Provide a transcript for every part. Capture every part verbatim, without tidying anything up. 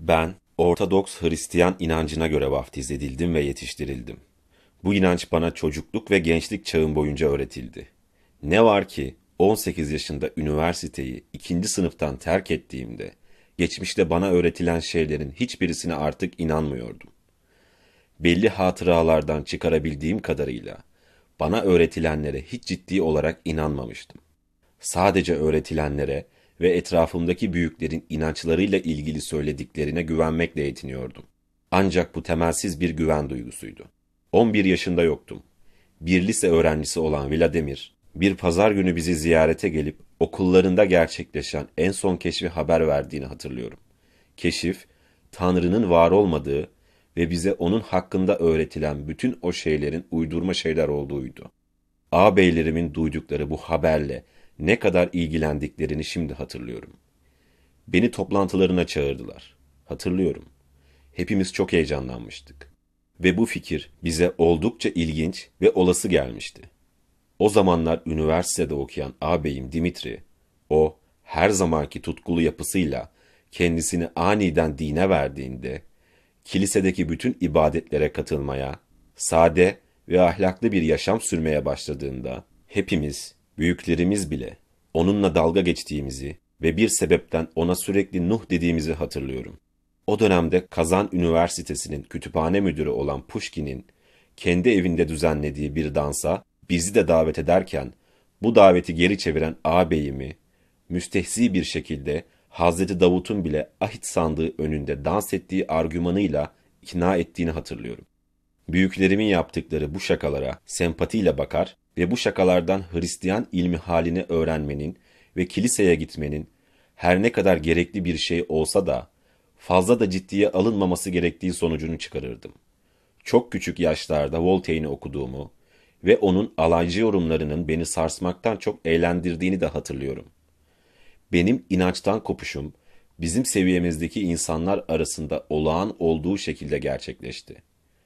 Ben, Ortodoks Hristiyan inancına göre vaftiz edildim ve yetiştirildim. Bu inanç bana çocukluk ve gençlik çağım boyunca öğretildi. Ne var ki on sekiz yaşında üniversiteyi ikinci sınıftan terk ettiğimde, geçmişte bana öğretilen şeylerin hiçbirisine artık inanmıyordum. Belli hatıralardan çıkarabildiğim kadarıyla, bana öğretilenlere hiç ciddi olarak inanmamıştım. Sadece öğretilenlere ve etrafımdaki büyüklerin inançlarıyla ilgili söylediklerine güvenmekle yetiniyordum. Ancak bu temelsiz bir güven duygusuydu. on bir yaşında yoktum. Bir lise öğrencisi olan Vladimir, bir pazar günü bizi ziyarete gelip okullarında gerçekleşen en son keşfi haber verdiğini hatırlıyorum. Keşif, Tanrı'nın var olmadığı ve bize onun hakkında öğretilen bütün o şeylerin uydurma şeyler olduğuydu. Ağabeylerimin duydukları bu haberle ne kadar ilgilendiklerini şimdi hatırlıyorum. Beni toplantılarına çağırdılar. Hatırlıyorum. Hepimiz çok heyecanlanmıştık. Ve bu fikir bize oldukça ilginç ve olası gelmişti. O zamanlar üniversitede okuyan ağabeyim Dimitri, o her zamanki tutkulu yapısıyla kendisini aniden dine verdiğinde, kilisedeki bütün ibadetlere katılmaya, sade ve ahlaklı bir yaşam sürmeye başladığında, hepimiz, büyüklerimiz bile onunla dalga geçtiğimizi ve bir sebepten ona sürekli Nuh dediğimizi hatırlıyorum. O dönemde Kazan Üniversitesi'nin kütüphane müdürü olan Pushkin'in kendi evinde düzenlediği bir dansa bizi de davet ederken bu daveti geri çeviren ağabeyimi müstehzi bir şekilde Hazreti Davut'un bile ahit sandığı önünde dans ettiği argümanıyla ikna ettiğini hatırlıyorum. Büyüklerimin yaptıkları bu şakalara sempatiyle bakar ve bu şakalardan Hristiyan ilmi halini öğrenmenin ve kiliseye gitmenin her ne kadar gerekli bir şey olsa da fazla da ciddiye alınmaması gerektiği sonucunu çıkarırdım. Çok küçük yaşlarda Voltaire'i okuduğumu ve onun alaycı yorumlarının beni sarsmaktan çok eğlendirdiğini de hatırlıyorum. Benim inançtan kopuşum, bizim seviyemizdeki insanlar arasında olağan olduğu şekilde gerçekleşti.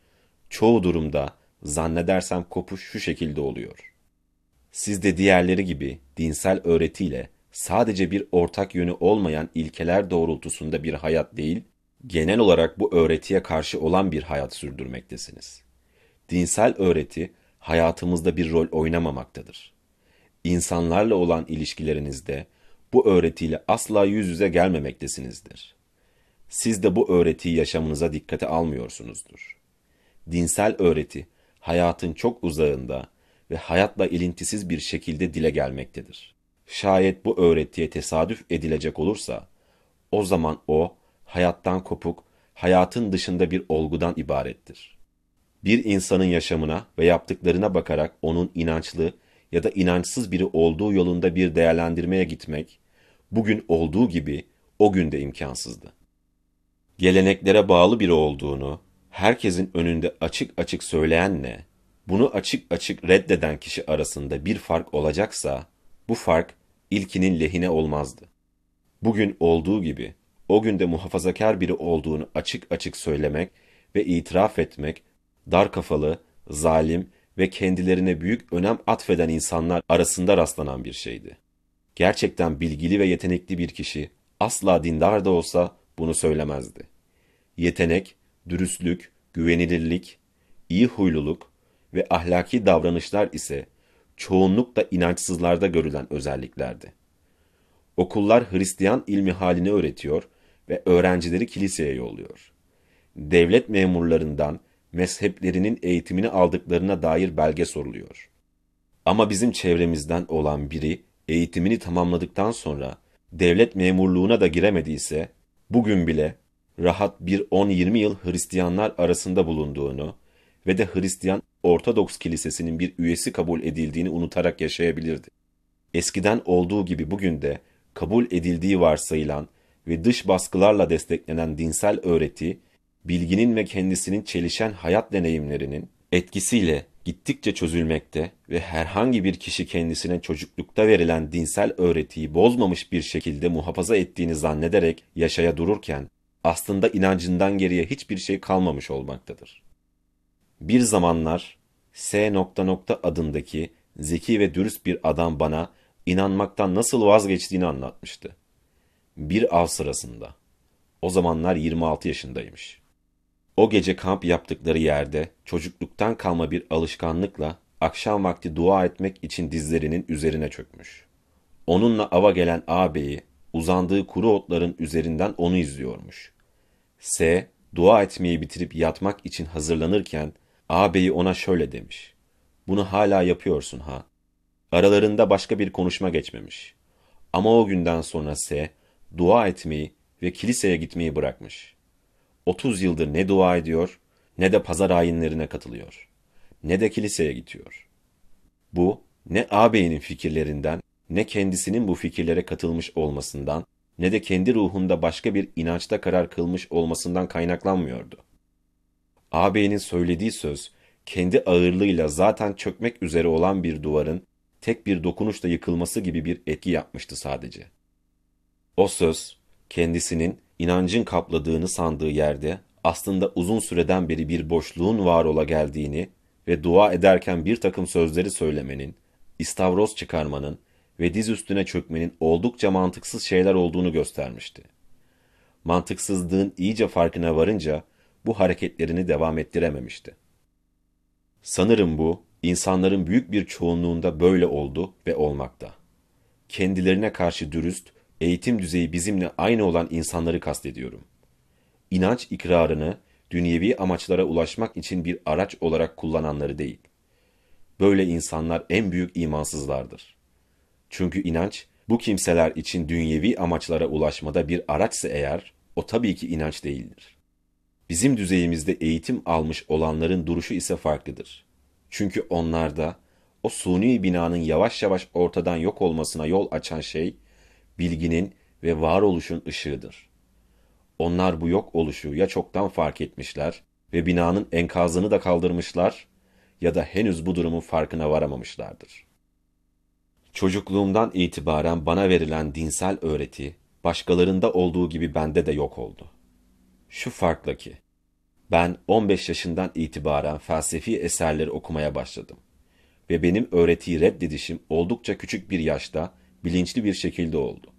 Çoğu durumda zannedersem kopuş şu şekilde oluyor. Siz de diğerleri gibi dinsel öğretiyle sadece bir ortak yönü olmayan ilkeler doğrultusunda bir hayat değil, genel olarak bu öğretiye karşı olan bir hayat sürdürmektesiniz. Dinsel öğreti hayatımızda bir rol oynamamaktadır. İnsanlarla olan ilişkilerinizde bu öğretiyle asla yüz yüze gelmemektesinizdir. Siz de bu öğretiyi yaşamınıza dikkate almıyorsunuzdur. Dinsel öğreti hayatın çok uzağında ve hayatla ilintisiz bir şekilde dile gelmektedir. Şayet bu öğretiye tesadüf edilecek olursa, o zaman o, hayattan kopuk, hayatın dışında bir olgudan ibarettir. Bir insanın yaşamına ve yaptıklarına bakarak onun inançlı ya da inançsız biri olduğu yolunda bir değerlendirmeye gitmek, bugün olduğu gibi o gün de imkansızdı. Geleneklere bağlı biri olduğunu, herkesin önünde açık açık söyleyenle, bunu açık açık reddeden kişi arasında bir fark olacaksa, bu fark ilkinin lehine olmazdı. Bugün olduğu gibi, o günde muhafazakar biri olduğunu açık açık söylemek ve itiraf etmek, dar kafalı, zalim ve kendilerine büyük önem atfeden insanlar arasında rastlanan bir şeydi. Gerçekten bilgili ve yetenekli bir kişi, asla dindar da olsa bunu söylemezdi. Yetenek, dürüstlük, güvenilirlik, iyi huyluluk ve ahlaki davranışlar ise çoğunlukla inançsızlarda görülen özelliklerdi. Okullar Hristiyan ilmi halini öğretiyor ve öğrencileri kiliseye yolluyor. Devlet memurlarından mezheplerinin eğitimini aldıklarına dair belge soruluyor. Ama bizim çevremizden olan biri eğitimini tamamladıktan sonra devlet memurluğuna da giremediyse, bugün bile rahat bir on yirmi yıl Hristiyanlar arasında bulunduğunu ve de Hristiyan Ortodoks Kilisesi'nin bir üyesi kabul edildiğini unutarak yaşayabilirdi. Eskiden olduğu gibi bugün de kabul edildiği varsayılan ve dış baskılarla desteklenen dinsel öğreti, bilginin ve kendisinin çelişen hayat deneyimlerinin etkisiyle gittikçe çözülmekte ve herhangi bir kişi kendisine çocuklukta verilen dinsel öğretiyi bozmamış bir şekilde muhafaza ettiğini zannederek yaşaya dururken, aslında inancından geriye hiçbir şey kalmamış olmaktadır. Bir zamanlar S. adındaki zeki ve dürüst bir adam bana inanmaktan nasıl vazgeçtiğini anlatmıştı. Bir av sırasında. O zamanlar yirmi altı yaşındaymış. O gece kamp yaptıkları yerde çocukluktan kalma bir alışkanlıkla akşam vakti dua etmek için dizlerinin üzerine çökmüş. Onunla ava gelen ağabeyi uzandığı kuru otların üzerinden onu izliyormuş. S, dua etmeyi bitirip yatmak için hazırlanırken ağabeyi ona şöyle demiş. Bunu hala yapıyorsun ha. Aralarında başka bir konuşma geçmemiş. Ama o günden sonra S, dua etmeyi ve kiliseye gitmeyi bırakmış. otuz yıldır ne dua ediyor, ne de pazar ayinlerine katılıyor, ne de kiliseye gidiyor. Bu, ne ağabeyinin fikirlerinden, ne kendisinin bu fikirlere katılmış olmasından, ne de kendi ruhunda başka bir inançta karar kılmış olmasından kaynaklanmıyordu. Ağabeyinin söylediği söz, kendi ağırlığıyla zaten çökmek üzere olan bir duvarın tek bir dokunuşla yıkılması gibi bir etki yapmıştı sadece. O söz, kendisinin inancın kapladığını sandığı yerde aslında uzun süreden beri bir boşluğun var ola geldiğini ve dua ederken bir takım sözleri söylemenin, istavroz çıkarmanın ve diz üstüne çökmenin oldukça mantıksız şeyler olduğunu göstermişti. Mantıksızlığın iyice farkına varınca bu hareketlerini devam ettirememişti. Sanırım bu, insanların büyük bir çoğunluğunda böyle oldu ve olmakta. Kendilerine karşı dürüst, eğitim düzeyi bizimle aynı olan insanları kastediyorum. İnanç ikrarını dünyevi amaçlara ulaşmak için bir araç olarak kullananları değil. Böyle insanlar en büyük imansızlardır. Çünkü inanç, bu kimseler için dünyevi amaçlara ulaşmada bir araçsa eğer, o tabii ki inanç değildir. Bizim düzeyimizde eğitim almış olanların duruşu ise farklıdır. Çünkü onlarda, o suni binanın yavaş yavaş ortadan yok olmasına yol açan şey, bilginin ve varoluşun ışığıdır. Onlar bu yok oluşu ya çoktan fark etmişler ve binanın enkazını da kaldırmışlar ya da henüz bu durumun farkına varamamışlardır. Çocukluğumdan itibaren bana verilen dinsel öğreti, başkalarında olduğu gibi bende de yok oldu. Şu farkla ki, ben on beş yaşından itibaren felsefi eserleri okumaya başladım ve benim öğretiyi reddedişim oldukça küçük bir yaşta bilinçli bir şekilde oldu.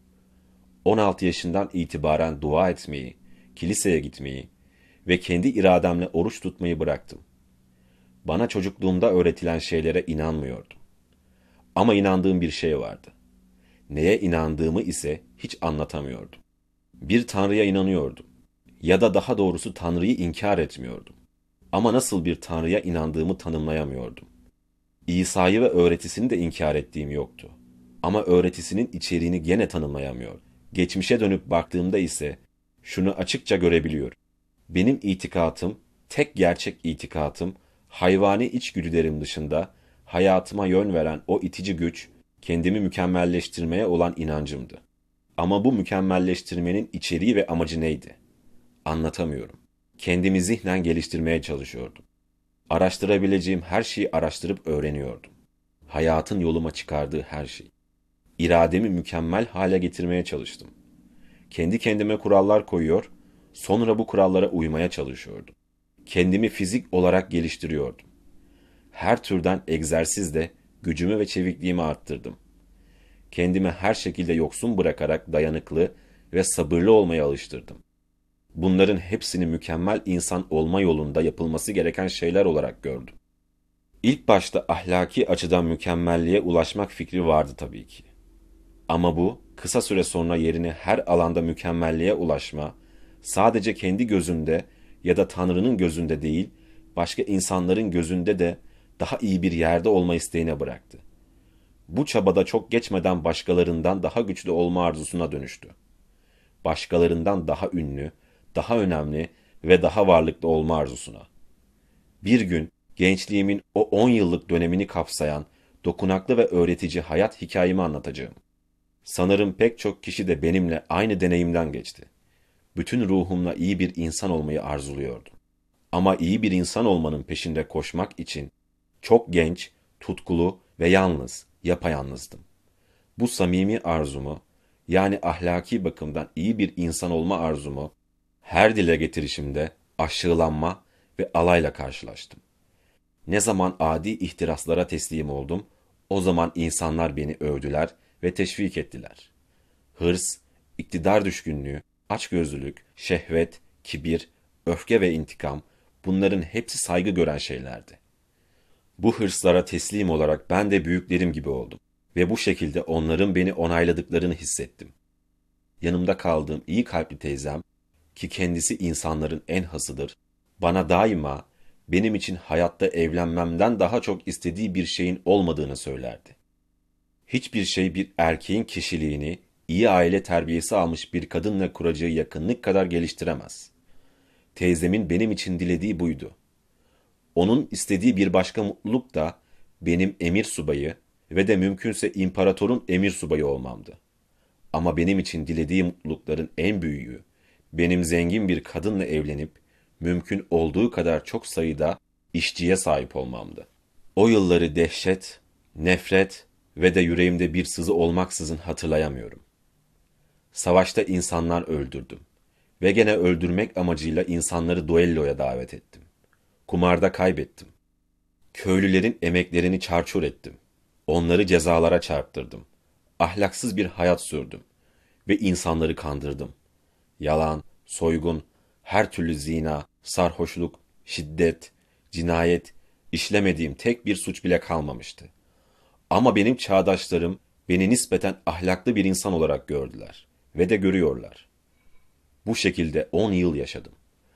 on altı yaşından itibaren dua etmeyi, kiliseye gitmeyi ve kendi irademle oruç tutmayı bıraktım. Bana çocukluğumda öğretilen şeylere inanmıyordum. Ama inandığım bir şey vardı. Neye inandığımı ise hiç anlatamıyordum. Bir tanrıya inanıyordum. Ya da daha doğrusu tanrıyı inkar etmiyordum. Ama nasıl bir tanrıya inandığımı tanımlayamıyordum. İsa'yı ve öğretisini de inkar ettiğim yoktu. Ama öğretisinin içeriğini gene tanımlayamıyordum. Geçmişe dönüp baktığımda ise şunu açıkça görebiliyorum. Benim itikatım, tek gerçek itikatım, hayvani içgüdülerim dışında hayatıma yön veren o itici güç, kendimi mükemmelleştirmeye olan inancımdı. Ama bu mükemmelleştirmenin içeriği ve amacı neydi? Anlatamıyorum. Kendimi zihnen geliştirmeye çalışıyordum. Araştırabileceğim her şeyi araştırıp öğreniyordum. Hayatın yoluma çıkardığı her şey. İrademi mükemmel hale getirmeye çalıştım. Kendi kendime kurallar koyuyor, sonra bu kurallara uymaya çalışıyordum. Kendimi fizik olarak geliştiriyordum. Her türden egzersizle gücümü ve çevikliğimi arttırdım. Kendimi her şekilde yoksun bırakarak dayanıklı ve sabırlı olmaya alıştırdım. Bunların hepsini mükemmel insan olma yolunda yapılması gereken şeyler olarak gördüm. İlk başta ahlaki açıdan mükemmelliğe ulaşmak fikri vardı tabii ki. Ama bu, kısa süre sonra yerini her alanda mükemmelliğe ulaşma, sadece kendi gözünde ya da Tanrı'nın gözünde değil, başka insanların gözünde de daha iyi bir yerde olma isteğine bıraktı. Bu çabada çok geçmeden başkalarından daha güçlü olma arzusuna dönüştü. Başkalarından daha ünlü, daha önemli ve daha varlıklı olma arzusuna. Bir gün gençliğimin o on yıllık dönemini kapsayan dokunaklı ve öğretici hayat hikayemi anlatacağım. Sanırım pek çok kişi de benimle aynı deneyimden geçti. Bütün ruhumla iyi bir insan olmayı arzuluyordum. Ama iyi bir insan olmanın peşinde koşmak için çok genç, tutkulu ve yalnız, yapayalnızdım. Bu samimi arzumu, yani ahlaki bakımdan iyi bir insan olma arzumu, her dile getirişimde aşağılanma ve alayla karşılaştım. Ne zaman adi ihtiraslara teslim oldum, o zaman insanlar beni övdüler ve teşvik ettiler. Hırs, iktidar düşkünlüğü Açgözlülük, şehvet, kibir, öfke ve intikam, bunların hepsi saygı gören şeylerdi. Bu hırslara teslim olarak ben de büyüklerim gibi oldum ve bu şekilde onların beni onayladıklarını hissettim. Yanımda kaldığım iyi kalpli teyzem, ki kendisi insanların en hasıdır, bana daima benim için hayatta evlenmemden daha çok istediği bir şeyin olmadığını söylerdi. Hiçbir şey bir erkeğin kişiliğini iyi aile terbiyesi almış bir kadınla kuracağı yakınlık kadar geliştiremez. Teyzemin benim için dilediği buydu. Onun istediği bir başka mutluluk da benim emir subayı ve de mümkünse imparatorun emir subayı olmamdı. Ama benim için dilediği mutlulukların en büyüğü, benim zengin bir kadınla evlenip, mümkün olduğu kadar çok sayıda işçiye sahip olmamdı. O yılları dehşet, nefret ve de yüreğimde bir sızı olmaksızın hatırlayamıyorum. Savaşta insanlar öldürdüm ve gene öldürmek amacıyla insanları duelloya davet ettim. Kumarda kaybettim. Köylülerin emeklerini çarçur ettim. Onları cezalara çarptırdım. Ahlaksız bir hayat sürdüm ve insanları kandırdım. Yalan, soygun, her türlü zina, sarhoşluk, şiddet, cinayet, işlemediğim tek bir suç bile kalmamıştı. Ama benim çağdaşlarım beni nispeten ahlaklı bir insan olarak gördüler ve de görüyorlar. Bu şekilde on yıl yaşadım.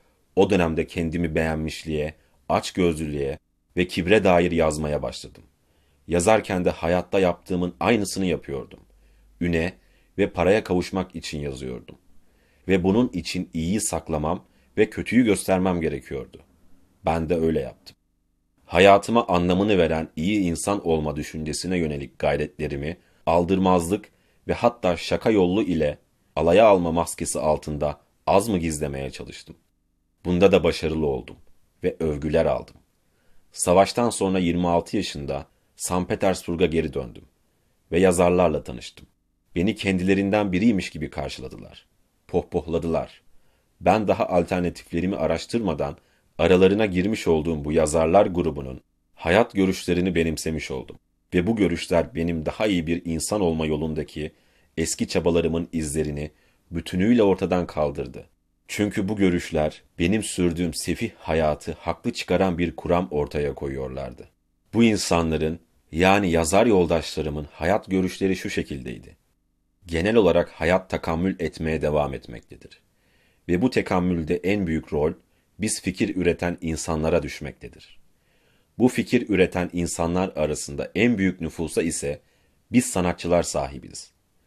O dönemde kendimi beğenmişliğe, açgözlülüğe ve kibre dair yazmaya başladım. Yazarken de hayatta yaptığımın aynısını yapıyordum. Üne ve paraya kavuşmak için yazıyordum. Ve bunun için iyiyi saklamam ve kötüyü göstermem gerekiyordu. Ben de öyle yaptım. Hayatıma anlamını veren iyi insan olma düşüncesine yönelik gayretlerimi aldırmazlık ve hatta şaka yollu ile alaya alma maskesi altında az mı gizlemeye çalıştım. Bunda da başarılı oldum ve övgüler aldım. Savaştan sonra yirmi altı yaşında Sankt Petersburg'a geri döndüm ve yazarlarla tanıştım. Beni kendilerinden biriymiş gibi karşıladılar. Pohpohladılar. Ben daha alternatiflerimi araştırmadan aralarına girmiş olduğum bu yazarlar grubunun hayat görüşlerini benimsemiş oldum. Ve bu görüşler benim daha iyi bir insan olma yolundaki eski çabalarımın izlerini bütünüyle ortadan kaldırdı. Çünkü bu görüşler benim sürdüğüm sefih hayatı haklı çıkaran bir kuram ortaya koyuyorlardı. Bu insanların, yani yazar yoldaşlarımın hayat görüşleri şu şekildeydi. Genel olarak hayat tahammül etmeye devam etmektedir. Ve bu tekamülde en büyük rol biz fikir üreten insanlara düşmektedir. Bu fikir üreten insanlar arasında en büyük nüfusa ise biz sanatçılar sahibiz.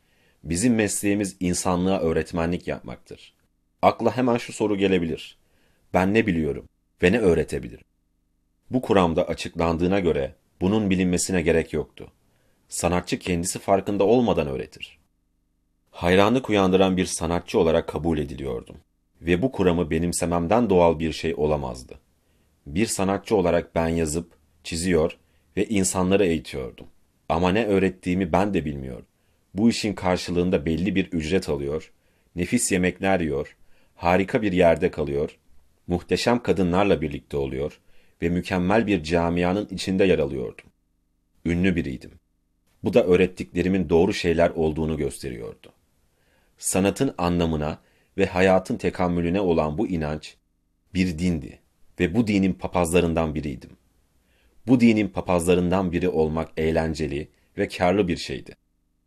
Bizim mesleğimiz insanlığa öğretmenlik yapmaktır. Akla hemen şu soru gelebilir. Ben ne biliyorum ve ne öğretebilirim? Bu kuramda açıklandığına göre bunun bilinmesine gerek yoktu. Sanatçı kendisi farkında olmadan öğretir. Hayranlık uyandıran bir sanatçı olarak kabul ediliyordum. Ve bu kuramı benimsememden doğal bir şey olamazdı. Bir sanatçı olarak ben yazıp, çiziyor ve insanları eğitiyordum. Ama ne öğrettiğimi ben de bilmiyordum. Bu işin karşılığında belli bir ücret alıyor, nefis yemekler yiyor, harika bir yerde kalıyor, muhteşem kadınlarla birlikte oluyor ve mükemmel bir camianın içinde yer alıyordum. Ünlü biriydim. Bu da öğrettiklerimin doğru şeyler olduğunu gösteriyordu. Sanatın anlamına ve hayatın tekamülüne olan bu inanç bir dindi ve bu dinin papazlarından biriydim. Bu dinin papazlarından biri olmak eğlenceli ve kârlı bir şeydi.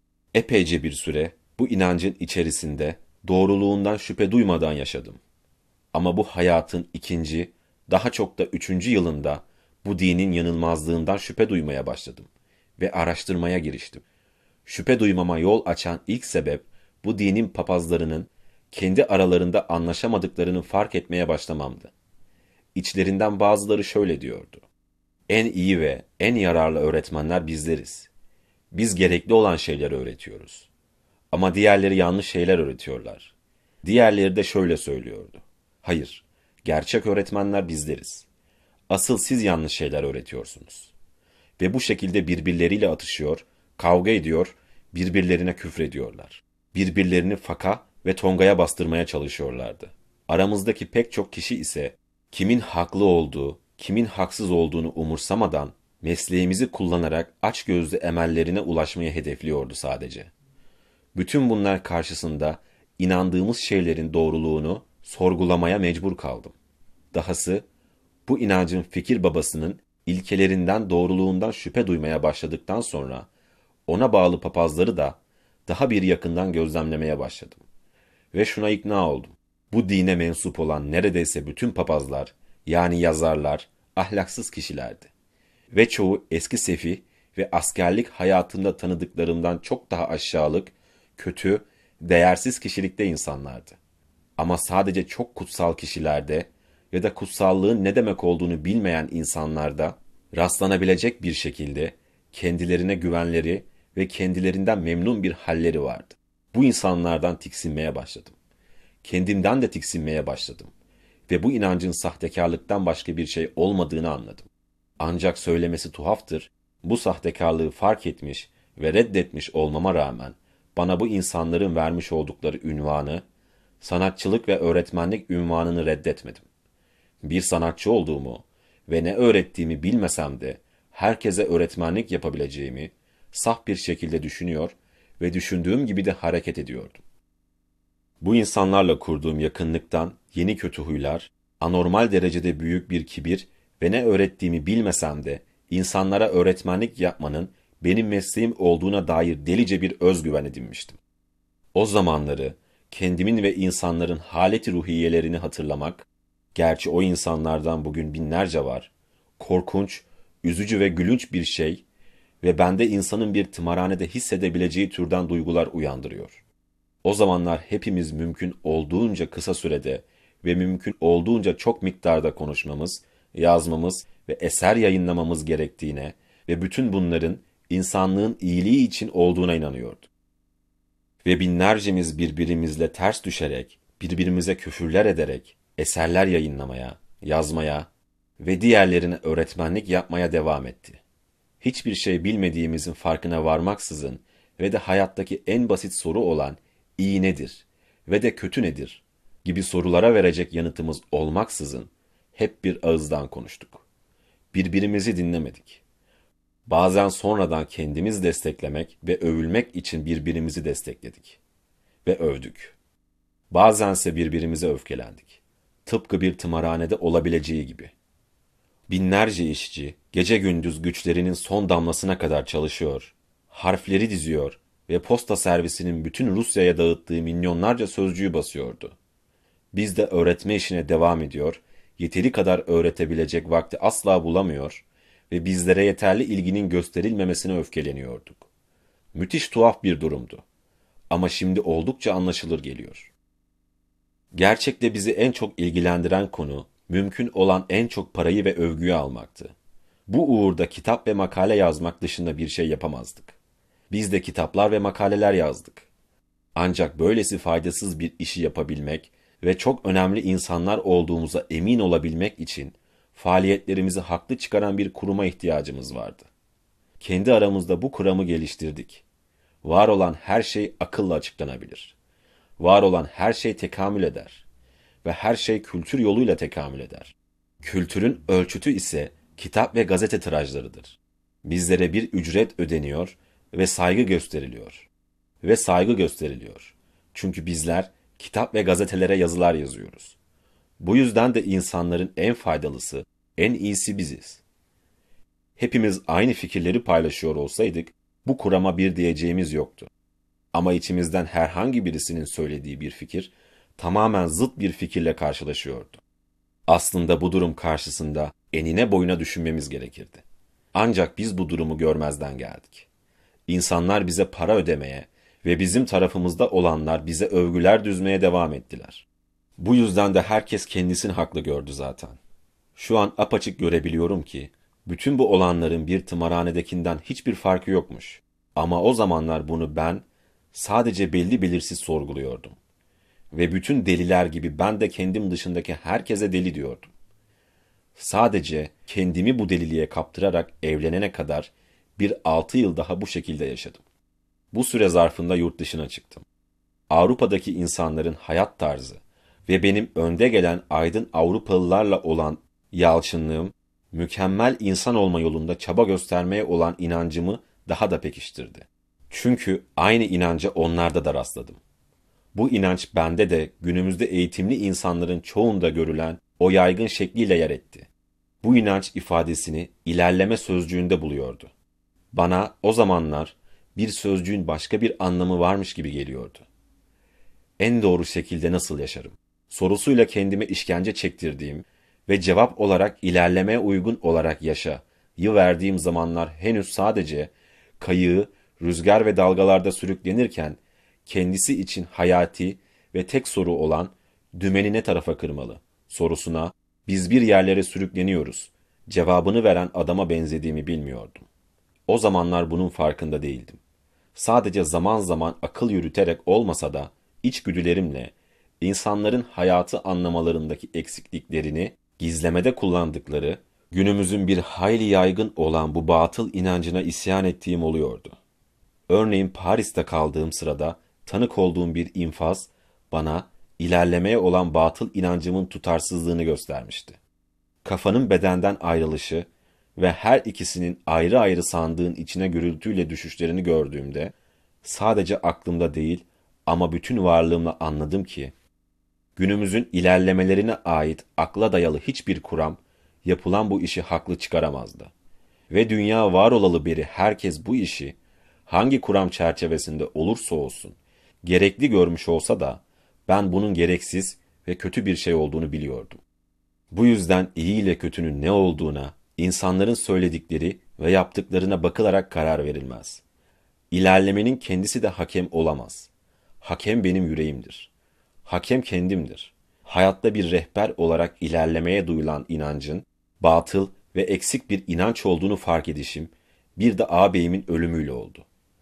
Epeyce bir süre bu inancın içerisinde doğruluğundan şüphe duymadan yaşadım. Ama bu hayatın ikinci, daha çok da üçüncü yılında bu dinin yanılmazlığından şüphe duymaya başladım ve araştırmaya giriştim. Şüphe duymama yol açan ilk sebep bu dinin papazlarının kendi aralarında anlaşamadıklarını fark etmeye başlamamdı. İçlerinden bazıları şöyle diyordu. En iyi ve en yararlı öğretmenler bizleriz. Biz gerekli olan şeyleri öğretiyoruz. Ama diğerleri yanlış şeyler öğretiyorlar. Diğerleri de şöyle söylüyordu. Hayır, gerçek öğretmenler bizleriz. Asıl siz yanlış şeyler öğretiyorsunuz. Ve bu şekilde birbirleriyle atışıyor, kavga ediyor, birbirlerine küfrediyorlar. Birbirlerini faka ve tongaya bastırmaya çalışıyorlardı. Aramızdaki pek çok kişi ise kimin haklı olduğu, kimin haksız olduğunu umursamadan mesleğimizi kullanarak açgözlü emellerine ulaşmayı hedefliyordu sadece. Bütün bunlar karşısında inandığımız şeylerin doğruluğunu sorgulamaya mecbur kaldım. Dahası bu inancın fikir babasının ilkelerinden doğruluğundan şüphe duymaya başladıktan sonra ona bağlı papazları da daha bir yakından gözlemlemeye başladım. Ve şuna ikna oldum. Bu dine mensup olan neredeyse bütün papazlar, yani yazarlar, ahlaksız kişilerdi. Ve çoğu eski sefih ve askerlik hayatında tanıdıklarımdan çok daha aşağılık, kötü, değersiz kişilikte insanlardı. Ama sadece çok kutsal kişilerde ya da kutsallığın ne demek olduğunu bilmeyen insanlarda rastlanabilecek bir şekilde kendilerine güvenleri ve kendilerinden memnun bir halleri vardı. Bu insanlardan tiksinmeye başladım. Kendimden de tiksinmeye başladım. Ve bu inancın sahtekarlıktan başka bir şey olmadığını anladım. Ancak söylemesi tuhaftır, bu sahtekarlığı fark etmiş ve reddetmiş olmama rağmen bana bu insanların vermiş oldukları ünvanı, sanatçılık ve öğretmenlik ünvanını reddetmedim. Bir sanatçı olduğumu ve ne öğrettiğimi bilmesem de herkese öğretmenlik yapabileceğimi saf bir şekilde düşünüyor ve düşündüğüm gibi de hareket ediyordum. Bu insanlarla kurduğum yakınlıktan yeni kötü huylar, anormal derecede büyük bir kibir ve ne öğrettiğimi bilmesem de insanlara öğretmenlik yapmanın benim mesleğim olduğuna dair delice bir özgüven edinmiştim. O zamanları kendimin ve insanların haleti ruhiyelerini hatırlamak, gerçi o insanlardan bugün binlerce var, korkunç, üzücü ve gülünç bir şey ve bende insanın bir tımarhanede hissedebileceği türden duygular uyandırıyor. O zamanlar hepimiz mümkün olduğunca kısa sürede ve mümkün olduğunca çok miktarda konuşmamız, yazmamız ve eser yayınlamamız gerektiğine ve bütün bunların insanlığın iyiliği için olduğuna inanıyorduk. Ve binlercemiz birbirimizle ters düşerek, birbirimize küfürler ederek, eserler yayınlamaya, yazmaya ve diğerlerine öğretmenlik yapmaya devam etti. Hiçbir şey bilmediğimizin farkına varmaksızın ve de hayattaki en basit soru olan iyi nedir ve de kötü nedir gibi sorulara verecek yanıtımız olmaksızın hep bir ağızdan konuştuk. Birbirimizi dinlemedik. Bazen sonradan kendimiz desteklemek ve övülmek için birbirimizi destekledik ve övdük. Bazense birbirimize öfkelendik. Tıpkı bir tımarhanede olabileceği gibi. Binlerce işçi gece gündüz güçlerinin son damlasına kadar çalışıyor, harfleri diziyor ve posta servisinin bütün Rusya'ya dağıttığı milyonlarca sözcüğü basıyordu. Biz de öğretme işine devam ediyor, yeteri kadar öğretebilecek vakti asla bulamıyor ve bizlere yeterli ilginin gösterilmemesine öfkeleniyorduk. Müthiş tuhaf bir durumdu. Ama şimdi oldukça anlaşılır geliyor. Gerçekte bizi en çok ilgilendiren konu, mümkün olan en çok parayı ve övgüyü almaktı. Bu uğurda kitap ve makale yazmak dışında bir şey yapamazdık. Biz de kitaplar ve makaleler yazdık. Ancak böylesi faydasız bir işi yapabilmek ve çok önemli insanlar olduğumuza emin olabilmek için faaliyetlerimizi haklı çıkaran bir kuruma ihtiyacımız vardı. Kendi aramızda bu kuramı geliştirdik. Var olan her şey akılla açıklanabilir. Var olan her şey tekamül eder. Ve her şey kültür yoluyla tekamül eder. Kültürün ölçütü ise kitap ve gazete tirajlarıdır. Bizlere bir ücret ödeniyor ve saygı gösteriliyor. Ve saygı gösteriliyor. Çünkü bizler kitap ve gazetelere yazılar yazıyoruz. Bu yüzden de insanların en faydalısı, en iyisi biziz. Hepimiz aynı fikirleri paylaşıyor olsaydık, bu kurama bir diyeceğimiz yoktu. Ama içimizden herhangi birisinin söylediği bir fikir, tamamen zıt bir fikirle karşılaşıyordu. Aslında bu durum karşısında enine boyuna düşünmemiz gerekirdi. Ancak biz bu durumu görmezden geldik. İnsanlar bize para ödemeye ve bizim tarafımızda olanlar bize övgüler düzmeye devam ettiler. Bu yüzden de herkes kendisini haklı gördü zaten. Şu an apaçık görebiliyorum ki, bütün bu olanların bir tımarhanedekinden hiçbir farkı yokmuş. Ama o zamanlar bunu ben sadece belli belirsiz sorguluyordum. Ve bütün deliler gibi ben de kendim dışındaki herkese deli diyordum. Sadece kendimi bu deliliğe kaptırarak evlenene kadar bir altı yıl daha bu şekilde yaşadım. Bu süre zarfında yurt dışına çıktım. Avrupa'daki insanların hayat tarzı ve benim önde gelen aydın Avrupalılarla olan yalçınlığım, mükemmel insan olma yolunda çaba göstermeye olan inancımı daha da pekiştirdi. Çünkü aynı inanca onlarda da rastladım. Bu inanç bende de günümüzde eğitimli insanların çoğunda görülen o yaygın şekliyle yer etti. Bu inanç ifadesini ilerleme sözcüğünde buluyordu. Bana o zamanlar bir sözcüğün başka bir anlamı varmış gibi geliyordu. En doğru şekilde nasıl yaşarım? Sorusuyla kendime işkence çektirdiğim ve cevap olarak ilerlemeye uygun olarak yaşa yı verdiğim zamanlar henüz sadece kayığı rüzgar ve dalgalarda sürüklenirken kendisi için hayati ve tek soru olan dümeni ne tarafa kırmalı sorusuna biz bir yerlere sürükleniyoruz cevabını veren adama benzediğimi bilmiyordum. O zamanlar bunun farkında değildim. Sadece zaman zaman akıl yürüterek olmasa da içgüdülerimle insanların hayatı anlamalarındaki eksikliklerini gizlemede kullandıkları, günümüzün bir hayli yaygın olan bu batıl inancına isyan ettiğim oluyordu. Örneğin Paris'te kaldığım sırada tanık olduğum bir infaz bana ilerlemeye olan batıl inancımın tutarsızlığını göstermişti. Kafanın bedenden ayrılışı ve her ikisinin ayrı ayrı sandığın içine gürültüyle düşüşlerini gördüğümde sadece aklımda değil ama bütün varlığımla anladım ki günümüzün ilerlemelerine ait akla dayalı hiçbir kuram yapılan bu işi haklı çıkaramazdı. Ve dünya var olalı beri herkes bu işi hangi kuram çerçevesinde olursa olsun gerekli görmüş olsa da ben bunun gereksiz ve kötü bir şey olduğunu biliyordum. Bu yüzden iyi ile kötünün ne olduğuna insanların söyledikleri ve yaptıklarına bakılarak karar verilmez. İlerlemenin kendisi de hakem olamaz. Hakem benim yüreğimdir. Hakem kendimdir. Hayatta bir rehber olarak ilerlemeye duyulan inancın, batıl ve eksik bir inanç olduğunu fark edişim, bir de ağabeyimin ölümüyle oldu.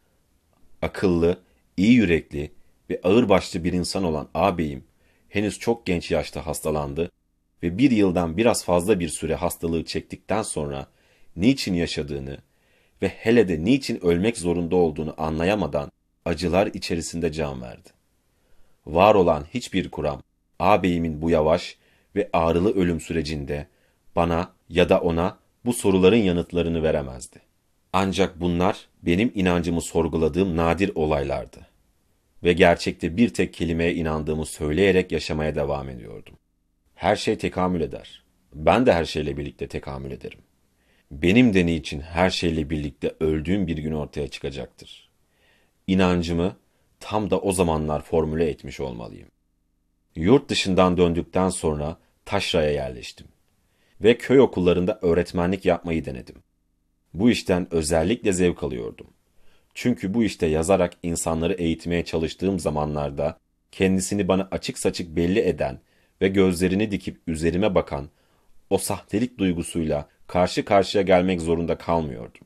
Akıllı, iyi yürekli ve ağırbaşlı bir insan olan ağabeyim, henüz çok genç yaşta hastalandı ve bir yıldan biraz fazla bir süre hastalığı çektikten sonra niçin yaşadığını ve hele de niçin ölmek zorunda olduğunu anlayamadan acılar içerisinde can verdi. Var olan hiçbir kuram, ağabeyimin bu yavaş ve ağrılı ölüm sürecinde bana ya da ona bu soruların yanıtlarını veremezdi. Ancak bunlar benim inancımı sorguladığım nadir olaylardı. Ve gerçekte bir tek kelimeye inandığımı söyleyerek yaşamaya devam ediyordum. Her şey tekamül eder. Ben de her şeyle birlikte tekamül ederim. Benim de niçin her şeyle birlikte öldüğüm bir gün ortaya çıkacaktır. İnancımı tam da o zamanlar formüle etmiş olmalıyım. Yurt dışından döndükten sonra taşraya yerleştim. Ve köy okullarında öğretmenlik yapmayı denedim. Bu işten özellikle zevk alıyordum. Çünkü bu işte yazarak insanları eğitmeye çalıştığım zamanlarda kendisini bana açık saçık belli eden ve gözlerini dikip üzerime bakan o sahtelik duygusuyla karşı karşıya gelmek zorunda kalmıyordum.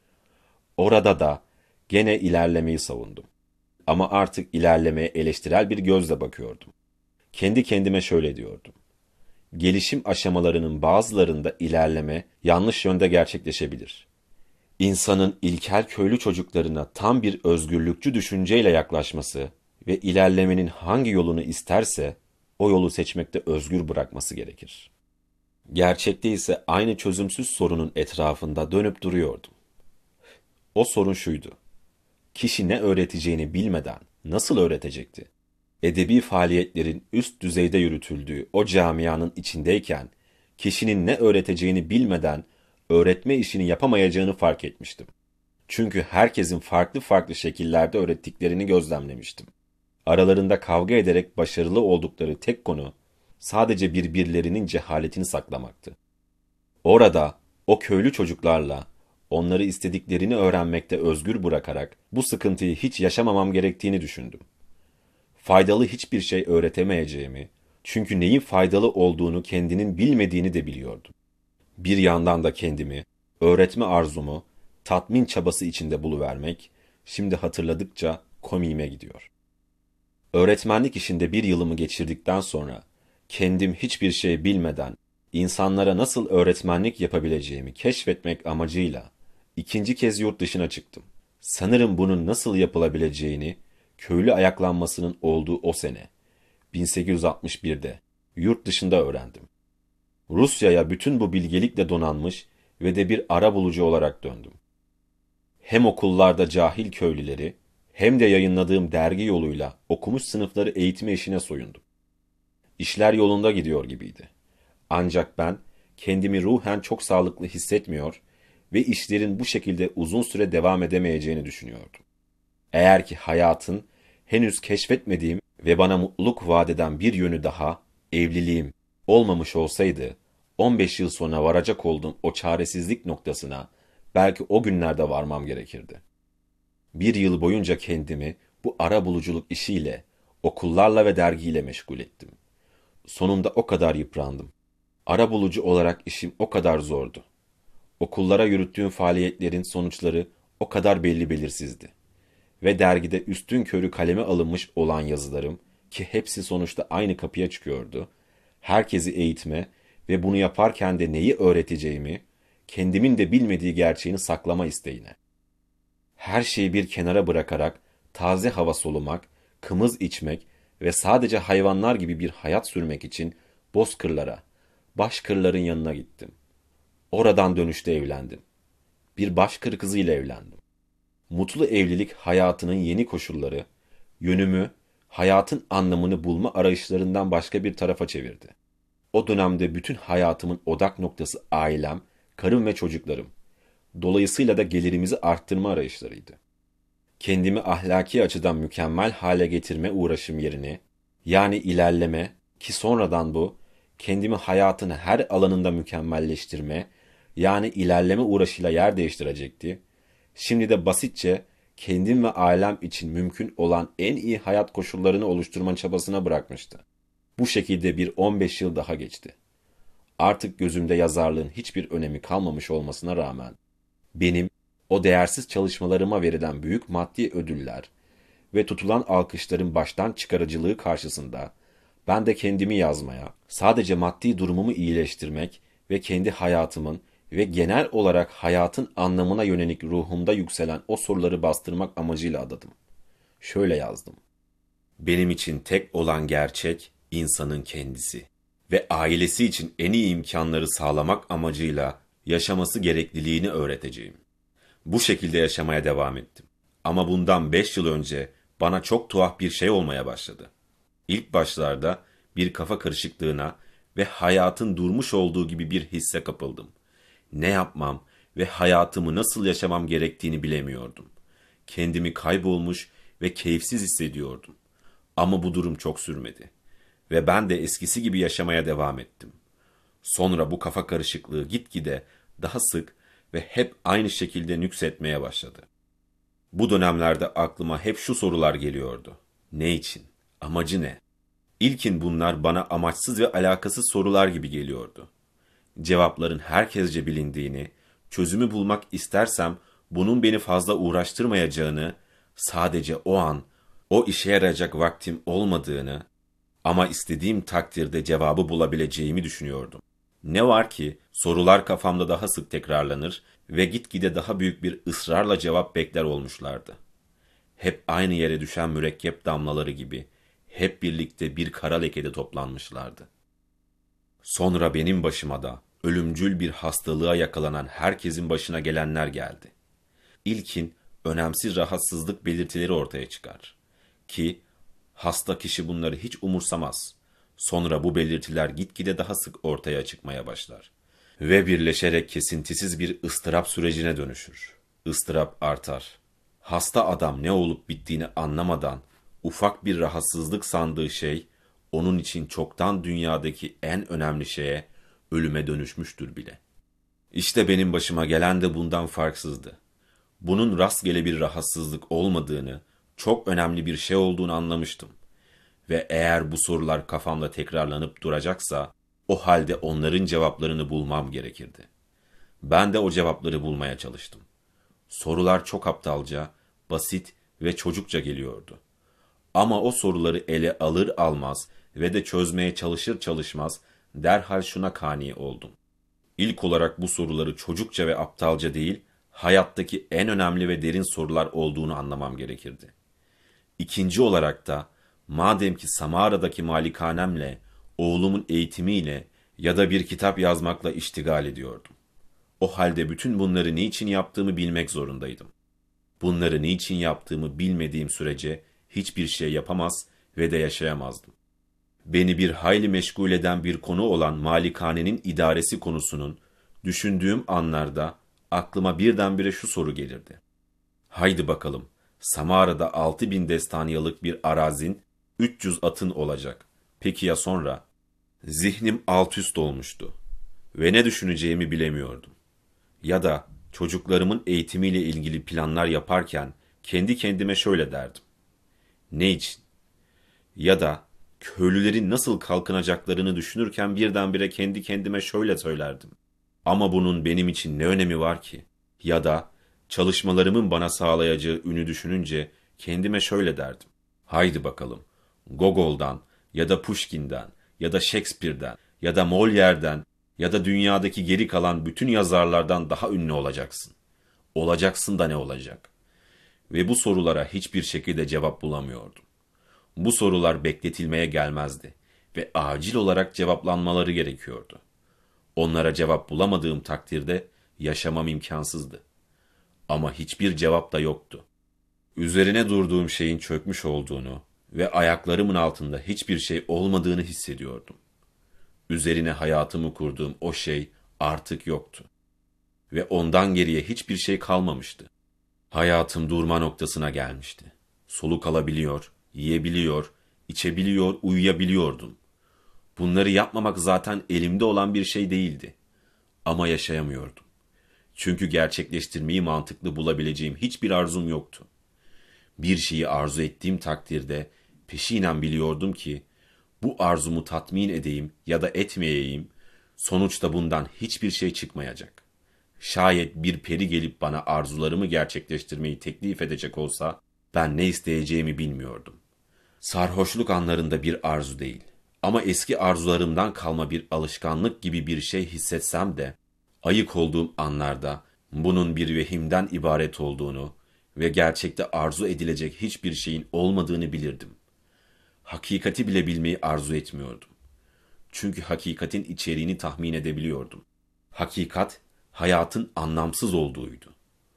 Orada da gene ilerlemeyi savundum. Ama artık ilerlemeye eleştirel bir gözle bakıyordum. Kendi kendime şöyle diyordum. Gelişim aşamalarının bazılarında ilerleme yanlış yönde gerçekleşebilir. İnsanın ilkel köylü çocuklarına tam bir özgürlükçü düşünceyle yaklaşması ve ilerlemenin hangi yolunu isterse o yolu seçmekte özgür bırakması gerekir. Gerçekte ise aynı çözümsüz sorunun etrafında dönüp duruyordum. O sorun şuydu. Kişi ne öğreteceğini bilmeden nasıl öğretecekti? Edebi faaliyetlerin üst düzeyde yürütüldüğü o camianın içindeyken kişinin ne öğreteceğini bilmeden öğretme işini yapamayacağını fark etmiştim. Çünkü herkesin farklı farklı şekillerde öğrettiklerini gözlemlemiştim. Aralarında kavga ederek başarılı oldukları tek konu sadece birbirlerinin cehaletini saklamaktı. Orada o köylü çocuklarla onları istediklerini öğrenmekte özgür bırakarak bu sıkıntıyı hiç yaşamamam gerektiğini düşündüm. Faydalı hiçbir şey öğretemeyeceğimi, çünkü neyin faydalı olduğunu kendinin bilmediğini de biliyordum. Bir yandan da kendimi, öğretme arzumu, tatmin çabası içinde buluvermek, şimdi hatırladıkça komiğime gidiyor. Öğretmenlik işinde bir yılımı geçirdikten sonra, kendim hiçbir şey bilmeden, insanlara nasıl öğretmenlik yapabileceğimi keşfetmek amacıyla, ikinci kez yurt dışına çıktım. Sanırım bunun nasıl yapılabileceğini, köylü ayaklanmasının olduğu o sene, bin sekiz yüz altmış birde, yurt dışında öğrendim. Rusya'ya bütün bu bilgelikle donanmış ve de bir arabulucu olarak döndüm. Hem okullarda cahil köylüleri hem de yayınladığım dergi yoluyla okumuş sınıfları eğitme işine soyundum. İşler yolunda gidiyor gibiydi. Ancak ben kendimi ruhen çok sağlıklı hissetmiyor ve işlerin bu şekilde uzun süre devam edemeyeceğini düşünüyordum. Eğer ki hayatın henüz keşfetmediğim ve bana mutluluk vaat eden bir yönü daha, evliliğim, olmamış olsaydı, on beş yıl sonra varacak olduğum o çaresizlik noktasına belki o günlerde varmam gerekirdi. Bir yıl boyunca kendimi bu arabuluculuk işiyle, okullarla ve dergiyle meşgul ettim. Sonunda o kadar yıprandım. Arabulucu olarak işim o kadar zordu. Okullara yürüttüğüm faaliyetlerin sonuçları o kadar belli belirsizdi. Ve dergide üstünkörü kaleme alınmış olan yazılarım, ki hepsi sonuçta aynı kapıya çıkıyordu, herkesi eğitme ve bunu yaparken de neyi öğreteceğimi, kendimin de bilmediği gerçeğini saklama isteğine. Her şeyi bir kenara bırakarak taze hava solumak, kımız içmek ve sadece hayvanlar gibi bir hayat sürmek için bozkırlara, başkırların yanına gittim. Oradan dönüşte evlendim. Bir başkır kızıyla evlendim. Mutlu evlilik hayatının yeni koşulları, yönümü, hayatın anlamını bulma arayışlarından başka bir tarafa çevirdi. O dönemde bütün hayatımın odak noktası ailem, karım ve çocuklarım. Dolayısıyla da gelirimizi arttırma arayışlarıydı. Kendimi ahlaki açıdan mükemmel hale getirme uğraşım yerine, yani ilerleme, ki sonradan bu, kendimi hayatın her alanında mükemmelleştirme, yani ilerleme uğraşıyla yer değiştirecekti. Şimdi de basitçe kendim ve ailem için mümkün olan en iyi hayat koşullarını oluşturma çabasına bırakmıştı. Bu şekilde bir on beş yıl daha geçti. Artık gözümde yazarlığın hiçbir önemi kalmamış olmasına rağmen, benim o değersiz çalışmalarıma verilen büyük maddi ödüller ve tutulan alkışların baştan çıkarıcılığı karşısında, ben de kendimi yazmaya, sadece maddi durumumu iyileştirmek ve kendi hayatımın ve genel olarak hayatın anlamına yönelik ruhumda yükselen o soruları bastırmak amacıyla adadım. Şöyle yazdım. Benim için tek olan gerçek insanın kendisi ve ailesi için en iyi imkanları sağlamak amacıyla yaşaması gerekliliğini öğreteceğim. Bu şekilde yaşamaya devam ettim. Ama bundan beş yıl önce bana çok tuhaf bir şey olmaya başladı. İlk başlarda bir kafa karışıklığına ve hayatın durmuş olduğu gibi bir hisse kapıldım. Ne yapmam ve hayatımı nasıl yaşamam gerektiğini bilemiyordum. Kendimi kaybolmuş ve keyifsiz hissediyordum. Ama bu durum çok sürmedi. Ve ben de eskisi gibi yaşamaya devam ettim. Sonra bu kafa karışıklığı gitgide daha sık ve hep aynı şekilde nüksetmeye başladı. Bu dönemlerde aklıma hep şu sorular geliyordu. Ne için? Amacı ne? İlkin bunlar bana amaçsız ve alakasız sorular gibi geliyordu. Cevapların herkesce bilindiğini, çözümü bulmak istersem bunun beni fazla uğraştırmayacağını, sadece o an, o işe yarayacak vaktim olmadığını ama istediğim takdirde cevabı bulabileceğimi düşünüyordum. Ne var ki sorular kafamda daha sık tekrarlanır ve gitgide daha büyük bir ısrarla cevap bekler olmuşlardı. Hep aynı yere düşen mürekkep damlaları gibi, hep birlikte bir kara lekede toplanmışlardı. Sonra benim başıma da ölümcül bir hastalığa yakalanan herkesin başına gelenler geldi. İlkin önemsiz rahatsızlık belirtileri ortaya çıkar. Ki hasta kişi bunları hiç umursamaz. Sonra bu belirtiler gitgide daha sık ortaya çıkmaya başlar. Ve birleşerek kesintisiz bir ıstırap sürecine dönüşür. Istırap artar. Hasta adam ne olup bittiğini anlamadan ufak bir rahatsızlık sandığı şey, onun için çoktan dünyadaki en önemli şeye, ölüme dönüşmüştür bile. İşte benim başıma gelen de bundan farksızdı. Bunun rastgele bir rahatsızlık olmadığını, çok önemli bir şey olduğunu anlamıştım. Ve eğer bu sorular kafamda tekrarlanıp duracaksa, o halde onların cevaplarını bulmam gerekirdi. Ben de o cevapları bulmaya çalıştım. Sorular çok aptalca, basit ve çocukça geliyordu. Ama o soruları ele alır almaz ve de çözmeye çalışır çalışmaz derhal şuna kani oldum. İlk olarak bu soruları çocukça ve aptalca değil, hayattaki en önemli ve derin sorular olduğunu anlamam gerekirdi. İkinci olarak da, madem ki Samara'daki malikanemle, oğlumun eğitimiyle ya da bir kitap yazmakla iştigal ediyordum. O halde bütün bunları niçin yaptığımı bilmek zorundaydım. Bunları niçin yaptığımı bilmediğim sürece hiçbir şey yapamaz ve de yaşayamazdım. Beni bir hayli meşgul eden bir konu olan malikanenin idaresi konusunun düşündüğüm anlarda aklıma birdenbire şu soru gelirdi. Haydi bakalım, Samara'da altı bin destaniyalık bir arazin, üç yüz atın olacak. Peki ya sonra? Zihnim alt üst olmuştu ve ne düşüneceğimi bilemiyordum. Ya da çocuklarımın eğitimiyle ilgili planlar yaparken kendi kendime şöyle derdim. Ne için? Ya da köylülerin nasıl kalkınacaklarını düşünürken birdenbire kendi kendime şöyle söylerdim. Ama bunun benim için ne önemi var ki? Ya da çalışmalarımın bana sağlayacağı ünü düşününce kendime şöyle derdim. Haydi bakalım, Gogol'dan ya da Pushkin'den ya da Shakespeare'den ya da Molière'den ya da dünyadaki geri kalan bütün yazarlardan daha ünlü olacaksın. Olacaksın da ne olacak? Ve bu sorulara hiçbir şekilde cevap bulamıyordum. Bu sorular bekletilmeye gelmezdi ve acil olarak cevaplanmaları gerekiyordu. Onlara cevap bulamadığım takdirde yaşamam imkansızdı. Ama hiçbir cevap da yoktu. Üzerine durduğum şeyin çökmüş olduğunu ve ayaklarımın altında hiçbir şey olmadığını hissediyordum. Üzerine hayatımı kurduğum o şey artık yoktu. Ve ondan geriye hiçbir şey kalmamıştı. Hayatım durma noktasına gelmişti. Soluk alabiliyor, yiyebiliyor, içebiliyor, uyuyabiliyordum. Bunları yapmamak zaten elimde olan bir şey değildi. Ama yaşayamıyordum. Çünkü gerçekleştirmeyi mantıklı bulabileceğim hiçbir arzum yoktu. Bir şeyi arzu ettiğim takdirde peşinen biliyordum ki bu arzumu tatmin edeyim ya da etmeyeyim, sonuçta bundan hiçbir şey çıkmayacak. Şayet bir peri gelip bana arzularımı gerçekleştirmeyi teklif edecek olsa ben ne isteyeceğimi bilmiyordum. Sarhoşluk anlarında bir arzu değil ama eski arzularımdan kalma bir alışkanlık gibi bir şey hissetsem de ayık olduğum anlarda bunun bir vehimden ibaret olduğunu ve gerçekte arzu edilecek hiçbir şeyin olmadığını bilirdim. Hakikati bile bilmeyi arzu etmiyordum. Çünkü hakikatin içeriğini tahmin edebiliyordum. Hakikat, hayatın anlamsız olduğuydu.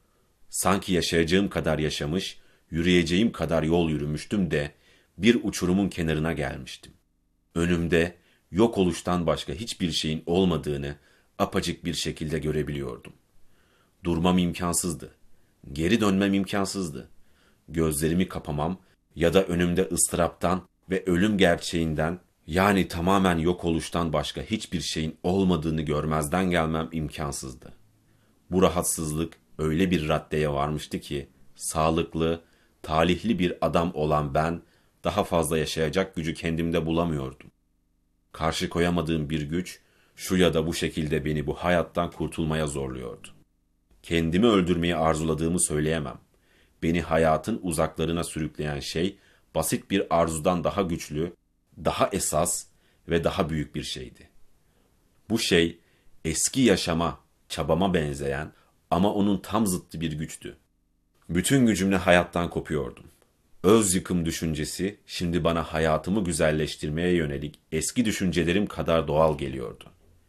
Sanki yaşayacağım kadar yaşamış, yürüyeceğim kadar yol yürümüştüm de bir uçurumun kenarına gelmiştim. Önümde yok oluştan başka hiçbir şeyin olmadığını apacık bir şekilde görebiliyordum. Durmam imkansızdı. Geri dönmem imkansızdı. Gözlerimi kapamam ya da önümde ıstıraptan ve ölüm gerçeğinden, yani tamamen yok oluştan başka hiçbir şeyin olmadığını görmezden gelmem imkansızdı. Bu rahatsızlık öyle bir raddeye varmıştı ki, sağlıklı, talihli bir adam olan ben, daha fazla yaşayacak gücü kendimde bulamıyordum. Karşı koyamadığım bir güç, şu ya da bu şekilde beni bu hayattan kurtulmaya zorluyordu. Kendimi öldürmeyi arzuladığımı söyleyemem. Beni hayatın uzaklarına sürükleyen şey, basit bir arzudan daha güçlü, daha esas ve daha büyük bir şeydi. Bu şey, eski yaşama, çabama benzeyen ama onun tam zıttı bir güçtü. Bütün gücümle hayattan kopuyordum. Öz yıkım düşüncesi şimdi bana hayatımı güzelleştirmeye yönelik eski düşüncelerim kadar doğal geliyordu.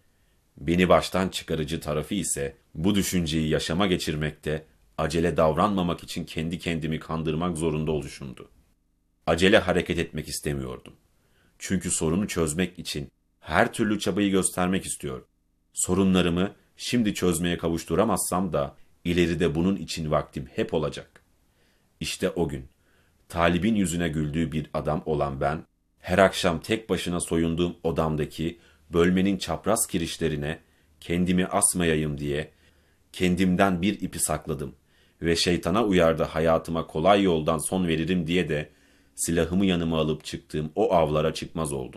Beni baştan çıkarıcı tarafı ise bu düşünceyi yaşama geçirmekte, acele davranmamak için kendi kendimi kandırmak zorunda oluşumdu. Acele hareket etmek istemiyordum. Çünkü sorunu çözmek için her türlü çabayı göstermek istiyordum. Sorunlarımı şimdi çözmeye kavuşturamazsam da ileride bunun için vaktim hep olacak. İşte o gün, talibin yüzüne güldüğü bir adam olan ben, her akşam tek başına soyunduğum odamdaki bölmenin çapraz kirişlerine kendimi asmayayım diye kendimden bir ipi sakladım ve şeytana uyar da hayatıma kolay yoldan son veririm diye de silahımı yanıma alıp çıktığım o avlara çıkmaz oldum.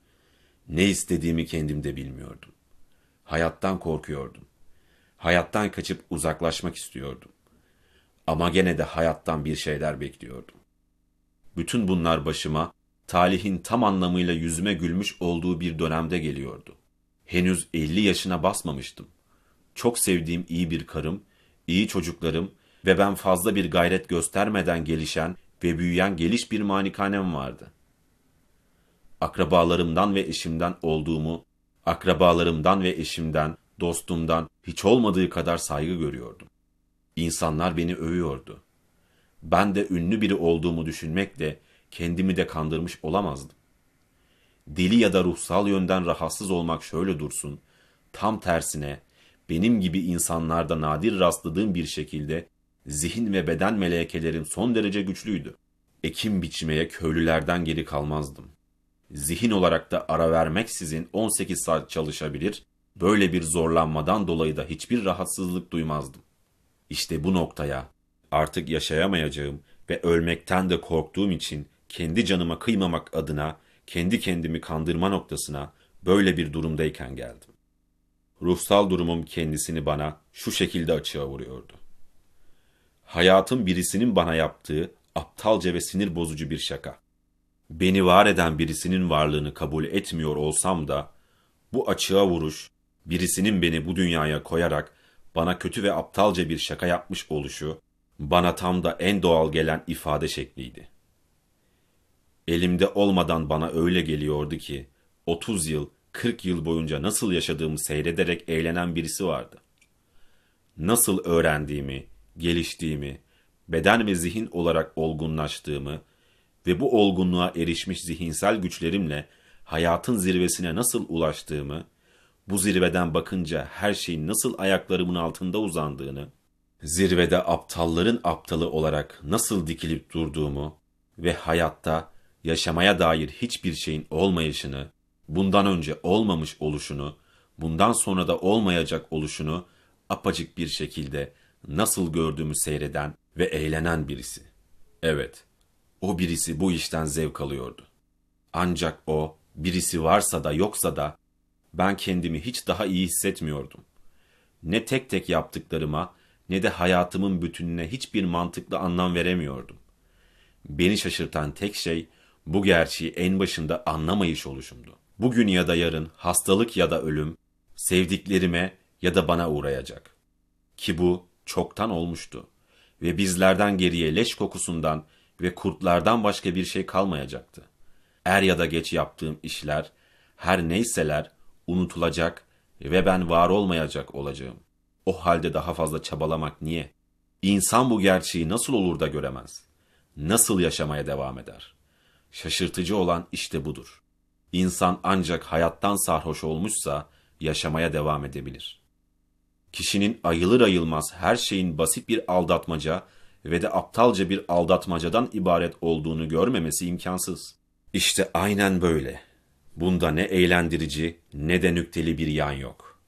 Ne istediğimi kendim de bilmiyordum. Hayattan korkuyordum. Hayattan kaçıp uzaklaşmak istiyordum. Ama gene de hayattan bir şeyler bekliyordum. Bütün bunlar başıma, talihin tam anlamıyla yüzüme gülmüş olduğu bir dönemde geliyordu. Henüz elli yaşına basmamıştım. Çok sevdiğim iyi bir karım, iyi çocuklarım ve ben fazla bir gayret göstermeden gelişen ve büyüyen geliş bir malikanem vardı. Akrabalarımdan ve eşimden olduğumu, akrabalarımdan ve eşimden, dostumdan hiç olmadığı kadar saygı görüyordum. İnsanlar beni övüyordu. Ben de ünlü biri olduğumu düşünmekle kendimi de kandırmış olamazdım. Deli ya da ruhsal yönden rahatsız olmak şöyle dursun, tam tersine benim gibi insanlarda nadir rastladığım bir şekilde zihin ve beden melekelerim son derece güçlüydü. Ekim biçmeye köylülerden geri kalmazdım. Zihin olarak da ara vermeksizin on sekiz saat çalışabilir, böyle bir zorlanmadan dolayı da hiçbir rahatsızlık duymazdım. İşte bu noktaya, artık yaşayamayacağım ve ölmekten de korktuğum için kendi canıma kıymamak adına kendi kendimi kandırma noktasına böyle bir durumdayken geldim. Ruhsal durumum kendisini bana şu şekilde açığa vuruyordu. Hayatım birisinin bana yaptığı aptalca ve sinir bozucu bir şaka. Beni var eden birisinin varlığını kabul etmiyor olsam da bu açığa vuruş, birisinin beni bu dünyaya koyarak bana kötü ve aptalca bir şaka yapmış oluşu, bana tam da en doğal gelen ifade şekliydi. Elimde olmadan bana öyle geliyordu ki, otuz yıl, kırk yıl boyunca nasıl yaşadığımı seyrederek eğlenen birisi vardı. Nasıl öğrendiğimi, geliştiğimi, beden ve zihin olarak olgunlaştığımı ve bu olgunluğa erişmiş zihinsel güçlerimle hayatın zirvesine nasıl ulaştığımı, bu zirveden bakınca her şeyin nasıl ayaklarımın altında uzandığını, zirvede aptalların aptalı olarak nasıl dikilip durduğumu ve hayatta yaşamaya dair hiçbir şeyin olmayışını, bundan önce olmamış oluşunu, bundan sonra da olmayacak oluşunu apacık bir şekilde nasıl gördüğümü seyreden ve eğlenen birisi. Evet, o birisi bu işten zevk alıyordu. Ancak o, birisi varsa da yoksa da, ben kendimi hiç daha iyi hissetmiyordum. Ne tek tek yaptıklarıma, ne de hayatımın bütününe hiçbir mantıklı anlam veremiyordum. Beni şaşırtan tek şey, bu gerçeği en başında anlamayış oluşumdu. Bugün ya da yarın hastalık ya da ölüm, sevdiklerime ya da bana uğrayacak. Ki bu çoktan olmuştu. Ve bizlerden geriye leş kokusundan ve kurtlardan başka bir şey kalmayacaktı. Er ya da geç yaptığım işler, her neyseler unutulacak ve ben var olmayacak olacağım. O halde daha fazla çabalamak niye? İnsan bu gerçeği nasıl olur da göremez? Nasıl yaşamaya devam eder? Şaşırtıcı olan işte budur. İnsan ancak hayattan sarhoş olmuşsa yaşamaya devam edebilir. Kişinin ayılır ayılmaz her şeyin basit bir aldatmaca ve de aptalca bir aldatmacadan ibaret olduğunu görmemesi imkansız. İşte aynen böyle. Bunda ne eğlendirici ne de nükteli bir yan yok.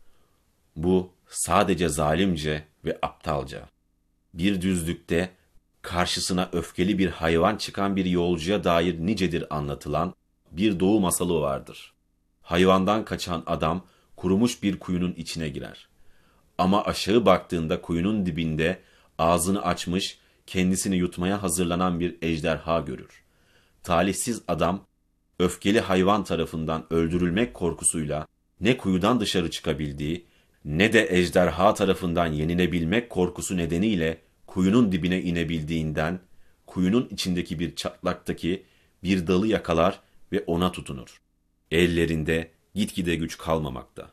Bu sadece zalimce ve aptalca. Bir düzlükte karşısına öfkeli bir hayvan çıkan bir yolcuya dair nicedir anlatılan bir doğu masalı vardır. Hayvandan kaçan adam kurumuş bir kuyunun içine girer. Ama aşağı baktığında kuyunun dibinde ağzını açmış, kendisini yutmaya hazırlanan bir ejderha görür. Talihsiz adam, öfkeli hayvan tarafından öldürülmek korkusuyla ne kuyudan dışarı çıkabildiği, ne de ejderha tarafından yenilebilmek korkusu nedeniyle kuyunun dibine inebildiğinden, kuyunun içindeki bir çatlaktaki bir dalı yakalar ve ona tutunur. Ellerinde gitgide güç kalmamakta.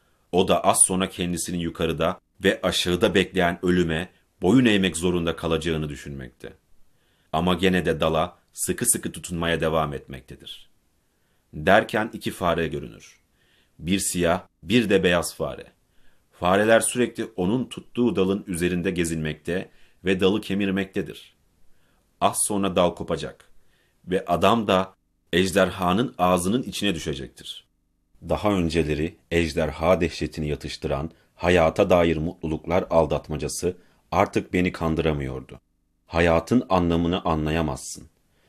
O da az sonra kendisini yukarıda ve aşağıda bekleyen ölüme boyun eğmek zorunda kalacağını düşünmekte. Ama gene de dala sıkı sıkı tutunmaya devam etmektedir. Derken iki fare görünür. Bir siyah, bir de beyaz fare. Fareler sürekli onun tuttuğu dalın üzerinde gezinmekte ve dalı kemirmektedir. Az sonra dal kopacak ve adam da ejderhanın ağzının içine düşecektir. Daha önceleri ejderha dehşetini yatıştıran hayata dair mutluluklar aldatmacası artık beni kandıramıyordu. Hayatın anlamını anlayamazsın.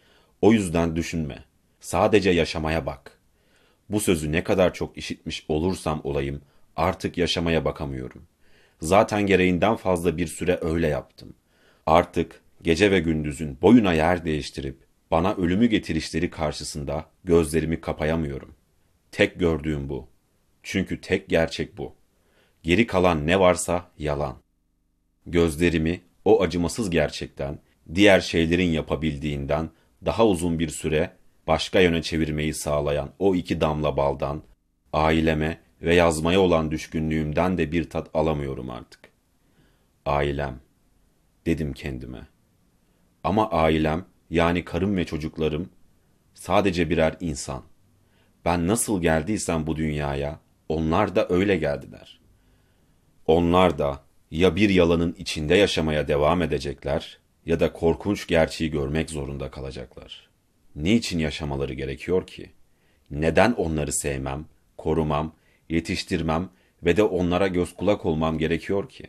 O yüzden düşünme. Sadece yaşamaya bak. Bu sözü ne kadar çok işitmiş olursam olayım artık yaşamaya bakamıyorum. Zaten gereğinden fazla bir süre öyle yaptım. Artık gece ve gündüzün boyuna yer değiştirip bana ölümü getirişleri karşısında gözlerimi kapayamıyorum. Tek gördüğüm bu. Çünkü tek gerçek bu. Geri kalan ne varsa yalan. Gözlerimi o acımasız gerçekten, diğer şeylerin yapabildiğinden daha uzun bir süre başka yöne çevirmeyi sağlayan o iki damla baldan, aileme ve yazmaya olan düşkünlüğümden de bir tat alamıyorum artık. Ailem, dedim kendime. Ama ailem, yani karım ve çocuklarım sadece birer insan. Ben nasıl geldiysem bu dünyaya, onlar da öyle geldiler. Onlar da ya bir yalanın içinde yaşamaya devam edecekler ya da korkunç gerçeği görmek zorunda kalacaklar. Niçin yaşamaları gerekiyor ki? Neden onları sevmem, korumam, yetiştirmem ve de onlara göz kulak olmam gerekiyor ki?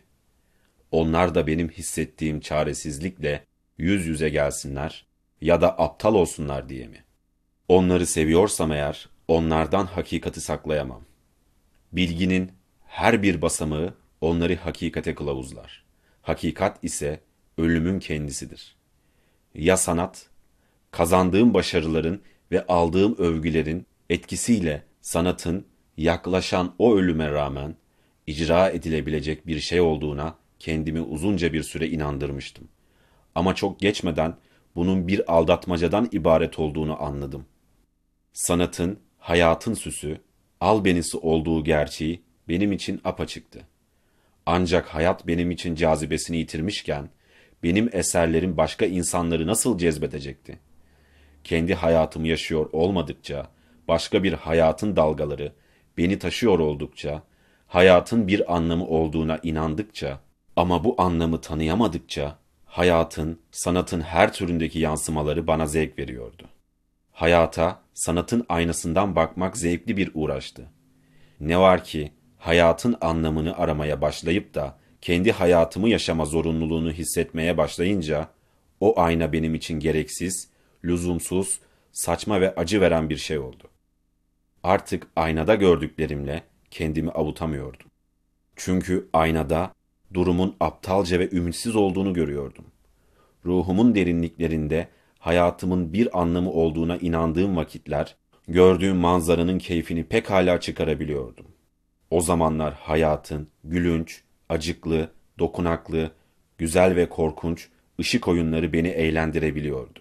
Onlar da benim hissettiğim çaresizlikle yüz yüze gelsinler ya da aptal olsunlar diye mi? Onları seviyorsam eğer, onlardan hakikati saklayamam. Bilginin her bir basamağı onları hakikate kılavuzlar. Hakikat ise ölümün kendisidir. Ya sanat, kazandığım başarıların ve aldığım övgülerin etkisiyle sanatın yaklaşan o ölüme rağmen icra edilebilecek bir şey olduğuna kendimi uzunca bir süre inandırmıştım. Ama çok geçmeden bunun bir aldatmacadan ibaret olduğunu anladım. Sanatın, hayatın süsü, albenisi olduğu gerçeği benim için apaçıktı. Ancak hayat benim için cazibesini yitirmişken, benim eserlerim başka insanları nasıl cezbedecekti? Kendi hayatımı yaşıyor olmadıkça, başka bir hayatın dalgaları beni taşıyor oldukça, hayatın bir anlamı olduğuna inandıkça, ama bu anlamı tanıyamadıkça, hayatın, sanatın her türündeki yansımaları bana zevk veriyordu. Hayata, sanatın aynasından bakmak zevkli bir uğraştı. Ne var ki, hayatın anlamını aramaya başlayıp da, kendi hayatımı yaşama zorunluluğunu hissetmeye başlayınca, o ayna benim için gereksiz, lüzumsuz, saçma ve acı veren bir şey oldu. Artık aynada gördüklerimle kendimi avutamıyordum. Çünkü aynada durumun aptalca ve ümitsiz olduğunu görüyordum. Ruhumun derinliklerinde hayatımın bir anlamı olduğuna inandığım vakitler, gördüğüm manzaranın keyfini pekala çıkarabiliyordum. O zamanlar hayatın gülünç, acıklı, dokunaklı, güzel ve korkunç ışık oyunları beni eğlendirebiliyordu.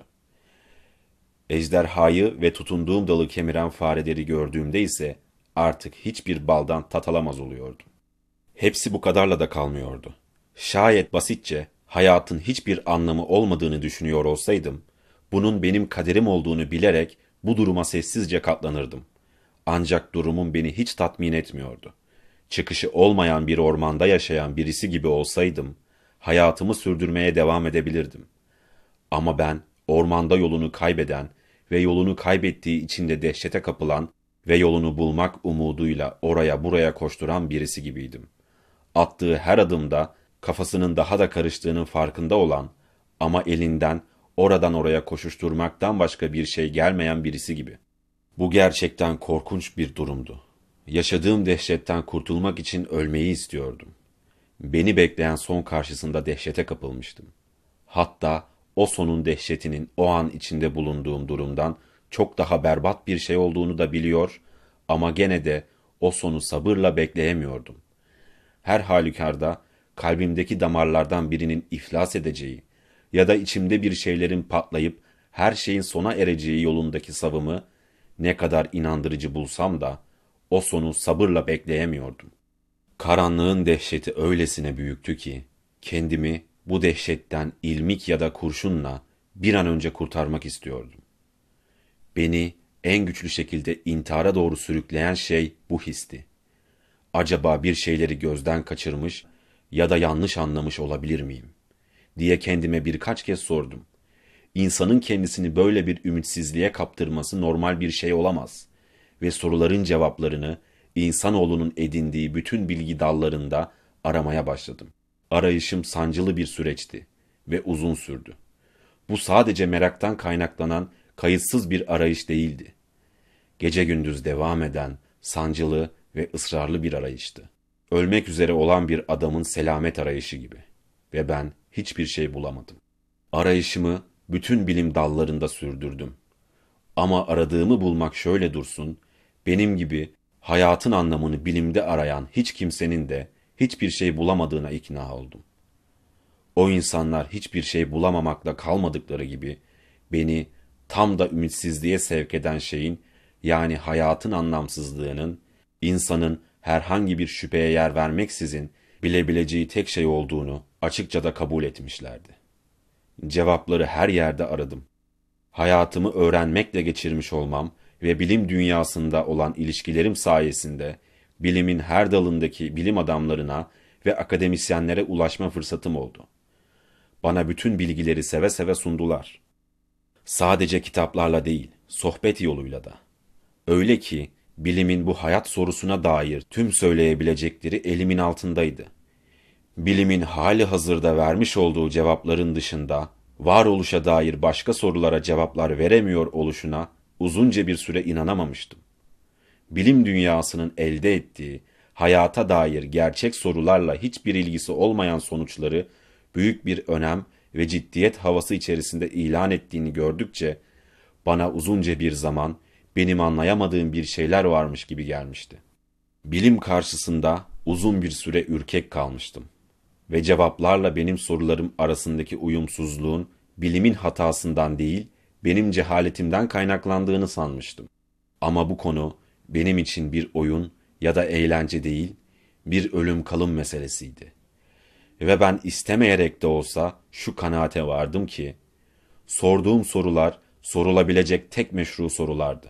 Ejderhayı ve tutunduğum dalı kemiren fareleri gördüğümde ise artık hiçbir baldan tat alamaz oluyordum. Hepsi bu kadarla da kalmıyordu. Şayet basitçe hayatın hiçbir anlamı olmadığını düşünüyor olsaydım, bunun benim kaderim olduğunu bilerek bu duruma sessizce katlanırdım. Ancak durumum beni hiç tatmin etmiyordu. Çıkışı olmayan bir ormanda yaşayan birisi gibi olsaydım, hayatımı sürdürmeye devam edebilirdim. Ama ben ormanda yolunu kaybeden ve yolunu kaybettiği içinde dehşete kapılan ve yolunu bulmak umuduyla oraya buraya koşturan birisi gibiydim. Attığı her adımda kafasının daha da karıştığının farkında olan ama elinden oradan oraya koşuşturmaktan başka bir şey gelmeyen birisi gibi. Bu gerçekten korkunç bir durumdu. Yaşadığım dehşetten kurtulmak için ölmeyi istiyordum. Beni bekleyen son karşısında dehşete kapılmıştım. Hatta o sonun dehşetinin o an içinde bulunduğum durumdan çok daha berbat bir şey olduğunu da biliyor ama gene de o sonu sabırla bekleyemiyordum. Her halükarda kalbimdeki damarlardan birinin iflas edeceği ya da içimde bir şeylerin patlayıp her şeyin sona ereceği yolundaki savımı ne kadar inandırıcı bulsam da o sonu sabırla bekleyemiyordum. Karanlığın dehşeti öylesine büyüktü ki kendimi bu dehşetten ilmik ya da kurşunla bir an önce kurtarmak istiyordum. Beni en güçlü şekilde intihara doğru sürükleyen şey bu histi. Acaba bir şeyleri gözden kaçırmış ya da yanlış anlamış olabilir miyim diye kendime birkaç kez sordum. İnsanın kendisini böyle bir ümitsizliğe kaptırması normal bir şey olamaz ve soruların cevaplarını insanoğlunun edindiği bütün bilgi dallarında aramaya başladım. Arayışım sancılı bir süreçti ve uzun sürdü. Bu sadece meraktan kaynaklanan kayıtsız bir arayış değildi. Gece gündüz devam eden sancılı ve ısrarlı bir arayıştı. Ölmek üzere olan bir adamın selamet arayışı gibi. Ve ben hiçbir şey bulamadım. Arayışımı bütün bilim dallarında sürdürdüm. Ama aradığımı bulmak şöyle dursun, benim gibi hayatın anlamını bilimde arayan hiç kimsenin de hiçbir şey bulamadığına ikna oldum. O insanlar hiçbir şey bulamamakla kalmadıkları gibi beni tam da ümitsizliğe sevk eden şeyin, yani hayatın anlamsızlığının, insanın herhangi bir şüpheye yer vermeksizin bilebileceği tek şey olduğunu açıkça da kabul etmişlerdi. Cevapları her yerde aradım. Hayatımı öğrenmekle geçirmiş olmam ve bilim dünyasında olan ilişkilerim sayesinde bilimin her dalındaki bilim adamlarına ve akademisyenlere ulaşma fırsatım oldu. Bana bütün bilgileri seve seve sundular. Sadece kitaplarla değil, sohbet yoluyla da. Öyle ki bilimin bu hayat sorusuna dair tüm söyleyebilecekleri elimin altındaydı. Bilimin hali hazırda vermiş olduğu cevapların dışında varoluşa dair başka sorulara cevaplar veremiyor oluşuna uzunca bir süre inanamamıştım. Bilim dünyasının elde ettiği hayata dair gerçek sorularla hiçbir ilgisi olmayan sonuçları büyük bir önem ve ciddiyet havası içerisinde ilan ettiğini gördükçe bana uzunca bir zaman benim anlayamadığım bir şeyler varmış gibi gelmişti. Bilim karşısında uzun bir süre ürkek kalmıştım ve cevaplarla benim sorularım arasındaki uyumsuzluğun bilimin hatasından değil, benim cehaletimden kaynaklandığını sanmıştım. Ama bu konu benim için bir oyun ya da eğlence değil, bir ölüm kalım meselesiydi. Ve ben istemeyerek de olsa şu kanaate vardım ki, sorduğum sorular sorulabilecek tek meşru sorulardı.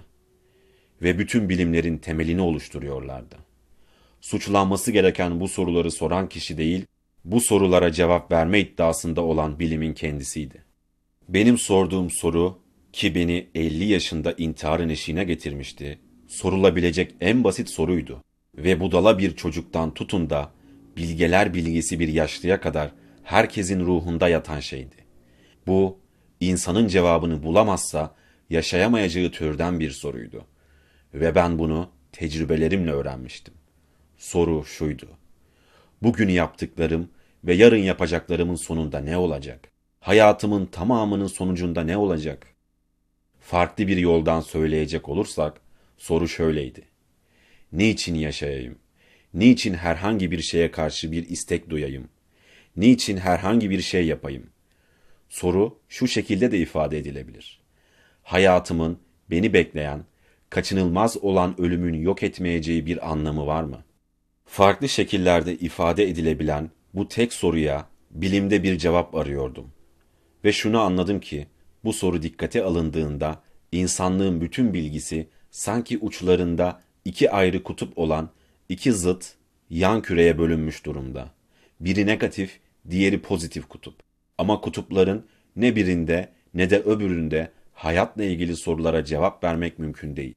Ve bütün bilimlerin temelini oluşturuyorlardı. Suçlanması gereken bu soruları soran kişi değil, bu sorulara cevap verme iddiasında olan bilimin kendisiydi. Benim sorduğum soru, ki beni elli yaşında intiharın eşiğine getirmişti, sorulabilecek en basit soruydu. Ve budala bir çocuktan tutun da, bilgeler bilgisi bir yaşlıya kadar herkesin ruhunda yatan şeydi. Bu, insanın cevabını bulamazsa yaşayamayacağı türden bir soruydu. Ve ben bunu tecrübelerimle öğrenmiştim. Soru şuydu: bugün yaptıklarım ve yarın yapacaklarımın sonunda ne olacak? Hayatımın tamamının sonucunda ne olacak? Farklı bir yoldan söyleyecek olursak, soru şöyleydi: niçin yaşayayım? Niçin herhangi bir şeye karşı bir istek duyayım? Niçin herhangi bir şey yapayım? Soru şu şekilde de ifade edilebilir: hayatımın beni bekleyen, kaçınılmaz olan ölümün yok etmeyeceği bir anlamı var mı? Farklı şekillerde ifade edilebilen bu tek soruya bilimde bir cevap arıyordum. Ve şunu anladım ki, bu soru dikkate alındığında insanlığın bütün bilgisi sanki uçlarında iki ayrı kutup olan iki zıt yan küreye bölünmüş durumda. Biri negatif, diğeri pozitif kutup. Ama kutupların ne birinde ne de öbüründe hayatla ilgili sorulara cevap vermek mümkün değil.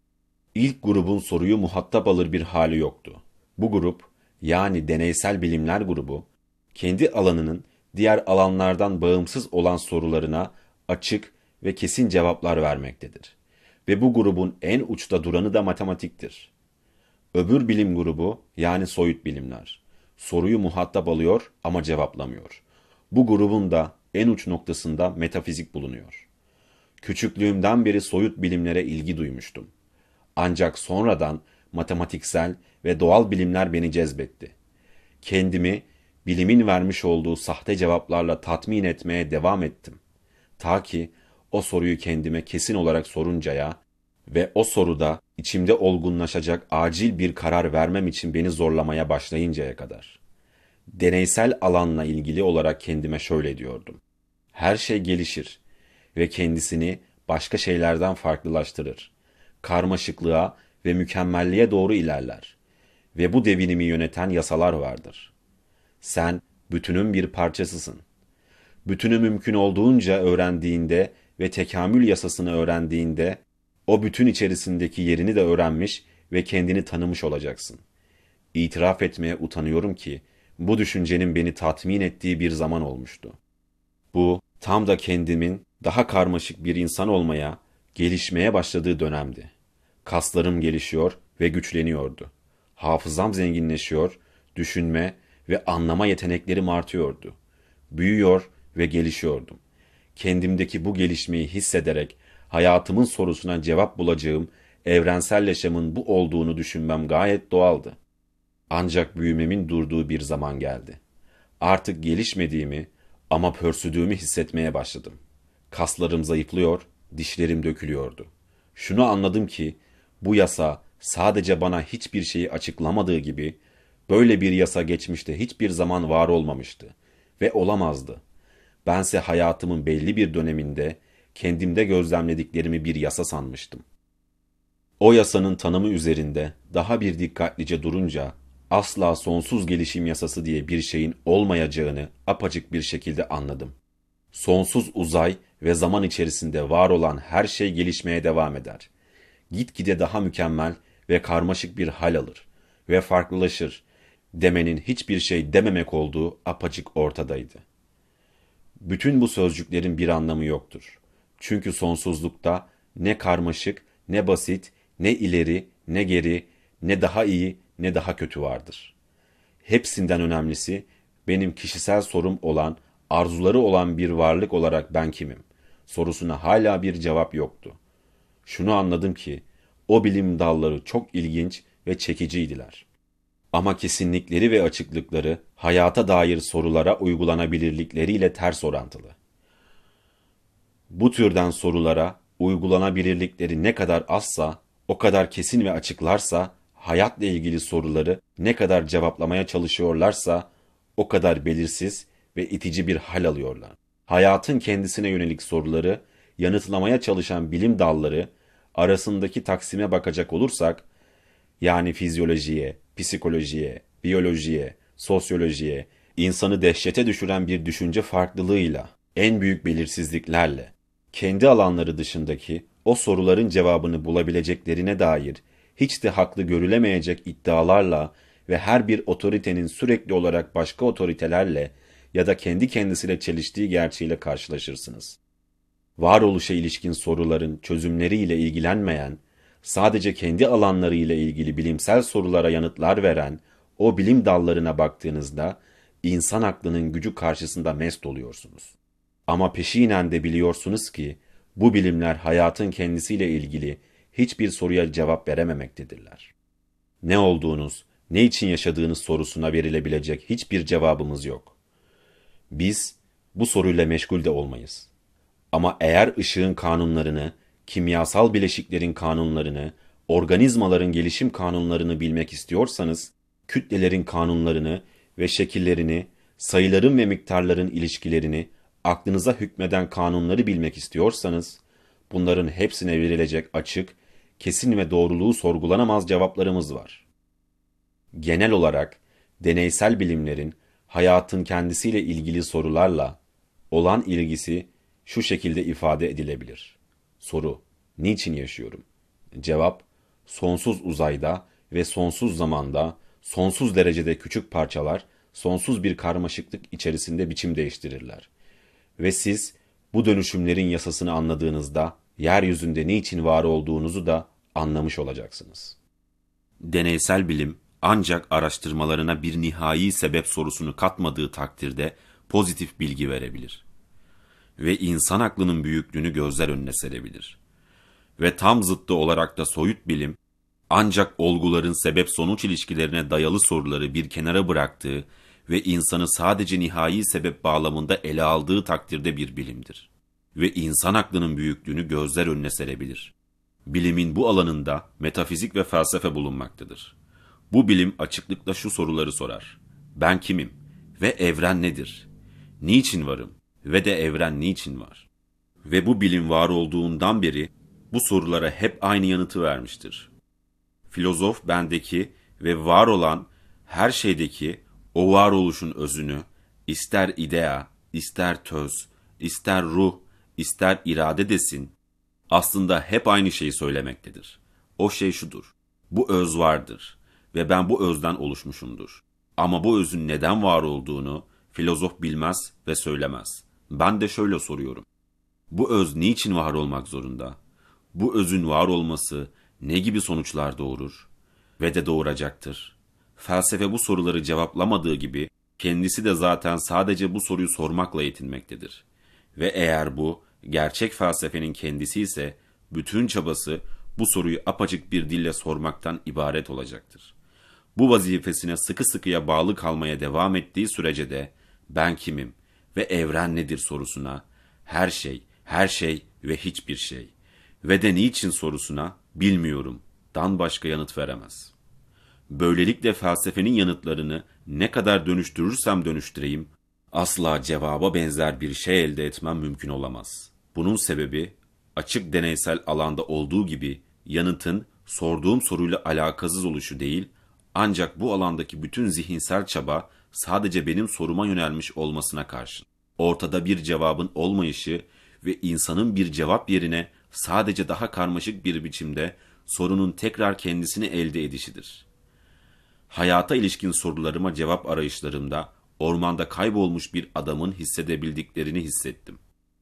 İlk grubun soruyu muhatap alır bir hali yoktu. Bu grup, yani deneysel bilimler grubu, kendi alanının diğer alanlardan bağımsız olan sorularına açık ve kesin cevaplar vermektedir. Ve bu grubun en uçta duranı da matematiktir. Öbür bilim grubu, yani soyut bilimler, soruyu muhatap alıyor ama cevaplamıyor. Bu grubun da en uç noktasında metafizik bulunuyor. Küçüklüğümden beri soyut bilimlere ilgi duymuştum. Ancak sonradan matematiksel ve doğal bilimler beni cezbetti. Kendimi bilimin vermiş olduğu sahte cevaplarla tatmin etmeye devam ettim. Ta ki o soruyu kendime kesin olarak soruncaya ve o soruda içimde olgunlaşacak acil bir karar vermem için beni zorlamaya başlayıncaya kadar. Deneysel alanla ilgili olarak kendime şöyle diyordum: her şey gelişir ve kendisini başka şeylerden farklılaştırır. Karmaşıklığa ve mükemmelliğe doğru ilerler. Ve bu devinimi yöneten yasalar vardır. Sen bütünün bir parçasısın. Bütünü mümkün olduğunca öğrendiğinde ve tekamül yasasını öğrendiğinde, o bütün içerisindeki yerini de öğrenmiş ve kendini tanımış olacaksın. İtiraf etmeye utanıyorum ki, bu düşüncenin beni tatmin ettiği bir zaman olmuştu. Bu, tam da kendimin daha karmaşık bir insan olmaya, gelişmeye başladığı dönemdi. Kaslarım gelişiyor ve güçleniyordu. Hafızam zenginleşiyor, düşünme ve anlama yeteneklerim artıyordu. Büyüyor ve gelişiyordum. Kendimdeki bu gelişmeyi hissederek hayatımın sorusuna cevap bulacağım evrensel yaşamın bu olduğunu düşünmem gayet doğaldı. Ancak büyümemin durduğu bir zaman geldi. Artık gelişmediğimi ama pörsüdüğümü hissetmeye başladım. Kaslarım zayıflıyor, dişlerim dökülüyordu. Şunu anladım ki, bu yasa sadece bana hiçbir şeyi açıklamadığı gibi, böyle bir yasa geçmişte hiçbir zaman var olmamıştı ve olamazdı. Bense hayatımın belli bir döneminde kendimde gözlemlediklerimi bir yasa sanmıştım. O yasanın tanımı üzerinde daha bir dikkatlice durunca asla sonsuz gelişim yasası diye bir şeyin olmayacağını apaçık bir şekilde anladım. Sonsuz uzay ve zaman içerisinde var olan her şey gelişmeye devam eder. Gitgide daha mükemmel ve karmaşık bir hal alır ve farklılaşır demenin hiçbir şey dememek olduğu apaçık ortadaydı. Bütün bu sözcüklerin bir anlamı yoktur. Çünkü sonsuzlukta ne karmaşık, ne basit, ne ileri, ne geri, ne daha iyi, ne daha kötü vardır. Hepsinden önemlisi benim kişisel sorum olan, arzuları olan bir varlık olarak ben kimim? Sorusuna hala bir cevap yoktu. Şunu anladım ki o bilim dalları çok ilginç ve çekiciydiler. Ama kesinlikleri ve açıklıkları hayata dair sorulara uygulanabilirlikleriyle ters orantılı. Bu türden sorulara uygulanabilirlikleri ne kadar azsa, o kadar kesin ve açıklarsa, hayatla ilgili soruları ne kadar cevaplamaya çalışıyorlarsa, o kadar belirsiz ve itici bir hal alıyorlar. Hayatın kendisine yönelik soruları yanıtlamaya çalışan bilim dalları arasındaki taksime bakacak olursak, yani fizyolojiye, psikolojiye, biyolojiye, sosyolojiye, insanı dehşete düşüren bir düşünce farklılığıyla, en büyük belirsizliklerle, kendi alanları dışındaki o soruların cevabını bulabileceklerine dair hiç de haklı görülemeyecek iddialarla ve her bir otoritenin sürekli olarak başka otoritelerle ya da kendi kendisiyle çeliştiği gerçeğiyle karşılaşırsınız. Varoluşa ilişkin soruların çözümleriyle ilgilenmeyen, sadece kendi alanlarıyla ilgili bilimsel sorulara yanıtlar veren o bilim dallarına baktığınızda insan aklının gücü karşısında mest oluyorsunuz. Ama peşinen de biliyorsunuz ki bu bilimler hayatın kendisiyle ilgili hiçbir soruya cevap verememektedirler. Ne olduğunuz, ne için yaşadığınız sorusuna verilebilecek hiçbir cevabımız yok. Biz bu soruyla meşgul de olmayız. Ama eğer ışığın kanunlarını, kimyasal bileşiklerin kanunlarını, organizmaların gelişim kanunlarını bilmek istiyorsanız, kütlelerin kanunlarını ve şekillerini, sayıların ve miktarların ilişkilerini, aklınıza hükmeden kanunları bilmek istiyorsanız, bunların hepsine verilecek açık, kesin ve doğruluğu sorgulanamaz cevaplarımız var. Genel olarak, deneysel bilimlerin hayatın kendisiyle ilgili sorularla olan ilgisi şu şekilde ifade edilebilir. Soru: niçin yaşıyorum? Cevap: sonsuz uzayda ve sonsuz zamanda, sonsuz derecede küçük parçalar, sonsuz bir karmaşıklık içerisinde biçim değiştirirler. Ve siz bu dönüşümlerin yasasını anladığınızda, yeryüzünde niçin var olduğunuzu da anlamış olacaksınız. Deneysel bilim, ancak araştırmalarına bir nihai sebep sorusunu katmadığı takdirde pozitif bilgi verebilir. Ve insan aklının büyüklüğünü gözler önüne serebilir. Ve tam zıttı olarak da soyut bilim, ancak olguların sebep-sonuç ilişkilerine dayalı soruları bir kenara bıraktığı ve insanı sadece nihai sebep bağlamında ele aldığı takdirde bir bilimdir. Ve insan aklının büyüklüğünü gözler önüne serebilir. Bilimin bu alanında metafizik ve felsefe bulunmaktadır. Bu bilim açıklıkla şu soruları sorar: ben kimim ve evren nedir? Niçin varım ve de evren niçin var? Ve bu bilim var olduğundan beri bu sorulara hep aynı yanıtı vermiştir. Filozof bendeki ve var olan her şeydeki o varoluşun özünü, ister idea, ister töz, ister ruh, ister irade desin, aslında hep aynı şeyi söylemektedir. O şey şudur: bu öz vardır ve ben bu özden oluşmuşumdur. Ama bu özün neden var olduğunu filozof bilmez ve söylemez. Ben de şöyle soruyorum: bu öz niçin var olmak zorunda? Bu özün var olması ne gibi sonuçlar doğurur? Ve de doğuracaktır. Felsefe bu soruları cevaplamadığı gibi kendisi de zaten sadece bu soruyu sormakla yetinmektedir. Ve eğer bu gerçek felsefenin kendisi ise bütün çabası bu soruyu apaçık bir dille sormaktan ibaret olacaktır. Bu vazifesine sıkı sıkıya bağlı kalmaya devam ettiği sürece de ben kimim ve evren nedir sorusuna her şey, her şey ve hiçbir şey ve de niçin sorusuna bilmiyorum dan başka yanıt veremez. Böylelikle felsefenin yanıtlarını ne kadar dönüştürürsem dönüştüreyim Asla cevaba benzer bir şey elde etmem mümkün olamaz. Bunun sebebi, açık deneysel alanda olduğu gibi yanıtın sorduğum soruyla alakasız oluşu değil, ancak bu alandaki bütün zihinsel çaba sadece benim soruma yönelmiş olmasına karşın. Ortada bir cevabın olmayışı ve insanın bir cevap yerine sadece daha karmaşık bir biçimde sorunun tekrar kendisini elde edişidir. Hayata ilişkin sorularıma cevap arayışlarımda ormanda kaybolmuş bir adamın hissedebildiklerini hissettim.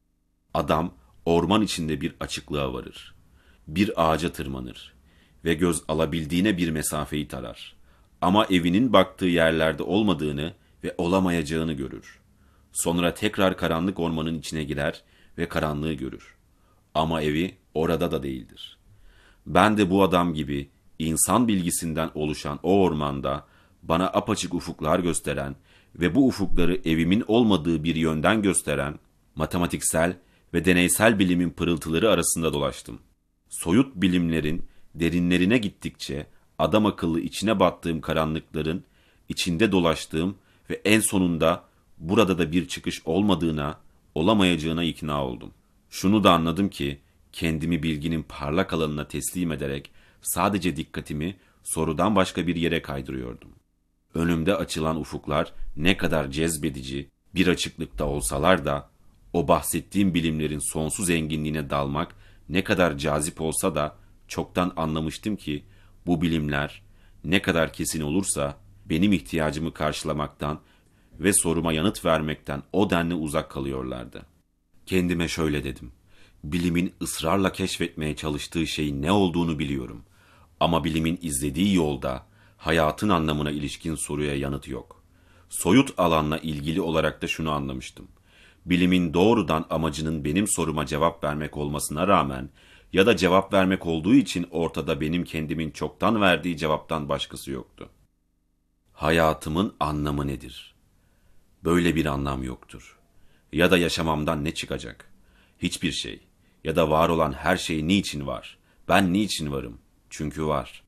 Adam orman içinde bir açıklığa varır. Bir ağaca tırmanır ve göz alabildiğine bir mesafeyi tarar. Ama evinin baktığı yerlerde olmadığını ve olamayacağını görür. Sonra tekrar karanlık ormanın içine girer ve karanlığı görür. Ama evi orada da değildir. Ben de bu adam gibi insan bilgisinden oluşan o ormanda bana apaçık ufuklar gösteren ve bu ufukları evimin olmadığı bir yönden gösteren matematiksel ve deneysel bilimin pırıltıları arasında dolaştım. Soyut bilimlerin derinlerine gittikçe adam akıllı içine battığım karanlıkların içinde dolaştığım ve en sonunda burada da bir çıkış olmadığına, olamayacağına ikna oldum. Şunu da anladım ki kendimi bilginin parlak alanına teslim ederek sadece dikkatimi sorudan başka bir yere kaydırıyordum. Önümde açılan ufuklar ne kadar cezbedici bir açıklıkta olsalar da o bahsettiğim bilimlerin sonsuz enginliğine dalmak ne kadar cazip olsa da çoktan anlamıştım ki bu bilimler ne kadar kesin olursa benim ihtiyacımı karşılamaktan ve soruma yanıt vermekten o denli uzak kalıyorlardı. Kendime şöyle dedim: bilimin ısrarla keşfetmeye çalıştığı şeyin ne olduğunu biliyorum. Ama bilimin izlediği yolda hayatın anlamına ilişkin soruya yanıt yok. Soyut alanla ilgili olarak da şunu anlamıştım: bilimin doğrudan amacının benim soruma cevap vermek olmasına rağmen ya da cevap vermek olduğu için ortada benim kendimin çoktan verdiği cevaptan başkası yoktu. Hayatımın anlamı nedir? Böyle bir anlam yoktur. Ya da yaşamamdan ne çıkacak? Hiçbir şey. Ya da var olan her şey niçin var? Ben niçin varım? Çünkü var.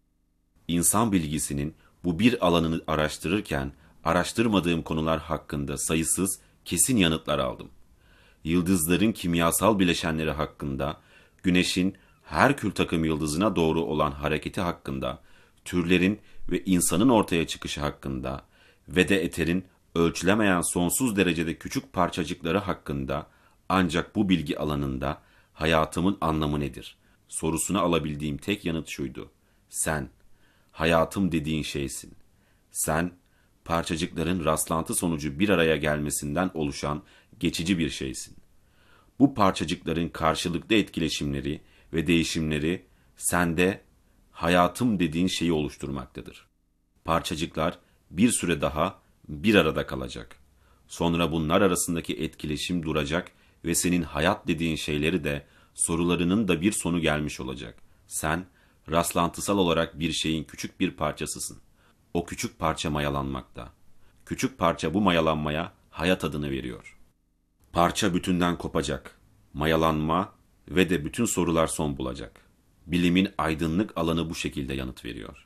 İnsan bilgisinin bu bir alanını araştırırken araştırmadığım konular hakkında sayısız kesin yanıtlar aldım. Yıldızların kimyasal bileşenleri hakkında, güneşin Herkül takım yıldızına doğru olan hareketi hakkında, türlerin ve insanın ortaya çıkışı hakkında ve de eterin ölçülemeyen sonsuz derecede küçük parçacıkları hakkında, ancak bu bilgi alanında hayatımın anlamı nedir sorusuna alabildiğim tek yanıt şuydu: sen, hayatım dediğin şeysin. Sen, parçacıkların rastlantı sonucu bir araya gelmesinden oluşan geçici bir şeysin. Bu parçacıkların karşılıklı etkileşimleri ve değişimleri sende hayatım dediğin şeyi oluşturmaktadır. Parçacıklar bir süre daha bir arada kalacak. Sonra bunlar arasındaki etkileşim duracak ve senin hayat dediğin şeyleri de, sorularının da bir sonu gelmiş olacak. Sen, rastlantısal olarak bir şeyin küçük bir parçasısın. O küçük parça mayalanmakta. Küçük parça bu mayalanmaya hayat adını veriyor. Parça bütünden kopacak. Mayalanma ve de bütün sorular son bulacak. Bilimin aydınlık alanı bu şekilde yanıt veriyor.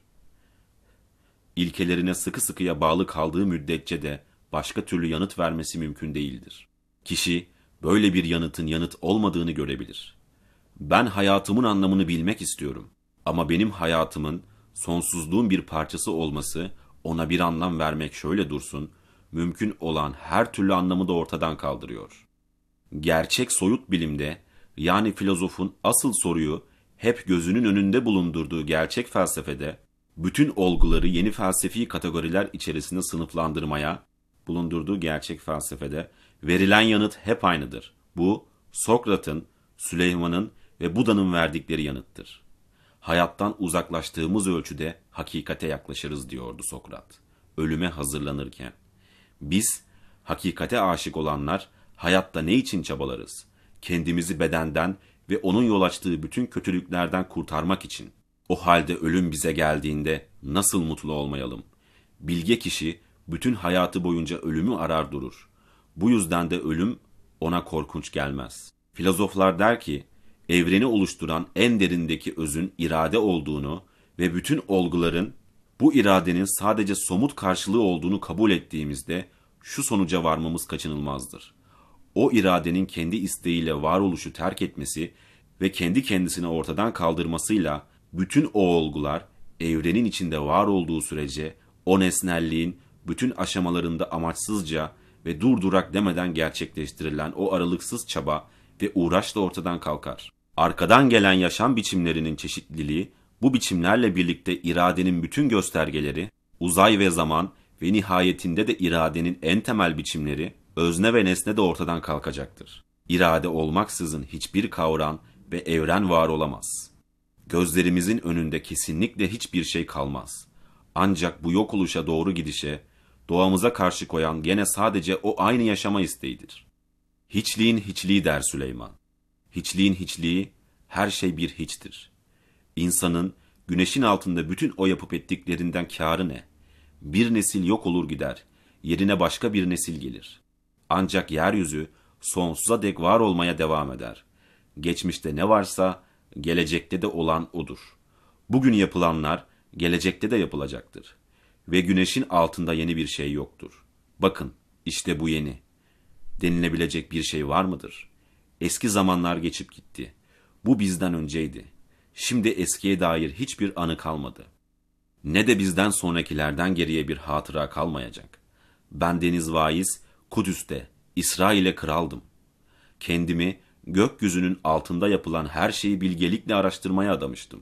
İlkelerine sıkı sıkıya bağlı kaldığı müddetçe de başka türlü yanıt vermesi mümkün değildir. Kişi böyle bir yanıtın yanıt olmadığını görebilir. Ben hayatımın anlamını bilmek istiyorum. Ama benim hayatımın sonsuzluğun bir parçası olması, ona bir anlam vermek şöyle dursun, mümkün olan her türlü anlamı da ortadan kaldırıyor. Gerçek soyut bilimde, yani filozofun asıl soruyu hep gözünün önünde bulundurduğu gerçek felsefede, bütün olguları yeni felsefi kategoriler içerisinde sınıflandırmaya bulundurduğu gerçek felsefede verilen yanıt hep aynıdır. Bu, Sokrat'ın, Süleyman'ın ve Buda'nın verdikleri yanıttır. Hayattan uzaklaştığımız ölçüde hakikate yaklaşırız diyordu Sokrat, ölüme hazırlanırken. Biz, hakikate aşık olanlar, hayatta ne için çabalarız? Kendimizi bedenden ve onun yol açtığı bütün kötülüklerden kurtarmak için. O halde ölüm bize geldiğinde nasıl mutlu olmayalım? Bilge kişi bütün hayatı boyunca ölümü arar durur. Bu yüzden de ölüm ona korkunç gelmez. Filozoflar der ki, evreni oluşturan en derindeki özün irade olduğunu ve bütün olguların bu iradenin sadece somut karşılığı olduğunu kabul ettiğimizde şu sonuca varmamız kaçınılmazdır. O iradenin kendi isteğiyle varoluşu terk etmesi ve kendi kendisini ortadan kaldırmasıyla bütün o olgular evrenin içinde var olduğu sürece o nesnelliğin bütün aşamalarında amaçsızca ve durdurak demeden gerçekleştirilen o aralıksız çaba ve uğraş da ortadan kalkar. Arkadan gelen yaşam biçimlerinin çeşitliliği, bu biçimlerle birlikte iradenin bütün göstergeleri, uzay ve zaman ve nihayetinde de iradenin en temel biçimleri, özne ve nesne de ortadan kalkacaktır. İrade olmaksızın hiçbir kavram ve evren var olamaz. Gözlerimizin önünde kesinlikle hiçbir şey kalmaz. Ancak bu yok oluşa doğru gidişe, doğamıza karşı koyan gene sadece o aynı yaşama isteğidir. Hiçliğin hiçliği der Süleyman. Hiçliğin hiçliği, her şey bir hiçtir. İnsanın güneşin altında bütün o yapıp ettiklerinden kârı ne? Bir nesil yok olur gider, yerine başka bir nesil gelir. Ancak yeryüzü sonsuza dek var olmaya devam eder. Geçmişte ne varsa gelecekte de olan odur. Bugün yapılanlar gelecekte de yapılacaktır. Ve güneşin altında yeni bir şey yoktur. Bakın, işte bu yeni. Denilebilecek bir şey var mıdır? Eski zamanlar geçip gitti. Bu bizden önceydi. Şimdi eskiye dair hiçbir anı kalmadı. Ne de bizden sonrakilerden geriye bir hatıra kalmayacak. Ben Deniz Vaiz, Kudüs'te, İsrail'e kraldım. Kendimi gökyüzünün altında yapılan her şeyi bilgelikle araştırmaya adamıştım.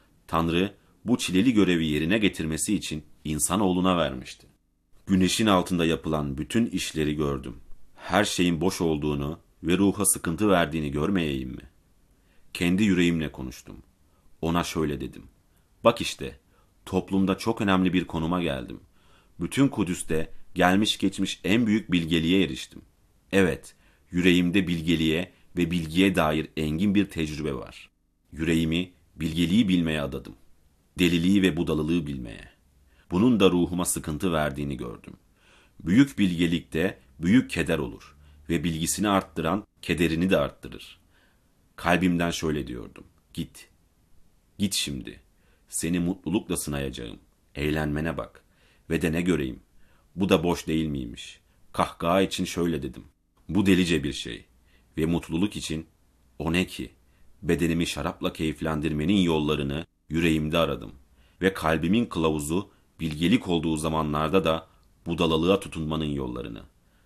Tanrı bu çileli görevi yerine getirmesi için insanoğluna vermişti. Güneşin altında yapılan bütün işleri gördüm. Her şeyin boş olduğunu ve ruha sıkıntı verdiğini görmeyeyim mi? Kendi yüreğimle konuştum. Ona şöyle dedim. Bak işte, toplumda çok önemli bir konuma geldim. Bütün Kudüs'te gelmiş geçmiş en büyük bilgeliğe eriştim. Evet, yüreğimde bilgeliğe ve bilgiye dair engin bir tecrübe var. Yüreğimi bilgeliği bilmeye adadım. Deliliği ve budalılığı bilmeye. Bunun da ruhuma sıkıntı verdiğini gördüm. Büyük bilgelikte büyük keder olur ve bilgisini arttıran kederini de arttırır. Kalbimden şöyle diyordum. Git. Git şimdi. Seni mutlulukla sınayacağım. Eğlenmene bak. Ve de ne göreyim. Bu da boş değil miymiş? Kahkaha için şöyle dedim. Bu delice bir şey. Ve mutluluk için o ne ki? Bedenimi şarapla keyiflendirmenin yollarını yüreğimde aradım. Ve kalbimin kılavuzu bilgelik olduğu zamanlarda da budalalığa tutunmanın yollarını.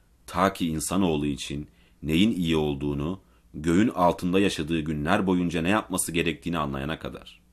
Ta ki insanoğlu için neyin iyi olduğunu, göğün altında yaşadığı günler boyunca ne yapması gerektiğini anlayana kadar.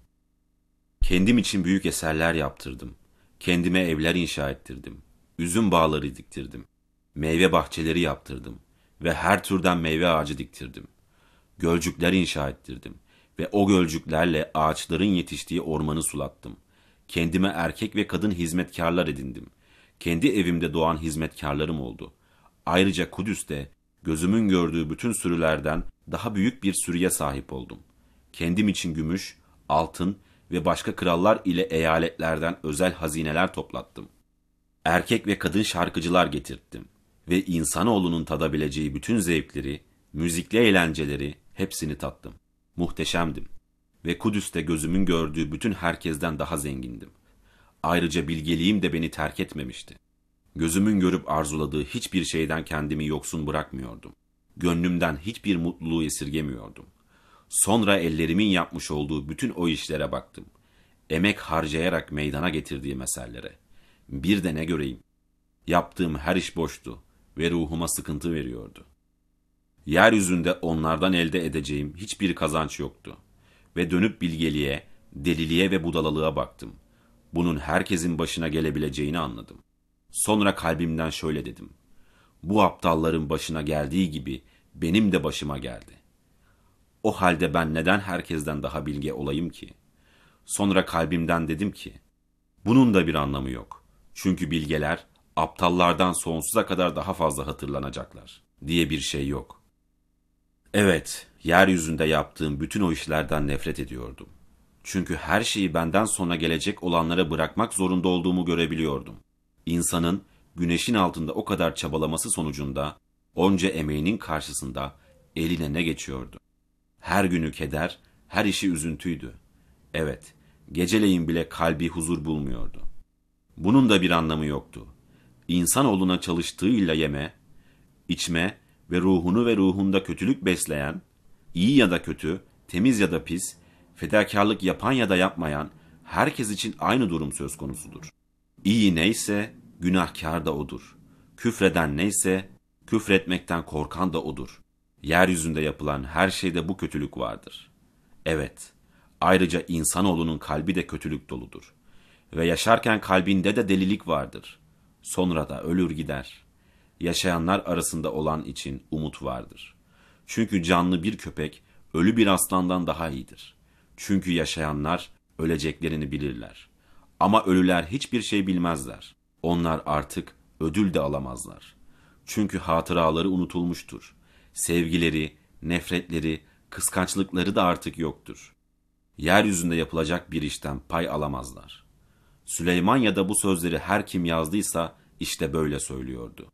Kendim için büyük eserler yaptırdım. Kendime evler inşa ettirdim. Üzüm bağları diktirdim. Meyve bahçeleri yaptırdım. Ve her türden meyve ağacı diktirdim. Gölcükler inşa ettirdim. Ve o gölcüklerle ağaçların yetiştiği ormanı sulattım. Kendime erkek ve kadın hizmetkarlar edindim. Kendi evimde doğan hizmetkarlarım oldu. Ayrıca Kudüs'te gözümün gördüğü bütün sürülerden daha büyük bir sürüye sahip oldum. Kendim için gümüş, altın ve başka krallar ile eyaletlerden özel hazineler toplattım. Erkek ve kadın şarkıcılar getirttim ve insanoğlunun tadabileceği bütün zevkleri, müzikli eğlenceleri hepsini tattım. Muhteşemdim ve Kudüs'te gözümün gördüğü bütün herkesten daha zengindim. Ayrıca bilgeliğim de beni terk etmemişti. Gözümün görüp arzuladığı hiçbir şeyden kendimi yoksun bırakmıyordum. Gönlümden hiçbir mutluluğu esirgemiyordum. Sonra ellerimin yapmış olduğu bütün o işlere baktım. Emek harcayarak meydana getirdiğim eserlere. Bir de ne göreyim? Yaptığım her iş boştu ve ruhuma sıkıntı veriyordu. Yeryüzünde onlardan elde edeceğim hiçbir kazanç yoktu. Ve dönüp bilgeliğe, deliliğe ve budalalığa baktım. Bunun herkesin başına gelebileceğini anladım. Sonra kalbimden şöyle dedim. Bu aptalların başına geldiği gibi benim de başıma geldi. O halde ben neden herkesten daha bilge olayım ki? Sonra kalbimden dedim ki, bunun da bir anlamı yok. Çünkü bilgeler aptallardan sonsuza kadar daha fazla hatırlanacaklar diye bir şey yok. Evet, yeryüzünde yaptığım bütün o işlerden nefret ediyordum. Çünkü her şeyi benden sonra gelecek olanlara bırakmak zorunda olduğumu görebiliyordum. İnsanın güneşin altında o kadar çabalaması sonucunda onca emeğinin karşısında eline ne geçiyordu? Her günü keder, her işi üzüntüydü. Evet, geceleyin bile kalbi huzur bulmuyordu. Bunun da bir anlamı yoktu. İnsanoğluna çalıştığıyla yeme, içme ve ruhunu ve ruhunda kötülük besleyen, iyi ya da kötü, temiz ya da pis, fedakarlık yapan ya da yapmayan herkes için aynı durum söz konusudur. İyi neyse günahkar da odur. Küfreden neyse küfretmekten korkan da odur. Yeryüzünde yapılan her şeyde bu kötülük vardır. Evet, ayrıca insanoğlunun kalbi de kötülük doludur. Ve yaşarken kalbinde de delilik vardır. Sonra da ölür gider. Yaşayanlar arasında olan için umut vardır. Çünkü canlı bir köpek ölü bir aslandan daha iyidir. Çünkü yaşayanlar öleceklerini bilirler. Ama ölüler hiçbir şey bilmezler. Onlar artık ödül de alamazlar. Çünkü hatıraları unutulmuştur. Sevgileri, nefretleri, kıskançlıkları da artık yoktur. Yeryüzünde yapılacak bir işten pay alamazlar. Süleyman ya da bu sözleri her kim yazdıysa işte böyle söylüyordu.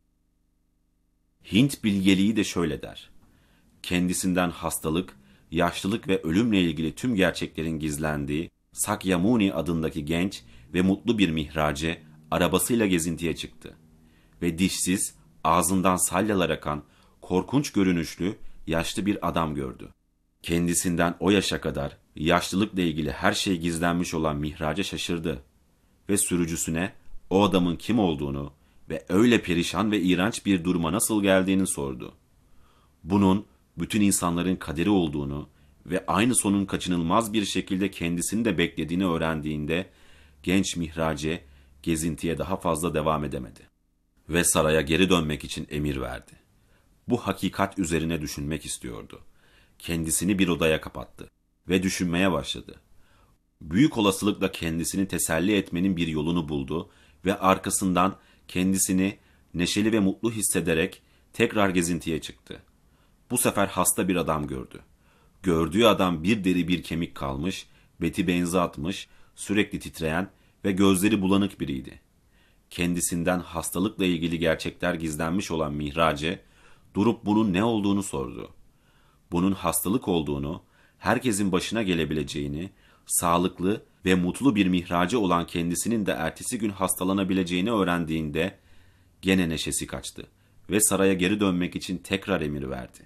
Hint bilgeliği de şöyle der. Kendisinden hastalık, yaşlılık ve ölümle ilgili tüm gerçeklerin gizlendiği Sakyamuni adındaki genç ve mutlu bir mihrace arabasıyla gezintiye çıktı. Ve dişsiz, ağzından salyalar akan, korkunç görünüşlü, yaşlı bir adam gördü. Kendisinden o yaşa kadar yaşlılıkla ilgili her şey gizlenmiş olan mihrace şaşırdı. Ve sürücüsüne o adamın kim olduğunu ve öyle perişan ve iğrenç bir duruma nasıl geldiğini sordu. Bunun bütün insanların kaderi olduğunu ve aynı sonun kaçınılmaz bir şekilde kendisini de beklediğini öğrendiğinde genç mihrace gezintiye daha fazla devam edemedi. Ve saraya geri dönmek için emir verdi. Bu hakikat üzerine düşünmek istiyordu. Kendisini bir odaya kapattı ve düşünmeye başladı. Büyük olasılıkla kendisini teselli etmenin bir yolunu buldu ve arkasından kendisini neşeli ve mutlu hissederek tekrar gezintiye çıktı. Bu sefer hasta bir adam gördü. Gördüğü adam bir deri bir kemik kalmış, beti benzi atmış, sürekli titreyen ve gözleri bulanık biriydi. Kendisinden hastalıkla ilgili gerçekler gizlenmiş olan mihrace, durup bunun ne olduğunu sordu. Bunun hastalık olduğunu, herkesin başına gelebileceğini, sağlıklı ve mutlu bir mihrace olan kendisinin de ertesi gün hastalanabileceğini öğrendiğinde gene neşesi kaçtı ve saraya geri dönmek için tekrar emir verdi.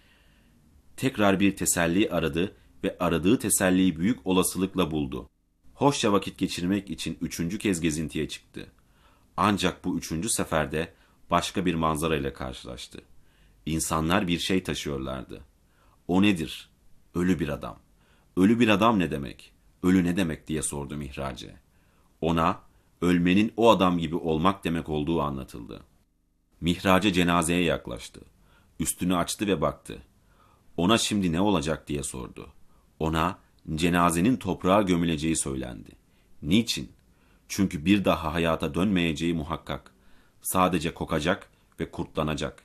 Tekrar bir teselli aradı ve aradığı teselliyi büyük olasılıkla buldu. Hoşça vakit geçirmek için üçüncü kez gezintiye çıktı. Ancak bu üçüncü seferde başka bir manzara ile karşılaştı. İnsanlar bir şey taşıyorlardı. O nedir? Ölü bir adam. Ölü bir adam ne demek? Ölü ne demek diye sordu mihrace. Ona ölmenin o adam gibi olmak demek olduğu anlatıldı. Mihrace cenazeye yaklaştı. Üstünü açtı ve baktı. Ona şimdi ne olacak diye sordu. Ona cenazenin toprağa gömüleceği söylendi. Niçin? Çünkü bir daha hayata dönmeyeceği muhakkak. Sadece kokacak ve kurtlanacak.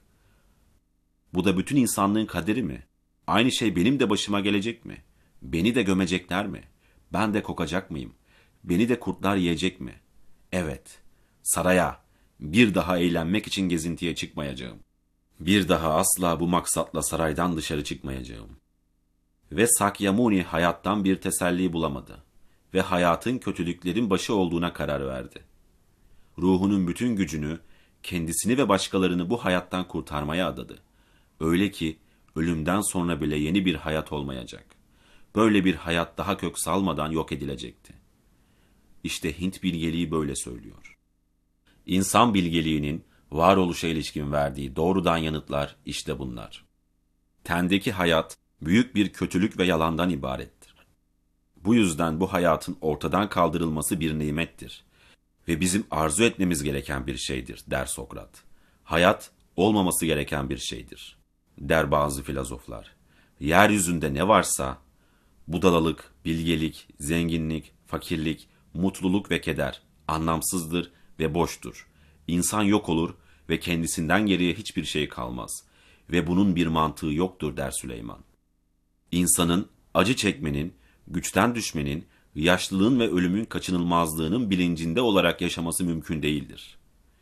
Bu da bütün insanlığın kaderi mi? Aynı şey benim de başıma gelecek mi? Beni de gömecekler mi? Ben de kokacak mıyım? Beni de kurtlar yiyecek mi? Evet, saraya, bir daha eğlenmek için gezintiye çıkmayacağım. Bir daha asla bu maksatla saraydan dışarı çıkmayacağım. Ve Sakyamuni hayattan bir teselli bulamadı ve hayatın kötülüklerin başı olduğuna karar verdi. Ruhunun bütün gücünü, kendisini ve başkalarını bu hayattan kurtarmaya adadı. Öyle ki ölümden sonra bile yeni bir hayat olmayacak. Böyle bir hayat daha kök salmadan yok edilecekti. İşte Hint bilgeliği böyle söylüyor. İnsan bilgeliğinin varoluşa ilişkin verdiği doğrudan yanıtlar işte bunlar. Tendeki hayat büyük bir kötülük ve yalandan ibarettir. Bu yüzden bu hayatın ortadan kaldırılması bir nimettir ve bizim arzu etmemiz gereken bir şeydir der Sokrat. Hayat olmaması gereken bir şeydir der bazı filozoflar. Yeryüzünde ne varsa budalalık, bilgelik, zenginlik, fakirlik, mutluluk ve keder anlamsızdır ve boştur. İnsan yok olur ve kendisinden geriye hiçbir şey kalmaz ve bunun bir mantığı yoktur der Süleyman. İnsanın acı çekmenin, güçten düşmenin, yaşlılığın ve ölümün kaçınılmazlığının bilincinde olarak yaşaması mümkün değildir.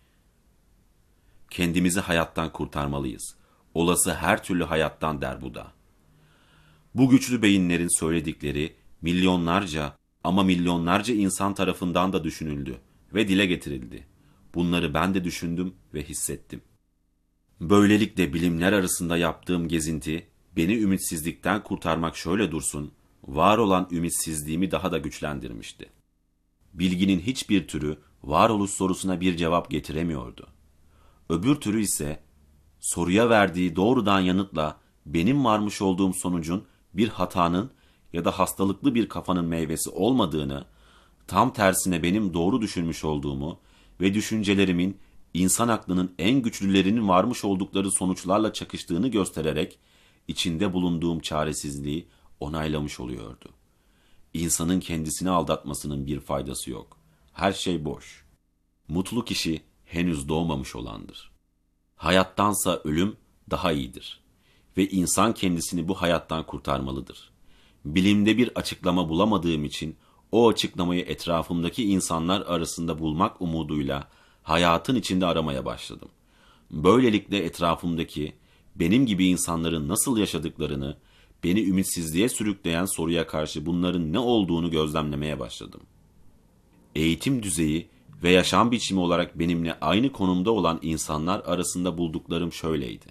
Kendimizi hayattan kurtarmalıyız. Olası her türlü hayattan der bu da. Bu güçlü beyinlerin söyledikleri milyonlarca ama milyonlarca insan tarafından da düşünüldü ve dile getirildi. Bunları ben de düşündüm ve hissettim. Böylelikle bilimler arasında yaptığım gezinti, beni ümitsizlikten kurtarmak şöyle dursun, var olan ümitsizliğimi daha da güçlendirmişti. Bilginin hiçbir türü varoluş sorusuna bir cevap getiremiyordu. Öbür türü ise soruya verdiği doğrudan yanıtla benim varmış olduğum sonucun bir hatanın ya da hastalıklı bir kafanın meyvesi olmadığını, tam tersine benim doğru düşünmüş olduğumu ve düşüncelerimin insan aklının en güçlülerinin varmış oldukları sonuçlarla çakıştığını göstererek içinde bulunduğum çaresizliği onaylamış oluyordu. İnsanın kendisini aldatmasının bir faydası yok. Her şey boş. Mutlu kişi henüz doğmamış olandır. Hayattansa ölüm daha iyidir ve insan kendisini bu hayattan kurtarmalıdır. Bilimde bir açıklama bulamadığım için o açıklamayı etrafımdaki insanlar arasında bulmak umuduyla hayatın içinde aramaya başladım. Böylelikle etrafımdaki benim gibi insanların nasıl yaşadıklarını, beni ümitsizliğe sürükleyen soruya karşı bunların ne olduğunu gözlemlemeye başladım. Eğitim düzeyi ve yaşam biçimi olarak benimle aynı konumda olan insanlar arasında bulduklarım şöyleydi.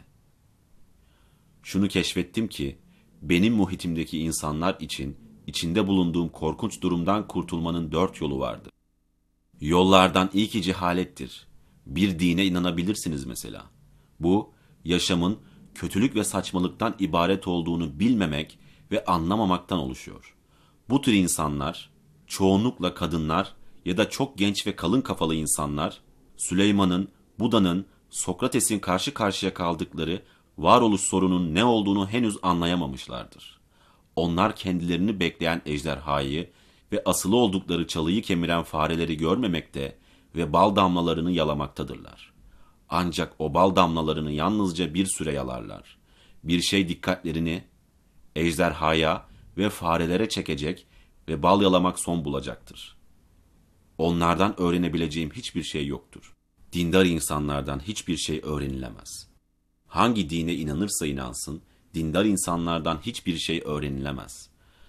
Şunu keşfettim ki, benim muhitimdeki insanlar için içinde bulunduğum korkunç durumdan kurtulmanın dört yolu vardı. Yollardan ilki cehalettir. Bir dine inanabilirsiniz mesela. Bu, yaşamın kötülük ve saçmalıktan ibaret olduğunu bilmemek ve anlamamaktan oluşuyor. Bu tür insanlar, çoğunlukla kadınlar ya da çok genç ve kalın kafalı insanlar, Süleyman'ın, Buda'nın, Sokrates'in karşı karşıya kaldıkları varoluş sorunun ne olduğunu henüz anlayamamışlardır. Onlar kendilerini bekleyen ejderhayı ve asılı oldukları çalıyı kemiren fareleri görmemekte ve bal damlalarını yalamaktadırlar. Ancak o bal damlalarını yalnızca bir süre yalarlar. Bir şey dikkatlerini ejderhaya ve farelere çekecek ve bal yalamak son bulacaktır. Onlardan öğrenebileceğim hiçbir şey yoktur. Dindar insanlardan hiçbir şey öğrenilemez. Hangi dine inanırsa inansın, dindar insanlardan hiçbir şey öğrenilemez.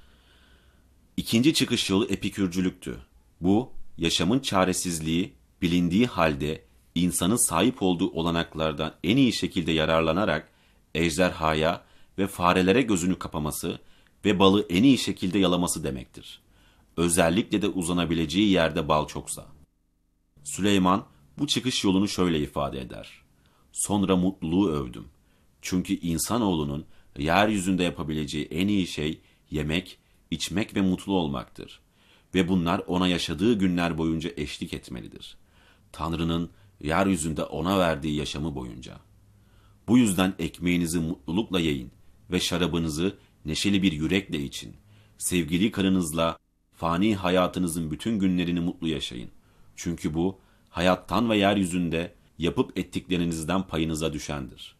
İkinci çıkış yolu epikürcülüktü. Bu, yaşamın çaresizliği, bilindiği halde insanın sahip olduğu olanaklardan en iyi şekilde yararlanarak ejderhaya ve farelere gözünü kapaması ve balı en iyi şekilde yalaması demektir. Özellikle de uzanabileceği yerde bal çoksa. Süleyman bu çıkış yolunu şöyle ifade eder. Sonra mutluluğu övdüm. Çünkü insanoğlunun yeryüzünde yapabileceği en iyi şey yemek, içmek ve mutlu olmaktır. Ve bunlar ona yaşadığı günler boyunca eşlik etmelidir. Tanrı'nın yeryüzünde ona verdiği yaşamı boyunca. Bu yüzden ekmeğinizi mutlulukla yiyin ve şarabınızı neşeli bir yürekle için. Sevgili karınızla fani hayatınızın bütün günlerini mutlu yaşayın. Çünkü bu, hayattan ve yeryüzünde yapıp ettiklerinizden payınıza düşendir.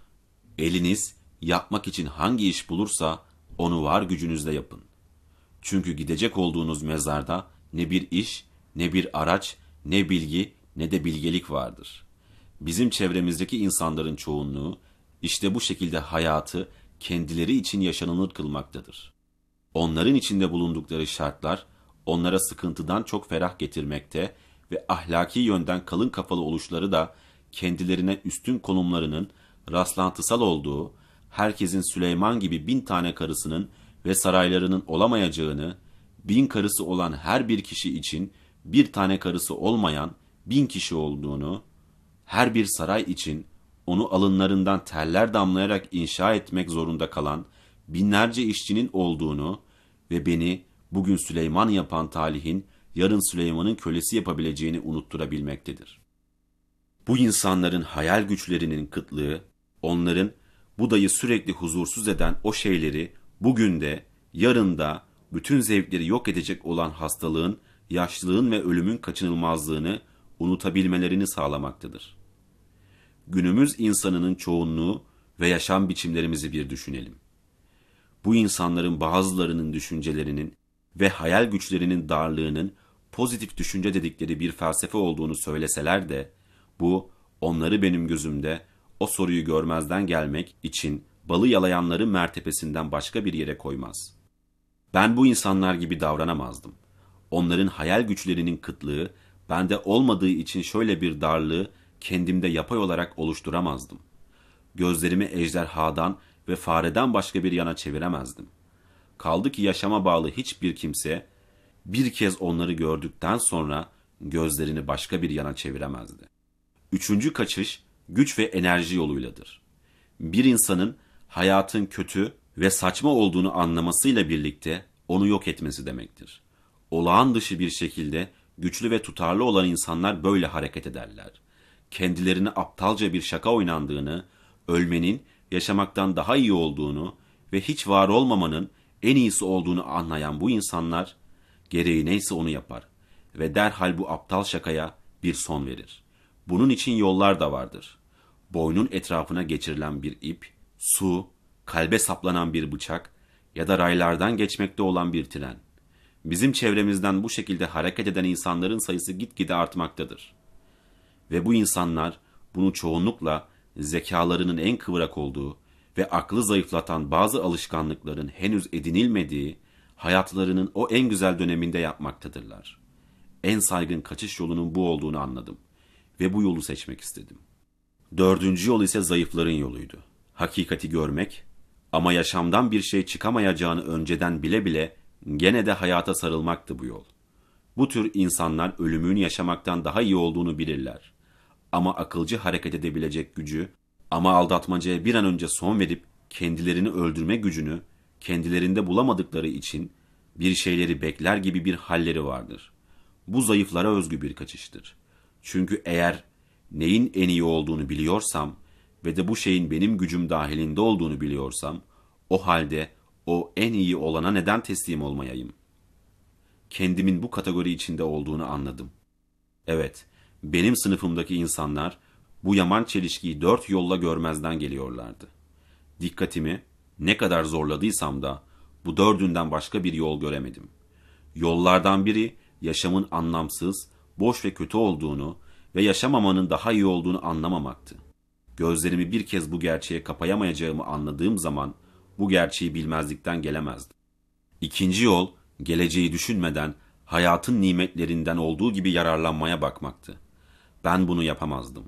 Eliniz, yapmak için hangi iş bulursa, onu var gücünüzle yapın. Çünkü gidecek olduğunuz mezarda ne bir iş, ne bir araç, ne bilgi, ne de bilgelik vardır. Bizim çevremizdeki insanların çoğunluğu, işte bu şekilde hayatı kendileri için yaşanılır kılmaktadır. Onların içinde bulundukları şartlar, onlara sıkıntıdan çok ferah getirmekte ve ahlaki yönden kalın kafalı oluşları da kendilerine üstün konumlarının rastlantısal olduğu, herkesin Süleyman gibi bin tane karısının ve saraylarının olamayacağını, bin karısı olan her bir kişi için bir tane karısı olmayan bin kişi olduğunu, her bir saray için onu alınlarından teller damlayarak inşa etmek zorunda kalan binlerce işçinin olduğunu ve beni bugün Süleyman yapan talihin yarın Süleyman'ın kölesi yapabileceğini unutturabilmektedir. Bu insanların hayal güçlerinin kıtlığı, onların Buda'yı sürekli huzursuz eden o şeyleri bugün de, yarın da bütün zevkleri yok edecek olan hastalığın, yaşlılığın ve ölümün kaçınılmazlığını unutabilmelerini sağlamaktadır. Günümüz insanının çoğunluğu ve yaşam biçimlerimizi bir düşünelim. Bu insanların bazılarının düşüncelerinin ve hayal güçlerinin darlığının pozitif düşünce dedikleri bir felsefe olduğunu söyleseler de, bu onları benim gözümde o soruyu görmezden gelmek için balı yalayanların mertebesinden başka bir yere koymaz. Ben bu insanlar gibi davranamazdım. Onların hayal güçlerinin kıtlığı Bende olmadığı için şöyle bir darlığı kendimde yapay olarak oluşturamazdım. Gözlerimi ejderhadan ve fareden başka bir yana çeviremezdim. Kaldı ki yaşama bağlı hiçbir kimse bir kez onları gördükten sonra gözlerini başka bir yana çeviremezdi. Üçüncü kaçış güç ve enerji yoluyladır. Bir insanın hayatın kötü ve saçma olduğunu anlamasıyla birlikte onu yok etmesi demektir. Olağan dışı bir şekilde güçlü ve tutarlı olan insanlar böyle hareket ederler. Kendilerine aptalca bir şaka oynandığını, ölmenin yaşamaktan daha iyi olduğunu ve hiç var olmamanın en iyisi olduğunu anlayan bu insanlar, gereği neyse onu yapar ve derhal bu aptal şakaya bir son verir. Bunun için yollar da vardır. Boynun etrafına geçirilen bir ip, su, kalbe saplanan bir bıçak ya da raylardan geçmekte olan bir tren. Bizim çevremizden bu şekilde hareket eden insanların sayısı gitgide artmaktadır. Ve bu insanlar bunu çoğunlukla zekalarının en kıvrak olduğu ve aklı zayıflatan bazı alışkanlıkların henüz edinilmediği hayatlarının o en güzel döneminde yapmaktadırlar. En saygın kaçış yolunun bu olduğunu anladım ve bu yolu seçmek istedim. Dördüncü yol ise zayıfların yoluydu. Hakikati görmek ama yaşamdan bir şey çıkamayacağını önceden bile bile gene de hayata sarılmaktı bu yol. Bu tür insanlar ölümün yaşamaktan daha iyi olduğunu bilirler. Ama akılcı hareket edebilecek gücü, ama aldatmacaya bir an önce son verip kendilerini öldürme gücünü kendilerinde bulamadıkları için bir şeyleri bekler gibi bir halleri vardır. Bu zayıflara özgü bir kaçıştır. Çünkü eğer neyin en iyi olduğunu biliyorsam ve de bu şeyin benim gücüm dahilinde olduğunu biliyorsam, o halde o en iyi olana neden teslim olmayayım? Kendimin bu kategori içinde olduğunu anladım. Evet, benim sınıfımdaki insanlar bu yaman çelişkiyi dört yolla görmezden geliyorlardı. Dikkatimi ne kadar zorladıysam da bu dördünden başka bir yol göremedim. Yollardan biri yaşamın anlamsız, boş ve kötü olduğunu ve yaşamamanın daha iyi olduğunu anlamamaktı. Gözlerimi bir kez bu gerçeğe kapayamayacağımı anladığım zaman bu gerçeği bilmezlikten gelemezdim. İkinci yol, geleceği düşünmeden hayatın nimetlerinden olduğu gibi yararlanmaya bakmaktı. Ben bunu yapamazdım.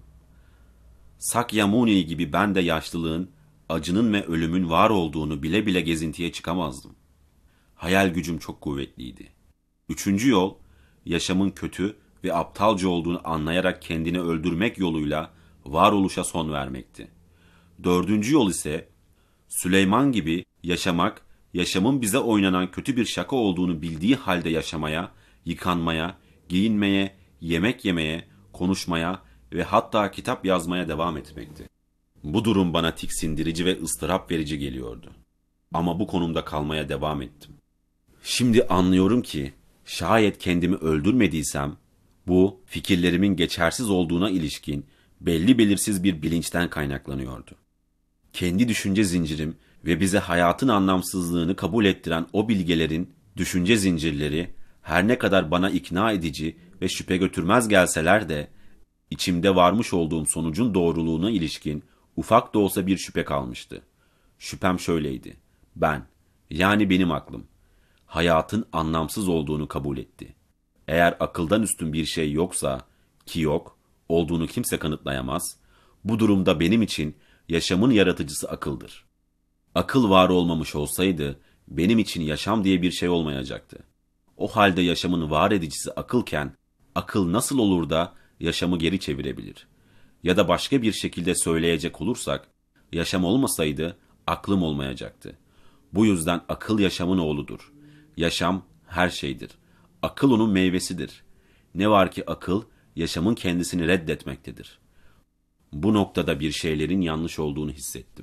Sakyamuni gibi ben de yaşlılığın, acının ve ölümün var olduğunu bile bile gezintiye çıkamazdım. Hayal gücüm çok kuvvetliydi. Üçüncü yol, yaşamın kötü ve aptalca olduğunu anlayarak kendini öldürmek yoluyla varoluşa son vermekti. Dördüncü yol ise Süleyman gibi yaşamak, yaşamın bize oynanan kötü bir şaka olduğunu bildiği halde yaşamaya, yıkanmaya, giyinmeye, yemek yemeye, konuşmaya ve hatta kitap yazmaya devam etmekti. Bu durum bana tiksindirici ve ıstırap verici geliyordu. Ama bu konumda kalmaya devam ettim. Şimdi anlıyorum ki şayet kendimi öldürmediysem bu fikirlerimin geçersiz olduğuna ilişkin belli belirsiz bir bilinçten kaynaklanıyordu. Kendi düşünce zincirim ve bize hayatın anlamsızlığını kabul ettiren o bilgelerin düşünce zincirleri her ne kadar bana ikna edici ve şüphe götürmez gelseler de içimde varmış olduğum sonucun doğruluğuna ilişkin ufak da olsa bir şüphe kalmıştı. Şüphem şöyleydi: ben, yani benim aklım, hayatın anlamsız olduğunu kabul etti. Eğer akıldan üstün bir şey yoksa, ki yok, olduğunu kimse kanıtlayamaz, bu durumda benim için yaşamın yaratıcısı akıldır. Akıl var olmamış olsaydı, benim için yaşam diye bir şey olmayacaktı. O halde yaşamın var edicisi akılken, akıl nasıl olur da yaşamı geri çevirebilir? Ya da başka bir şekilde söyleyecek olursak, yaşam olmasaydı aklım olmayacaktı. Bu yüzden akıl yaşamın oğludur. Yaşam her şeydir. Akıl onun meyvesidir. Ne var ki akıl, yaşamın kendisini reddetmektedir. Bu noktada bir şeylerin yanlış olduğunu hissettim.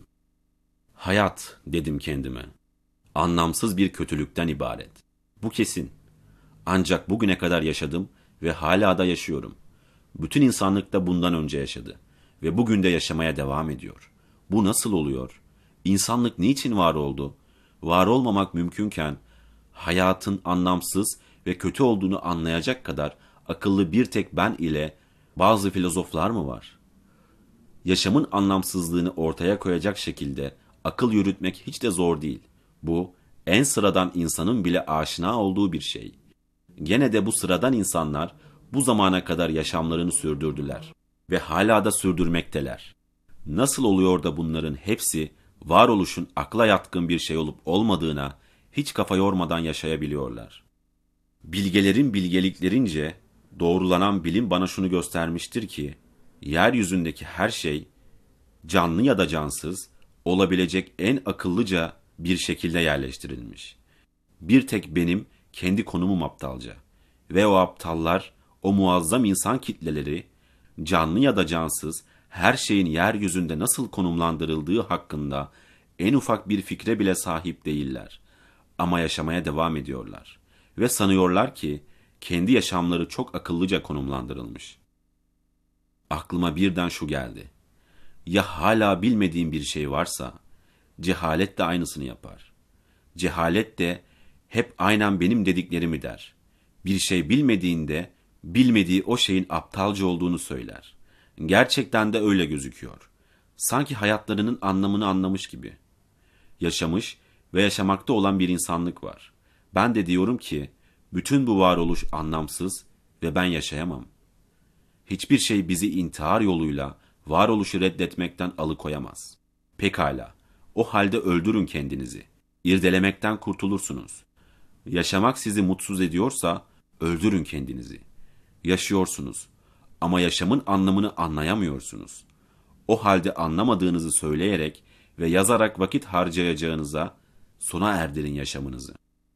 Hayat, dedim kendime, anlamsız bir kötülükten ibaret. Bu kesin. Ancak bugüne kadar yaşadım ve hala da yaşıyorum. Bütün insanlık da bundan önce yaşadı ve bugün de yaşamaya devam ediyor. Bu nasıl oluyor? İnsanlık niçin var oldu? Var olmamak mümkünken, hayatın anlamsız ve kötü olduğunu anlayacak kadar akıllı bir tek ben ile bazı filozoflar mı var? Yaşamın anlamsızlığını ortaya koyacak şekilde akıl yürütmek hiç de zor değil. Bu, en sıradan insanın bile aşina olduğu bir şey. Gene de bu sıradan insanlar bu zamana kadar yaşamlarını sürdürdüler ve hala da sürdürmekteler. Nasıl oluyor da bunların hepsi varoluşun akla yatkın bir şey olup olmadığına hiç kafa yormadan yaşayabiliyorlar? Bilgelerin bilgeliklerince doğrulanan bilim bana şunu göstermiştir ki, yeryüzündeki her şey, canlı ya da cansız, olabilecek en akıllıca bir şekilde yerleştirilmiş. Bir tek benim kendi konumum aptalca ve o aptallar, o muazzam insan kitleleri, canlı ya da cansız, her şeyin yeryüzünde nasıl konumlandırıldığı hakkında en ufak bir fikre bile sahip değiller. Ama yaşamaya devam ediyorlar ve sanıyorlar ki kendi yaşamları çok akıllıca konumlandırılmış. Aklıma birden şu geldi: ya hala bilmediğim bir şey varsa, cehalet de aynısını yapar. Cehalet de hep aynen benim dediklerimi der. Bir şey bilmediğinde, bilmediği o şeyin aptalca olduğunu söyler. Gerçekten de öyle gözüküyor. Sanki hayatlarının anlamını anlamış gibi. Yaşamış ve yaşamakta olan bir insanlık var. Ben de diyorum ki, bütün bu varoluş anlamsız ve ben yaşayamam. Hiçbir şey bizi intihar yoluyla varoluşu reddetmekten alıkoyamaz. Pekala, o halde öldürün kendinizi. İrdelemekten kurtulursunuz. Yaşamak sizi mutsuz ediyorsa öldürün kendinizi. Yaşıyorsunuz ama yaşamın anlamını anlayamıyorsunuz. O halde anlamadığınızı söyleyerek ve yazarak vakit harcayacağınıza sona erdirin yaşamınızı.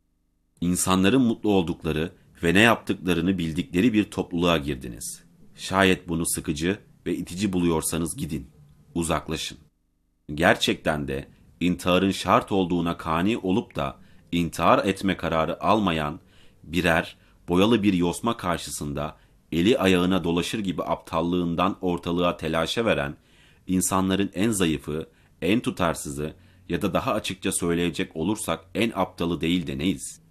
İnsanların mutlu oldukları ve ne yaptıklarını bildikleri bir topluluğa girdiniz. Şayet bunu sıkıcı ve itici buluyorsanız gidin, uzaklaşın. Gerçekten de intiharın şart olduğuna kani olup da intihar etme kararı almayan birer boyalı bir yosma karşısında eli ayağına dolaşır gibi aptallığından ortalığa telaşa veren insanların en zayıfı, en tutarsızı ya da daha açıkça söyleyecek olursak en aptalı değil de neyiz?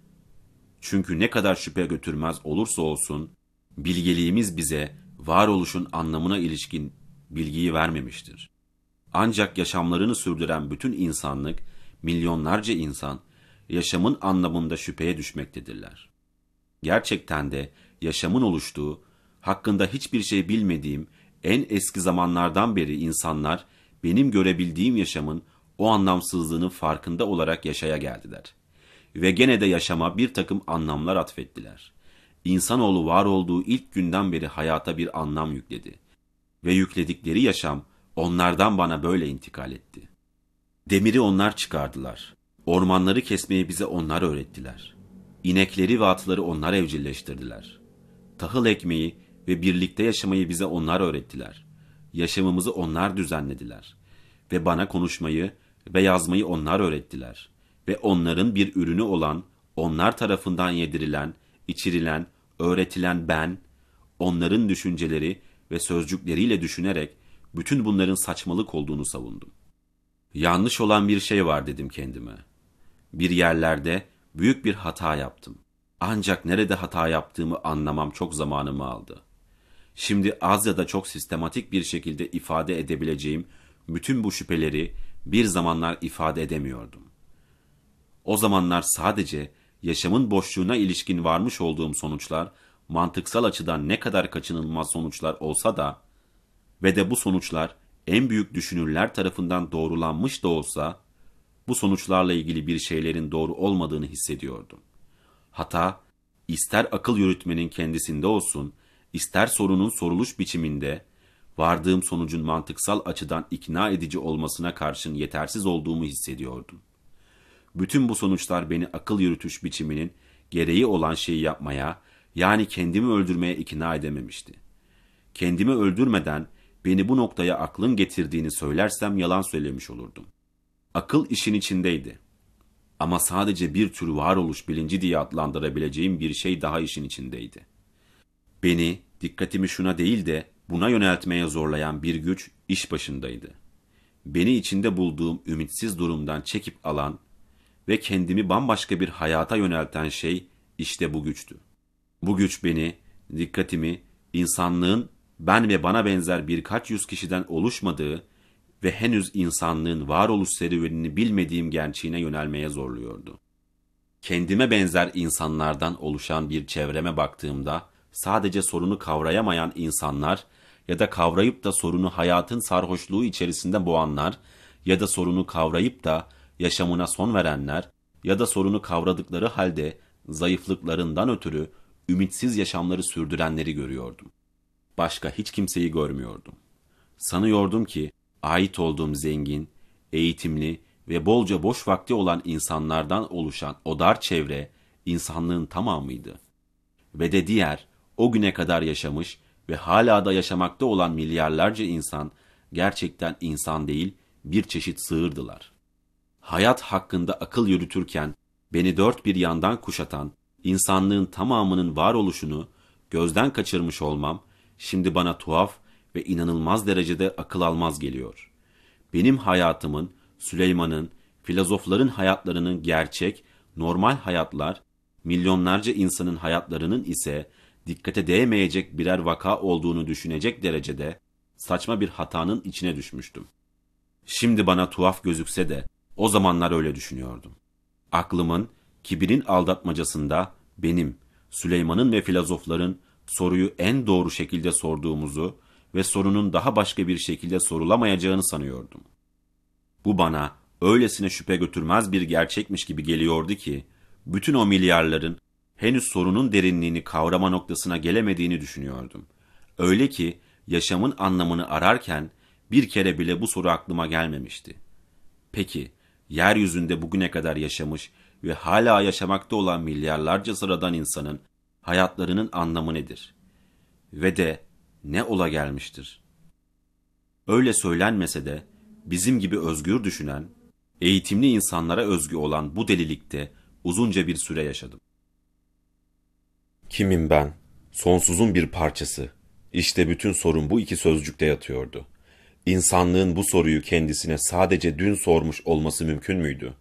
Çünkü ne kadar şüphe götürmez olursa olsun, bilgeliğimiz bize varoluşun anlamına ilişkin bilgiyi vermemiştir. Ancak yaşamlarını sürdüren bütün insanlık, milyonlarca insan, yaşamın anlamında şüpheye düşmektedirler. Gerçekten de yaşamın oluştuğu, hakkında hiçbir şey bilmediğim en eski zamanlardan beri insanlar, benim görebildiğim yaşamın o anlamsızlığının farkında olarak yaşaya geldiler. Ve gene de yaşama bir takım anlamlar atfettiler. İnsanoğlu var olduğu ilk günden beri hayata bir anlam yükledi. Ve yükledikleri yaşam onlardan bana böyle intikal etti. Demiri onlar çıkardılar. Ormanları kesmeyi bize onlar öğrettiler. İnekleri ve atları onlar evcilleştirdiler. Tahıl ekmeği ve birlikte yaşamayı bize onlar öğrettiler. Yaşamımızı onlar düzenlediler. Ve bana konuşmayı ve yazmayı onlar öğrettiler. Ve onların bir ürünü olan, onlar tarafından yedirilen, içirilen, öğretilen ben, onların düşünceleri ve sözcükleriyle düşünerek bütün bunların saçmalık olduğunu savundum. Yanlış olan bir şey var dedim kendime. Bir yerlerde büyük bir hata yaptım. Ancak nerede hata yaptığımı anlamam çok zamanımı aldı. Şimdi az ya da çok sistematik bir şekilde ifade edebileceğim bütün bu şüpheleri bir zamanlar ifade edemiyordum. O zamanlar sadece yaşamın boşluğuna ilişkin varmış olduğum sonuçlar, mantıksal açıdan ne kadar kaçınılmaz sonuçlar olsa da ve de bu sonuçlar en büyük düşünürler tarafından doğrulanmış da olsa, bu sonuçlarla ilgili bir şeylerin doğru olmadığını hissediyordum. Hata, ister akıl yürütmenin kendisinde olsun, ister sorunun soruluş biçiminde, vardığım sonucun mantıksal açıdan ikna edici olmasına karşın yetersiz olduğumu hissediyordum. Bütün bu sonuçlar beni akıl yürütüş biçiminin gereği olan şeyi yapmaya, yani kendimi öldürmeye ikna edememişti. Kendimi öldürmeden beni bu noktaya aklın getirdiğini söylersem yalan söylemiş olurdum. Akıl işin içindeydi. Ama sadece bir tür varoluş bilinci diye adlandırabileceğim bir şey daha işin içindeydi. Beni, dikkatimi şuna değil de buna yöneltmeye zorlayan bir güç iş başındaydı. Beni içinde bulduğum ümitsiz durumdan çekip alan ve kendimi bambaşka bir hayata yönelten şey işte bu güçtü. Bu güç beni, dikkatimi, insanlığın ben ve bana benzer birkaç yüz kişiden oluşmadığı ve henüz insanlığın varoluş serüvenini bilmediğim gerçeğine yönelmeye zorluyordu. Kendime benzer insanlardan oluşan bir çevreme baktığımda sadece sorunu kavrayamayan insanlar ya da kavrayıp da sorunu hayatın sarhoşluğu içerisinde boğanlar ya da sorunu kavrayıp da yaşamına son verenler ya da sorunu kavradıkları halde zayıflıklarından ötürü ümitsiz yaşamları sürdürenleri görüyordum. Başka hiç kimseyi görmüyordum. Sanıyordum ki ait olduğum zengin, eğitimli ve bolca boş vakti olan insanlardan oluşan o dar çevre insanlığın tamamıydı. Ve de diğer, o güne kadar yaşamış ve hala da yaşamakta olan milyarlarca insan gerçekten insan değil, bir çeşit sığırdılar. Hayat hakkında akıl yürütürken beni dört bir yandan kuşatan insanlığın tamamının varoluşunu gözden kaçırmış olmam şimdi bana tuhaf ve inanılmaz derecede akıl almaz geliyor. Benim hayatımın, Süleyman'ın, filozofların hayatlarının gerçek, normal hayatlar, milyonlarca insanın hayatlarının ise dikkate değmeyecek birer vaka olduğunu düşünecek derecede saçma bir hatanın içine düşmüştüm. Şimdi bana tuhaf gözükse de o zamanlar öyle düşünüyordum. Aklımın, kibirin aldatmacasında benim, Süleyman'ın ve filozofların soruyu en doğru şekilde sorduğumuzu ve sorunun daha başka bir şekilde sorulamayacağını sanıyordum. Bu bana öylesine şüphe götürmez bir gerçekmiş gibi geliyordu ki, bütün o milyarların henüz sorunun derinliğini kavrama noktasına gelemediğini düşünüyordum. Öyle ki yaşamın anlamını ararken bir kere bile bu soru aklıma gelmemişti. Peki, yeryüzünde bugüne kadar yaşamış ve hala yaşamakta olan milyarlarca sıradan insanın hayatlarının anlamı nedir? Ve de ne ola gelmiştir? Öyle söylenmese de bizim gibi özgür düşünen, eğitimli insanlara özgü olan bu delilikte uzunca bir süre yaşadım. Kimim ben? Sonsuzun bir parçası. İşte bütün sorun bu iki sözcükte yatıyordu. İnsanlığın bu soruyu kendisine sadece dün sormuş olması mümkün müydü?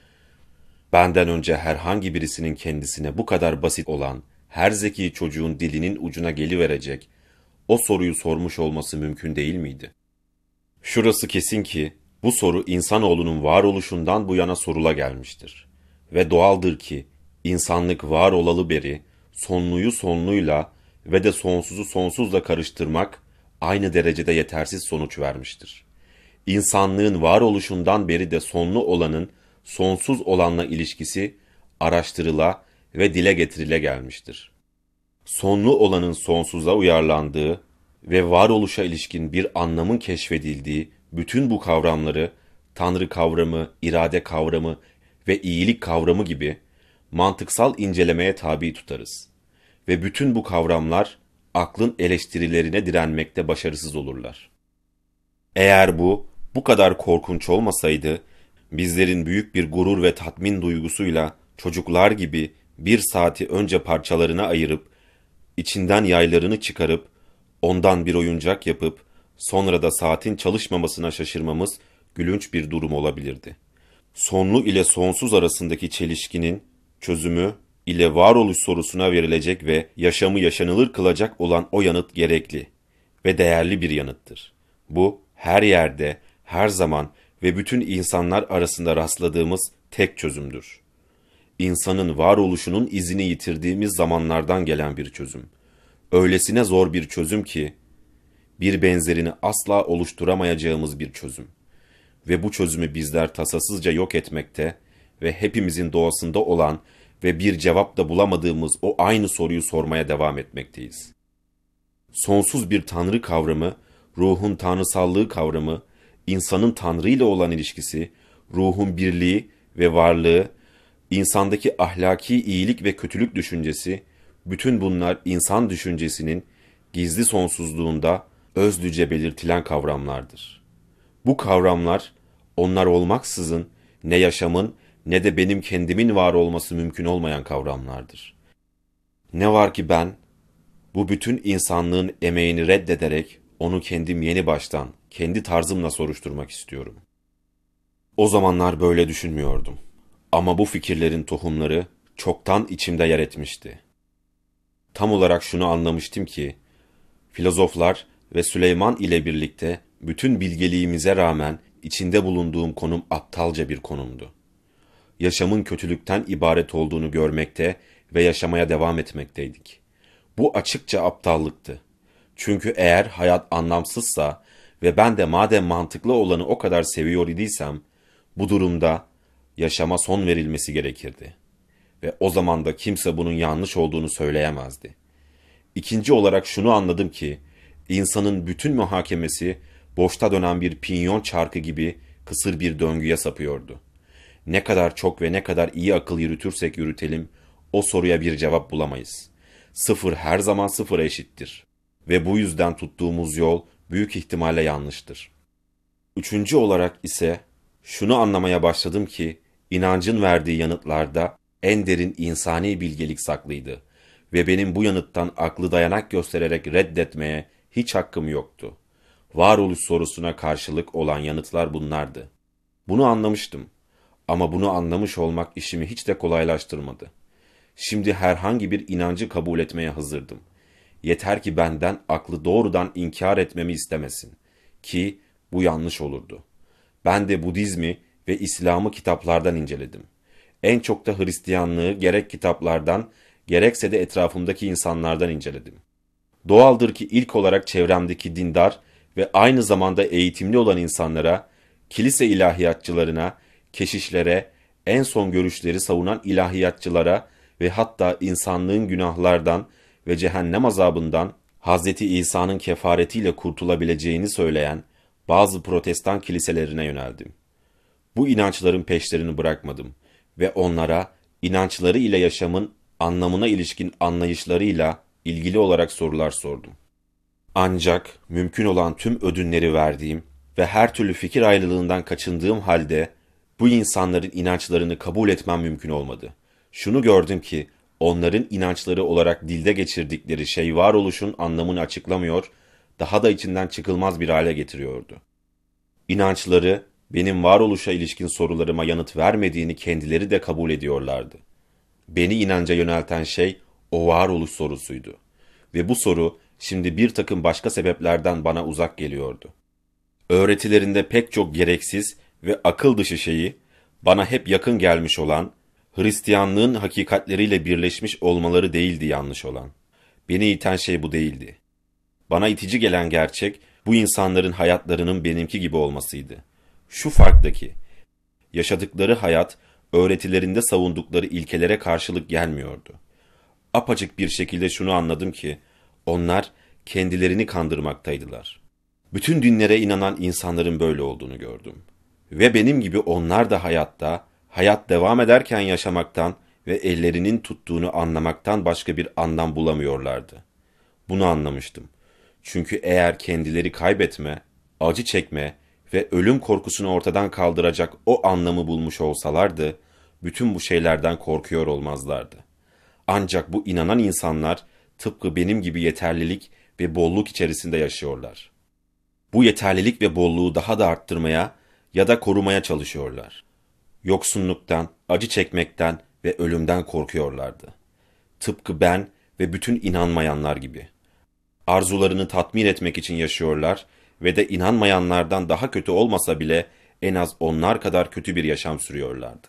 Benden önce herhangi birisinin kendisine bu kadar basit olan, her zeki çocuğun dilinin ucuna geliverecek, o soruyu sormuş olması mümkün değil miydi? Şurası kesin ki, bu soru insanoğlunun varoluşundan bu yana sorula gelmiştir. Ve doğaldır ki, insanlık var olalı beri, sonluyu sonluyla ve de sonsuzu sonsuzla karıştırmak, aynı derecede yetersiz sonuç vermiştir. İnsanlığın varoluşundan beri de sonlu olanın, sonsuz olanla ilişkisi, araştırıla ve dile getirile gelmiştir. Sonlu olanın sonsuza uyarlandığı ve varoluşa ilişkin bir anlamın keşfedildiği bütün bu kavramları, Tanrı kavramı, irade kavramı ve iyilik kavramı gibi mantıksal incelemeye tabi tutarız. Ve bütün bu kavramlar, aklın eleştirilerine direnmekte başarısız olurlar. Eğer bu, bu kadar korkunç olmasaydı, bizlerin büyük bir gurur ve tatmin duygusuyla çocuklar gibi bir saati önce parçalarına ayırıp, içinden yaylarını çıkarıp, ondan bir oyuncak yapıp, sonra da saatin çalışmamasına şaşırmamız gülünç bir durum olabilirdi. Sonlu ile sonsuz arasındaki çelişkinin çözümü ile varoluş sorusuna verilecek ve yaşamı yaşanılır kılacak olan o yanıt gerekli ve değerli bir yanıttır. Bu, her yerde, her zaman ve bütün insanlar arasında rastladığımız tek çözümdür. İnsanın varoluşunun izini yitirdiğimiz zamanlardan gelen bir çözüm. Öylesine zor bir çözüm ki, bir benzerini asla oluşturamayacağımız bir çözüm. Ve bu çözümü bizler tasasızca yok etmekte ve hepimizin doğasında olan ve bir cevap da bulamadığımız o aynı soruyu sormaya devam etmekteyiz. Sonsuz bir Tanrı kavramı, ruhun tanrısallığı kavramı, insanın Tanrı ile olan ilişkisi, ruhun birliği ve varlığı, insandaki ahlaki iyilik ve kötülük düşüncesi, bütün bunlar insan düşüncesinin gizli sonsuzluğunda özlüce belirtilen kavramlardır. Bu kavramlar, onlar olmaksızın ne yaşamın ne de benim kendimin var olması mümkün olmayan kavramlardır. Ne var ki ben, bu bütün insanlığın emeğini reddederek onu kendim yeni baştan, kendi tarzımla soruşturmak istiyorum. O zamanlar böyle düşünmüyordum. Ama bu fikirlerin tohumları çoktan içimde yer etmişti. Tam olarak şunu anlamıştım ki, filozoflar ve Süleyman ile birlikte bütün bilgeliğimize rağmen içinde bulunduğum konum aptalca bir konumdu. Yaşamın kötülükten ibaret olduğunu görmekte ve yaşamaya devam etmekteydik. Bu açıkça aptallıktı. Çünkü eğer hayat anlamsızsa ve ben de madem mantıklı olanı o kadar seviyor idiysem, bu durumda yaşama son verilmesi gerekirdi. Ve o zaman da kimse bunun yanlış olduğunu söyleyemezdi. İkinci olarak şunu anladım ki, insanın bütün muhakemesi boşta dönen bir pinyon çarkı gibi kısır bir döngüye sapıyordu. Ne kadar çok ve ne kadar iyi akıl yürütürsek yürütelim, o soruya bir cevap bulamayız. Sıfır her zaman sıfıra eşittir. Ve bu yüzden tuttuğumuz yol büyük ihtimalle yanlıştır. Üçüncü olarak ise şunu anlamaya başladım ki, inancın verdiği yanıtlarda en derin insani bilgelik saklıydı ve benim bu yanıttan aklı dayanak göstererek reddetmeye hiç hakkım yoktu. Varoluş sorusuna karşılık olan yanıtlar bunlardı. Bunu anlamıştım ama bunu anlamış olmak işimi hiç de kolaylaştırmadı. Şimdi herhangi bir inancı kabul etmeye hazırdım. Yeter ki benden aklı doğrudan inkar etmemi istemesin ki bu yanlış olurdu. Ben de Budizmi ve İslam'ı kitaplardan inceledim. En çok da Hristiyanlığı gerek kitaplardan, gerekse de etrafımdaki insanlardan inceledim. Doğaldır ki ilk olarak çevremdeki dindar ve aynı zamanda eğitimli olan insanlara, kilise ilahiyatçılarına, keşişlere, en son görüşleri savunan ilahiyatçılara ve hatta insanlığın günahlardan ve cehennem azabından Hazreti İsa'nın kefaretiyle kurtulabileceğini söyleyen bazı protestan kiliselerine yöneldim. Bu inançların peşlerini bırakmadım ve onlara inançları ile yaşamın anlamına ilişkin anlayışlarıyla ilgili olarak sorular sordum. Ancak mümkün olan tüm ödünleri verdiğim ve her türlü fikir ayrılığından kaçındığım halde bu insanların inançlarını kabul etmem mümkün olmadı. Şunu gördüm ki onların inançları olarak dilde geçirdikleri şey varoluşun anlamını açıklamıyor, daha da içinden çıkılmaz bir hale getiriyordu. İnançları benim varoluşa ilişkin sorularıma yanıt vermediğini kendileri de kabul ediyorlardı. Beni inanca yönelten şey o varoluş sorusuydu. Ve bu soru şimdi bir takım başka sebeplerden bana uzak geliyordu. Öğretilerinde pek çok gereksiz ve akıl dışı şeyi bana hep yakın gelmiş olan, Hristiyanlığın hakikatleriyle birleşmiş olmaları değildi yanlış olan. Beni iten şey bu değildi. Bana itici gelen gerçek bu insanların hayatlarının benimki gibi olmasıydı. Şu farktaki, yaşadıkları hayat öğretilerinde savundukları ilkelere karşılık gelmiyordu. Apaçık bir şekilde şunu anladım ki, onlar kendilerini kandırmaktaydılar. Bütün dinlere inanan insanların böyle olduğunu gördüm. Ve benim gibi onlar da hayatta, hayat devam ederken yaşamaktan ve ellerinin tuttuğunu anlamaktan başka bir anlam bulamıyorlardı. Bunu anlamıştım. Çünkü eğer kendileri kaybetme, acı çekme ve ölüm korkusunu ortadan kaldıracak o anlamı bulmuş olsalardı, bütün bu şeylerden korkuyor olmazlardı. Ancak bu inanan insanlar tıpkı benim gibi yeterlilik ve bolluk içerisinde yaşıyorlar. Bu yeterlilik ve bolluğu daha da arttırmaya ya da korumaya çalışıyorlar. Yoksunluktan, acı çekmekten ve ölümden korkuyorlardı. Tıpkı ben ve bütün inanmayanlar gibi. Arzularını tatmin etmek için yaşıyorlar ve de inanmayanlardan daha kötü olmasa bile en az onlar kadar kötü bir yaşam sürüyorlardı.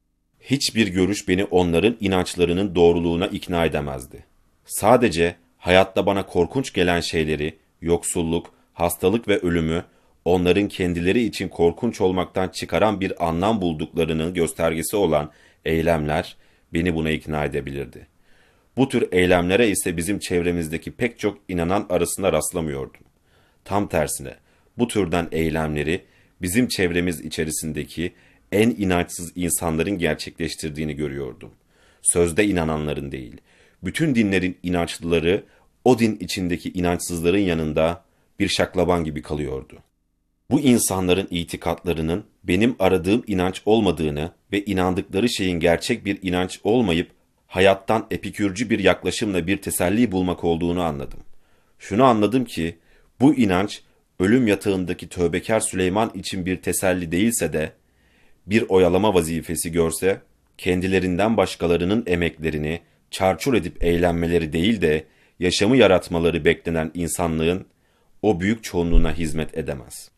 Hiçbir görüş beni onların inançlarının doğruluğuna ikna edemezdi. Sadece hayatta bana korkunç gelen şeyleri, yoksulluk, hastalık ve ölümü, onların kendileri için korkunç olmaktan çıkaran bir anlam bulduklarının göstergesi olan eylemler beni buna ikna edebilirdi. Bu tür eylemlere ise bizim çevremizdeki pek çok inanan arasında rastlamıyordum. Tam tersine bu türden eylemleri bizim çevremiz içerisindeki en inançsız insanların gerçekleştirdiğini görüyordum. Sözde inananların değil, bütün dinlerin inançlıları o din içindeki inançsızların yanında bir şaklaban gibi kalıyordu. Bu insanların itikatlarının benim aradığım inanç olmadığını ve inandıkları şeyin gerçek bir inanç olmayıp hayattan epikürcü bir yaklaşımla bir teselli bulmak olduğunu anladım. Şunu anladım ki bu inanç ölüm yatağındaki tövbekar Süleyman için bir teselli değilse de bir oyalama vazifesi görse kendilerinden başkalarının emeklerini çarçur edip eğlenmeleri değil de yaşamı yaratmaları beklenen insanlığın o büyük çoğunluğuna hizmet edemez.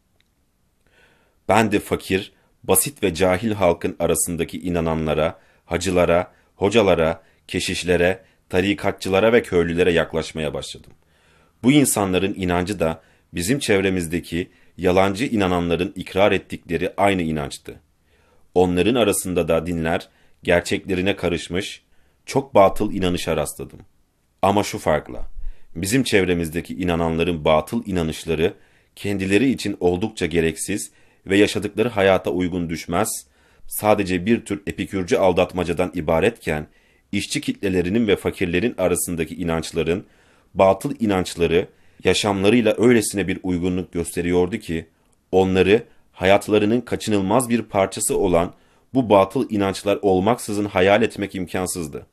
Ben de fakir, basit ve cahil halkın arasındaki inananlara, hacılara, hocalara, keşişlere, tarikatçılara ve köylülere yaklaşmaya başladım. Bu insanların inancı da bizim çevremizdeki yalancı inananların ikrar ettikleri aynı inançtı. Onların arasında da dinler gerçeklerine karışmış, çok batıl inanışa rastladım. Ama şu farkla, bizim çevremizdeki inananların batıl inanışları kendileri için oldukça gereksiz ve yaşadıkları hayata uygun düşmez, sadece bir tür epikürcü aldatmacadan ibaretken, işçi kitlelerinin ve fakirlerin arasındaki inançların, batıl inançları, yaşamlarıyla öylesine bir uygunluk gösteriyordu ki, onları hayatlarının kaçınılmaz bir parçası olan bu batıl inançlar olmaksızın hayal etmek imkansızdı.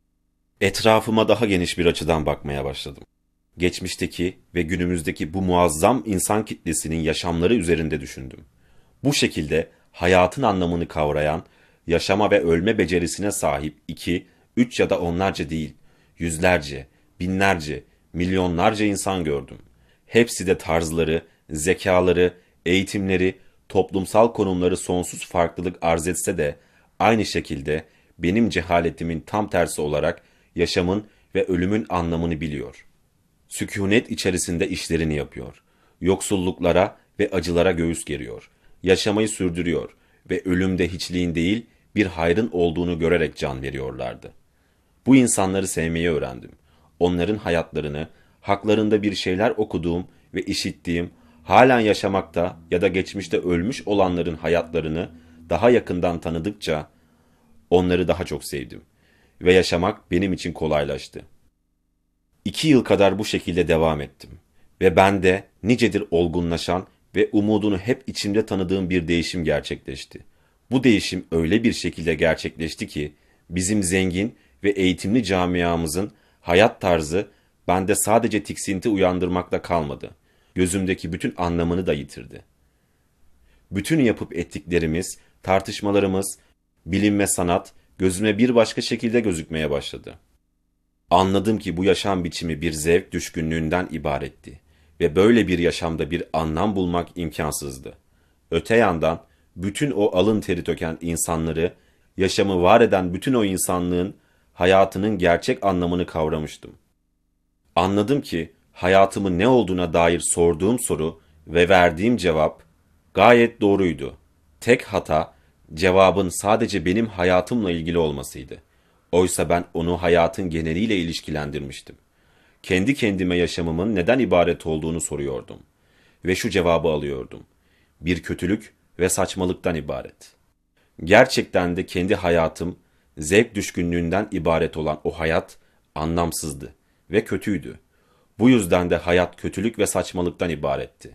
Etrafıma daha geniş bir açıdan bakmaya başladım. Geçmişteki ve günümüzdeki bu muazzam insan kitlesinin yaşamları üzerinde düşündüm. Bu şekilde hayatın anlamını kavrayan, yaşama ve ölme becerisine sahip iki, üç ya da onlarca değil, yüzlerce, binlerce, milyonlarca insan gördüm. Hepsi de tarzları, zekaları, eğitimleri, toplumsal konumları sonsuz farklılık arz etse de, aynı şekilde benim cehaletimin tam tersi olarak yaşamın ve ölümün anlamını biliyor. Sükûnet içerisinde işlerini yapıyor. Yoksulluklara ve acılara göğüs geriyor. Yaşamayı sürdürüyor ve ölümde hiçliğin değil bir hayrın olduğunu görerek can veriyorlardı. Bu insanları sevmeyi öğrendim. Onların hayatlarını, haklarında bir şeyler okuduğum ve işittiğim, halen yaşamakta ya da geçmişte ölmüş olanların hayatlarını daha yakından tanıdıkça onları daha çok sevdim ve yaşamak benim için kolaylaştı. İki yıl kadar bu şekilde devam ettim ve bende nicedir olgunlaşan ve umudunu hep içimde tanıdığım bir değişim gerçekleşti. Bu değişim öyle bir şekilde gerçekleşti ki bizim zengin ve eğitimli camiamızın hayat tarzı bende sadece tiksinti uyandırmakla kalmadı. Gözümdeki bütün anlamını da yitirdi. Bütün yapıp ettiklerimiz, tartışmalarımız, bilim ve sanat gözüme bir başka şekilde gözükmeye başladı. Anladım ki bu yaşam biçimi bir zevk düşkünlüğünden ibaretti ve böyle bir yaşamda bir anlam bulmak imkansızdı. Öte yandan bütün o alın teri töken insanları, yaşamı var eden bütün o insanlığın hayatının gerçek anlamını kavramıştım. Anladım ki hayatımın ne olduğuna dair sorduğum soru ve verdiğim cevap gayet doğruydu. Tek hata cevabın sadece benim hayatımla ilgili olmasıydı. Oysa ben onu hayatın geneliyle ilişkilendirmiştim. Kendi kendime yaşamımın neden ibaret olduğunu soruyordum. Ve şu cevabı alıyordum. Bir kötülük ve saçmalıktan ibaret. Gerçekten de kendi hayatım, zevk düşkünlüğünden ibaret olan o hayat anlamsızdı ve kötüydü. Bu yüzden de hayat kötülük ve saçmalıktan ibaretti.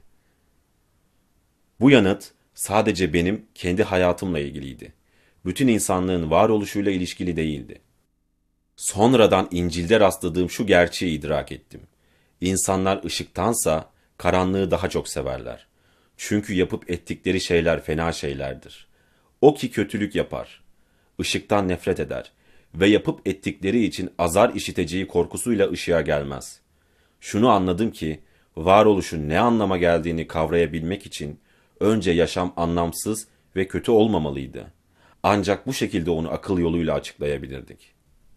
Bu yanıt sadece benim kendi hayatımla ilgiliydi. Bütün insanlığın varoluşuyla ilişkili değildi. Sonradan İncil'de rastladığım şu gerçeği idrak ettim. İnsanlar ışıktansa karanlığı daha çok severler. Çünkü yapıp ettikleri şeyler fena şeylerdir. O ki kötülük yapar, ışıktan nefret eder ve yapıp ettikleri için azar işiteceği korkusuyla ışığa gelmez. Şunu anladım ki, varoluşun ne anlama geldiğini kavrayabilmek için önce yaşam anlamsız ve kötü olmamalıydı. Ancak bu şekilde onu akıl yoluyla açıklayabilirdik.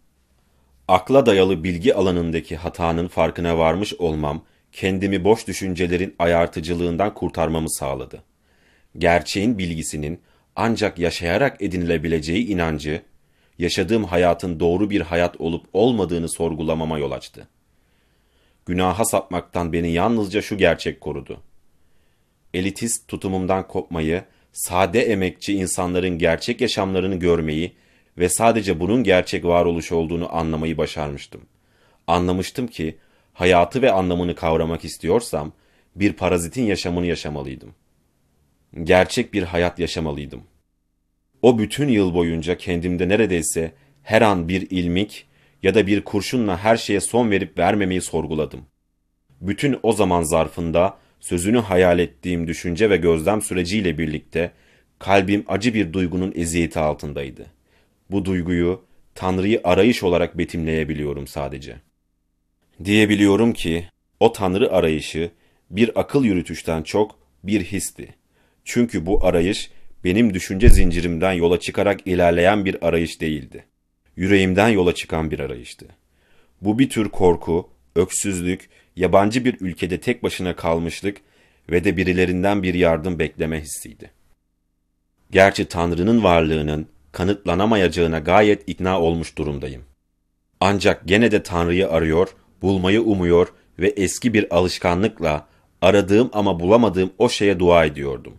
Akla dayalı bilgi alanındaki hatanın farkına varmış olmam, kendimi boş düşüncelerin ayartıcılığından kurtarmamı sağladı. Gerçeğin bilgisinin ancak yaşayarak edinilebileceği inancı, yaşadığım hayatın doğru bir hayat olup olmadığını sorgulamama yol açtı. Günaha sapmaktan beni yalnızca şu gerçek korudu. Elitist tutumumdan kopmayı, sade emekçi insanların gerçek yaşamlarını görmeyi ve sadece bunun gerçek varoluş olduğunu anlamayı başarmıştım. Anlamıştım ki, hayatı ve anlamını kavramak istiyorsam, bir parazitin yaşamını yaşamalıydım. Gerçek bir hayat yaşamalıydım. O bütün yıl boyunca kendimde neredeyse her an bir ilmik ya da bir kurşunla her şeye son verip vermemeyi sorguladım. Bütün o zaman zarfında sözünü hayal ettiğim düşünce ve gözlem süreciyle birlikte kalbim acı bir duygunun eziyeti altındaydı. Bu duyguyu Tanrı'yı arayış olarak betimleyebiliyorum sadece. Diyebiliyorum ki o Tanrı arayışı bir akıl yürütüşten çok bir histi. Çünkü bu arayış benim düşünce zincirimden yola çıkarak ilerleyen bir arayış değildi. Yüreğimden yola çıkan bir arayıştı. Bu bir tür korku, öksüzlük, yabancı bir ülkede tek başına kalmışlık ve de birilerinden bir yardım bekleme hissiydi. Gerçi Tanrı'nın varlığının kanıtlanamayacağına gayet ikna olmuş durumdayım. Ancak gene de Tanrı'yı arıyor, bulmayı umuyor ve eski bir alışkanlıkla aradığım ama bulamadığım o şeye dua ediyordum.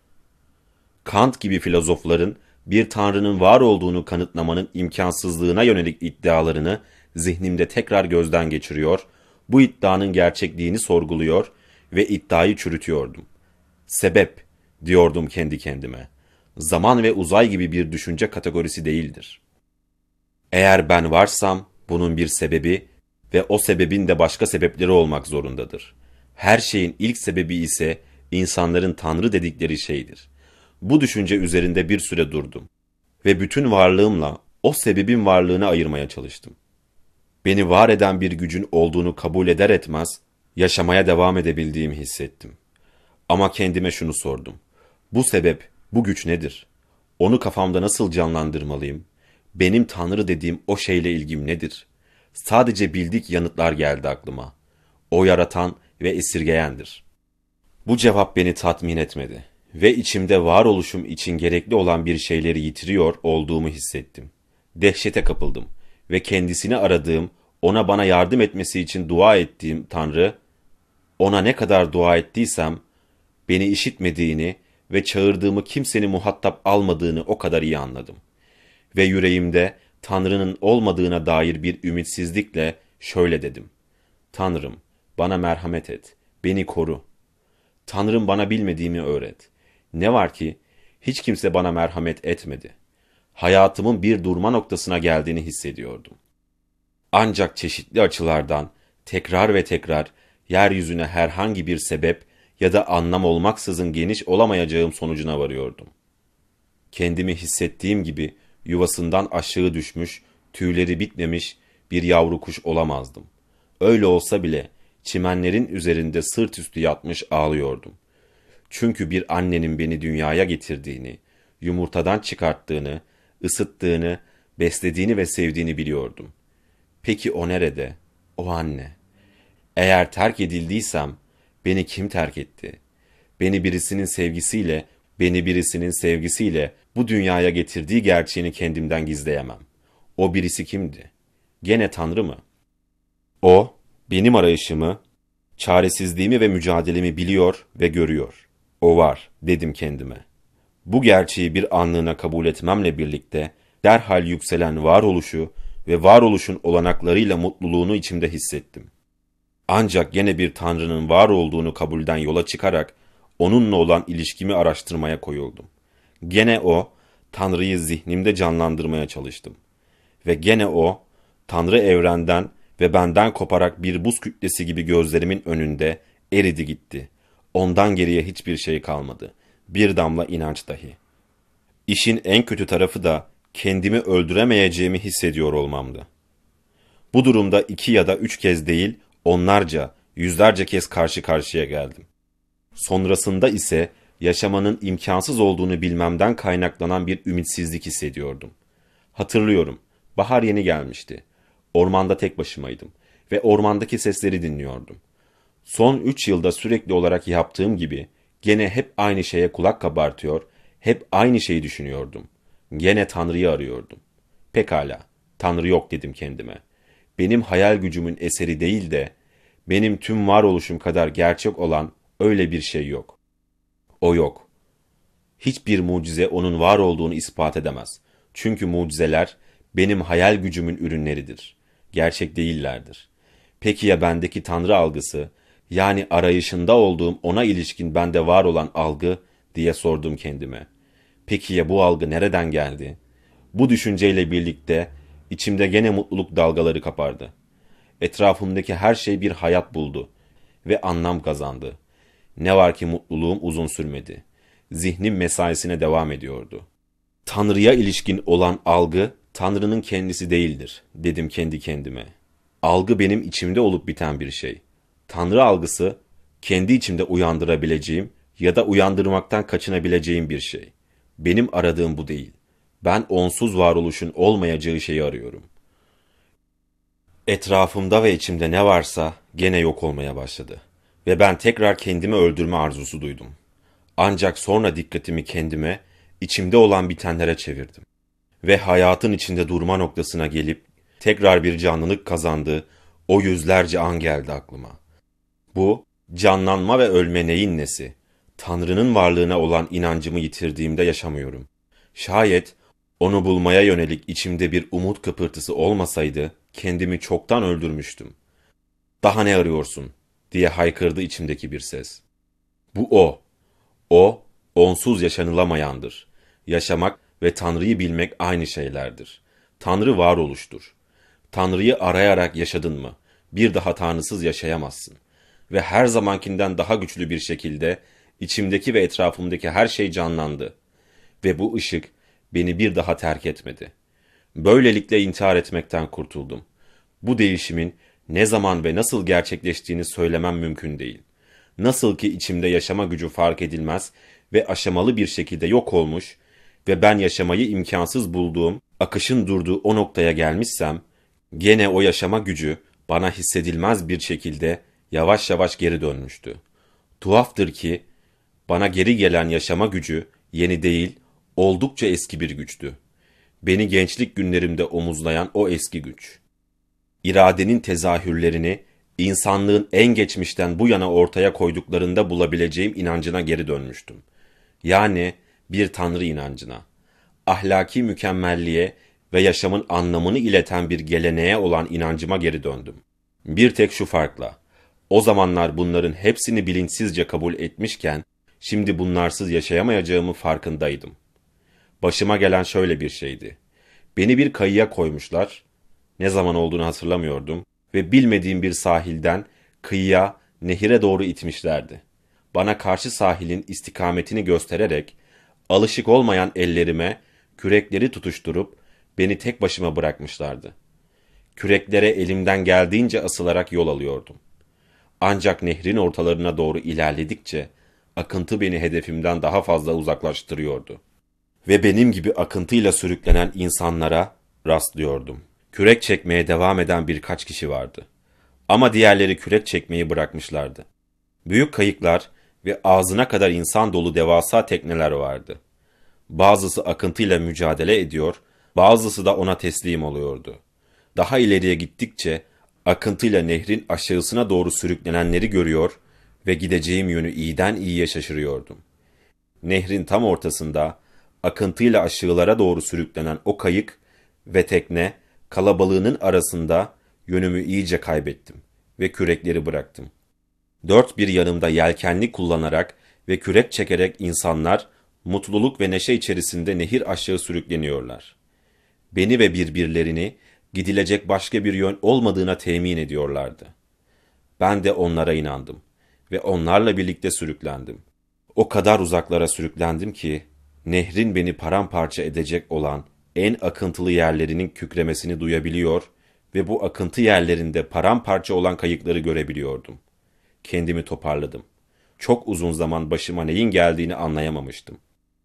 Kant gibi filozofların bir Tanrı'nın var olduğunu kanıtlamanın imkansızlığına yönelik iddialarını zihnimde tekrar gözden geçiriyor, bu iddianın gerçekliğini sorguluyor ve iddiayı çürütüyordum. Sebep, diyordum kendi kendime, zaman ve uzay gibi bir düşünce kategorisi değildir. Eğer ben varsam, bunun bir sebebi ve o sebebin de başka sebepleri olmak zorundadır. Her şeyin ilk sebebi ise insanların Tanrı dedikleri şeydir. Bu düşünce üzerinde bir süre durdum ve bütün varlığımla o sebebin varlığını ayırmaya çalıştım. Beni var eden bir gücün olduğunu kabul eder etmez, yaşamaya devam edebildiğimi hissettim. Ama kendime şunu sordum. Bu sebep, bu güç nedir? Onu kafamda nasıl canlandırmalıyım? Benim Tanrı dediğim o şeyle ilgim nedir? Sadece bildik yanıtlar geldi aklıma. O yaratan ve esirgeyendir. Bu cevap beni tatmin etmedi ve içimde varoluşum için gerekli olan bir şeyleri yitiriyor olduğumu hissettim. Dehşete kapıldım ve kendisini aradığım, ona bana yardım etmesi için dua ettiğim Tanrı, ona ne kadar dua ettiysem, beni işitmediğini ve çağırdığımı kimsenin muhatap almadığını o kadar iyi anladım. Ve yüreğimde Tanrı'nın olmadığına dair bir ümitsizlikle şöyle dedim. Tanrım, bana merhamet et, beni koru. Tanrım bana bilmediğimi öğret. Ne var ki hiç kimse bana merhamet etmedi. Hayatımın bir durma noktasına geldiğini hissediyordum. Ancak çeşitli açılardan tekrar ve tekrar yeryüzüne herhangi bir sebep ya da anlam olmaksızın geniş olamayacağım sonucuna varıyordum. Kendimi hissettiğim gibi yuvasından aşağı düşmüş, tüyleri bitmemiş bir yavru kuş olamazdım. Öyle olsa bile çimenlerin üzerinde sırt üstü yatmış ağlıyordum. Çünkü bir annenin beni dünyaya getirdiğini, yumurtadan çıkarttığını, ısıttığını, beslediğini ve sevdiğini biliyordum. Peki o nerede? O anne. Eğer terk edildiysem, beni kim terk etti? Beni birisinin sevgisiyle, beni birisinin sevgisiyle bu dünyaya getirdiği gerçeğini kendimden gizleyemem. O birisi kimdi? Gene Tanrı mı? O, benim arayışımı, çaresizliğimi ve mücadelemi biliyor ve görüyor. O var, dedim kendime. Bu gerçeği bir anlığına kabul etmemle birlikte, derhal yükselen varoluşu ve varoluşun olanaklarıyla mutluluğunu içimde hissettim. Ancak gene bir Tanrı'nın var olduğunu kabulden yola çıkarak, onunla olan ilişkimi araştırmaya koyuldum. Gene o, Tanrı'yı zihnimde canlandırmaya çalıştım. Ve gene o, Tanrı evrenden ve benden koparak bir buz kütlesi gibi gözlerimin önünde eridi gitti. Ondan geriye hiçbir şey kalmadı. Bir damla inanç dahi. İşin en kötü tarafı da kendimi öldüremeyeceğimi hissediyor olmamdı. Bu durumda iki ya da üç kez değil, onlarca, yüzlerce kez karşı karşıya geldim. Sonrasında ise yaşamanın imkansız olduğunu bilmemden kaynaklanan bir ümitsizlik hissediyordum. Hatırlıyorum, bahar yeni gelmişti. Ormanda tek başımaydım ve ormandaki sesleri dinliyordum. Son üç yılda sürekli olarak yaptığım gibi gene hep aynı şeye kulak kabartıyor, hep aynı şeyi düşünüyordum. Gene Tanrı'yı arıyordum. Pekala, Tanrı yok dedim kendime. Benim hayal gücümün eseri değil de, benim tüm varoluşum kadar gerçek olan öyle bir şey yok. O yok. Hiçbir mucize onun var olduğunu ispat edemez. Çünkü mucizeler benim hayal gücümün ürünleridir. Gerçek değillerdir. Peki ya bendeki Tanrı algısı, yani arayışında olduğum ona ilişkin bende var olan algı diye sordum kendime. Peki ya bu algı nereden geldi? Bu düşünceyle birlikte içimde gene mutluluk dalgaları kapardı. Etrafımdaki her şey bir hayat buldu ve anlam kazandı. Ne var ki mutluluğum uzun sürmedi. Zihnim mesaisine devam ediyordu. Tanrı'ya ilişkin olan algı, Tanrı'nın kendisi değildir, dedim kendi kendime. Algı benim içimde olup biten bir şey. Tanrı algısı, kendi içimde uyandırabileceğim ya da uyandırmaktan kaçınabileceğim bir şey. Benim aradığım bu değil. Ben onsuz varoluşun olmayacağı şeyi arıyorum. Etrafımda ve içimde ne varsa gene yok olmaya başladı. Ve ben tekrar kendimi öldürme arzusu duydum. Ancak sonra dikkatimi kendime, içimde olan bitenlere çevirdim. Ve hayatın içinde durma noktasına gelip tekrar bir canlılık kazandığı o yüzlerce an geldi aklıma. Bu, canlanma ve ölme neyin nesi? Tanrı'nın varlığına olan inancımı yitirdiğimde yaşamıyorum. Şayet onu bulmaya yönelik içimde bir umut kıpırtısı olmasaydı, kendimi çoktan öldürmüştüm. Daha ne arıyorsun? Diye haykırdı içimdeki bir ses. Bu o. O, onsuz yaşanılamayandır. Yaşamak ve Tanrı'yı bilmek aynı şeylerdir. Tanrı varoluştur. Tanrı'yı arayarak yaşadın mı, bir daha Tanrısız yaşayamazsın. Ve her zamankinden daha güçlü bir şekilde içimdeki ve etrafımdaki her şey canlandı. Ve bu ışık beni bir daha terk etmedi. Böylelikle intihar etmekten kurtuldum. Bu değişimin ne zaman ve nasıl gerçekleştiğini söylemem mümkün değil. Nasıl ki içimde yaşama gücü fark edilmez ve aşamalı bir şekilde yok olmuş ve ben yaşamayı imkansız bulduğum, akışın durduğu o noktaya gelmişsem, gene o yaşama gücü bana hissedilmez bir şekilde yavaş yavaş geri dönmüştü. Tuhaftır ki, bana geri gelen yaşama gücü yeni değil, oldukça eski bir güçtü. Beni gençlik günlerimde omuzlayan o eski güç. İradenin tezahürlerini insanlığın en geçmişten bu yana ortaya koyduklarında bulabileceğim inancına geri dönmüştüm. Yani bir tanrı inancına, ahlaki mükemmelliğe ve yaşamın anlamını ileten bir geleneğe olan inancıma geri döndüm. Bir tek şu farkla, o zamanlar bunların hepsini bilinçsizce kabul etmişken, şimdi bunlarsız yaşayamayacağımı farkındaydım. Başıma gelen şöyle bir şeydi. Beni bir kayıya koymuşlar, ne zaman olduğunu hatırlamıyordum ve bilmediğim bir sahilden kıyıya, nehire doğru itmişlerdi. Bana karşı sahilin istikametini göstererek, alışık olmayan ellerime kürekleri tutuşturup beni tek başıma bırakmışlardı. Küreklere elimden geldiğince asılarak yol alıyordum. Ancak nehrin ortalarına doğru ilerledikçe akıntı beni hedefimden daha fazla uzaklaştırıyordu. Ve benim gibi akıntıyla sürüklenen insanlara rastlıyordum. Kürek çekmeye devam eden birkaç kişi vardı. Ama diğerleri kürek çekmeyi bırakmışlardı. Büyük kayıklar ve ağzına kadar insan dolu devasa tekneler vardı. Bazısı akıntıyla mücadele ediyor, bazısı da ona teslim oluyordu. Daha ileriye gittikçe akıntıyla nehrin aşağısına doğru sürüklenenleri görüyor ve gideceğim yönü iyiden iyiye şaşırıyordum. Nehrin tam ortasında akıntıyla aşağılara doğru sürüklenen o kayık ve tekne kalabalığının arasında yönümü iyice kaybettim ve kürekleri bıraktım. Dört bir yanımda yelkenli kullanarak ve kürek çekerek insanlar mutluluk ve neşe içerisinde nehir aşağı sürükleniyorlar. Beni ve birbirlerini gidilecek başka bir yön olmadığına temin ediyorlardı. Ben de onlara inandım ve onlarla birlikte sürüklendim. O kadar uzaklara sürüklendim ki nehrin beni paramparça edecek olan en akıntılı yerlerinin kükremesini duyabiliyor ve bu akıntı yerlerinde paramparça olan kayıkları görebiliyordum. Kendimi toparladım. Çok uzun zaman başıma neyin geldiğini anlayamamıştım.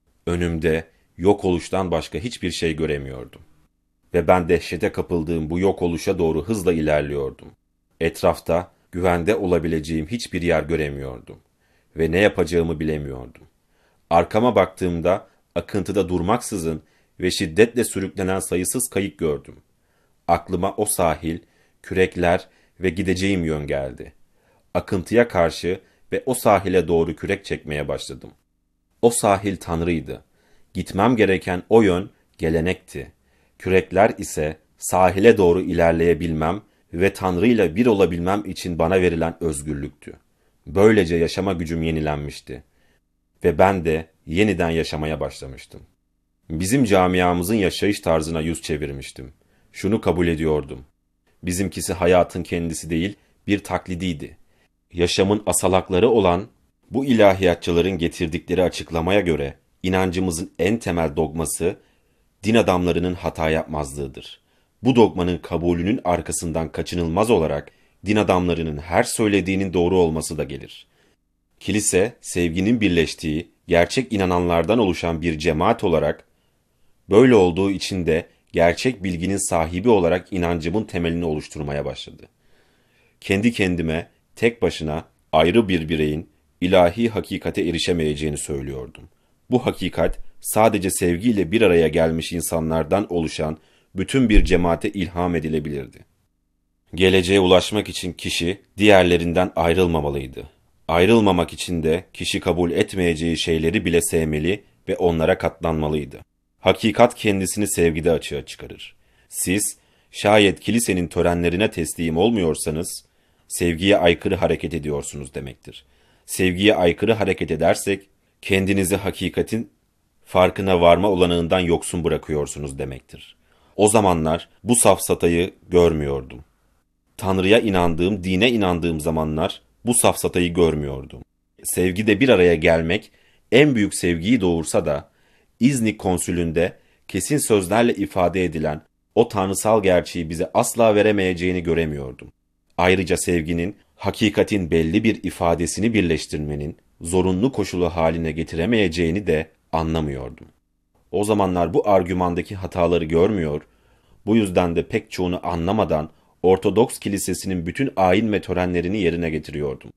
Önümde yok oluştan başka hiçbir şey göremiyordum. Ve ben dehşete kapıldığım bu yok oluşa doğru hızla ilerliyordum. Etrafta güvende olabileceğim hiçbir yer göremiyordum. Ve ne yapacağımı bilemiyordum. Arkama baktığımda akıntıda durmaksızın ve şiddetle sürüklenen sayısız kayık gördüm. Aklıma o sahil, kürekler ve gideceğim yön geldi. Akıntıya karşı ve o sahile doğru kürek çekmeye başladım. O sahil Tanrı'ydı. Gitmem gereken o yön gelenekti. Kürekler ise sahile doğru ilerleyebilmem ve Tanrı ile bir olabilmem için bana verilen özgürlüktü. Böylece yaşama gücüm yenilenmişti. Ve ben de yeniden yaşamaya başlamıştım. Bizim camiamızın yaşayış tarzına yüz çevirmiştim. Şunu kabul ediyordum. Bizimkisi hayatın kendisi değil, bir taklidiydi. Yaşamın asalakları olan bu ilahiyatçıların getirdikleri açıklamaya göre inancımızın en temel dogması din adamlarının hata yapmazlığıdır. Bu dogmanın kabulünün arkasından kaçınılmaz olarak din adamlarının her söylediğinin doğru olması da gelir. Kilise, sevginin birleştiği, gerçek inananlardan oluşan bir cemaat olarak, böyle olduğu için de gerçek bilginin sahibi olarak inancımın temelini oluşturmaya başladı. Kendi kendime, tek başına, ayrı bir bireyin ilahi hakikate erişemeyeceğini söylüyordum. Bu hakikat, sadece sevgiyle bir araya gelmiş insanlardan oluşan bütün bir cemaate ilham edilebilirdi. Geleceğe ulaşmak için kişi diğerlerinden ayrılmamalıydı. Ayrılmamak için de kişi kabul etmeyeceği şeyleri bile sevmeli ve onlara katlanmalıydı. Hakikat kendisini sevgide açığa çıkarır. Siz, şayet kilisenin törenlerine teslim olmuyorsanız, sevgiye aykırı hareket ediyorsunuz demektir. Sevgiye aykırı hareket edersek, kendinizi hakikatin farkına varma olanağından yoksun bırakıyorsunuz demektir. O zamanlar bu safsatayı görmüyordum. Tanrı'ya inandığım, dine inandığım zamanlar bu safsatayı görmüyordum. Sevgide bir araya gelmek en büyük sevgiyi doğursa da, İznik konsülünde kesin sözlerle ifade edilen o tanrısal gerçeği bize asla veremeyeceğini göremiyordum. Ayrıca sevginin, hakikatin belli bir ifadesini birleştirmenin zorunlu koşulu haline getiremeyeceğini de anlamıyordum. O zamanlar bu argümandaki hataları görmüyor, bu yüzden de pek çoğunu anlamadan Ortodoks Kilisesi'nin bütün ayin ve törenlerini yerine getiriyordum.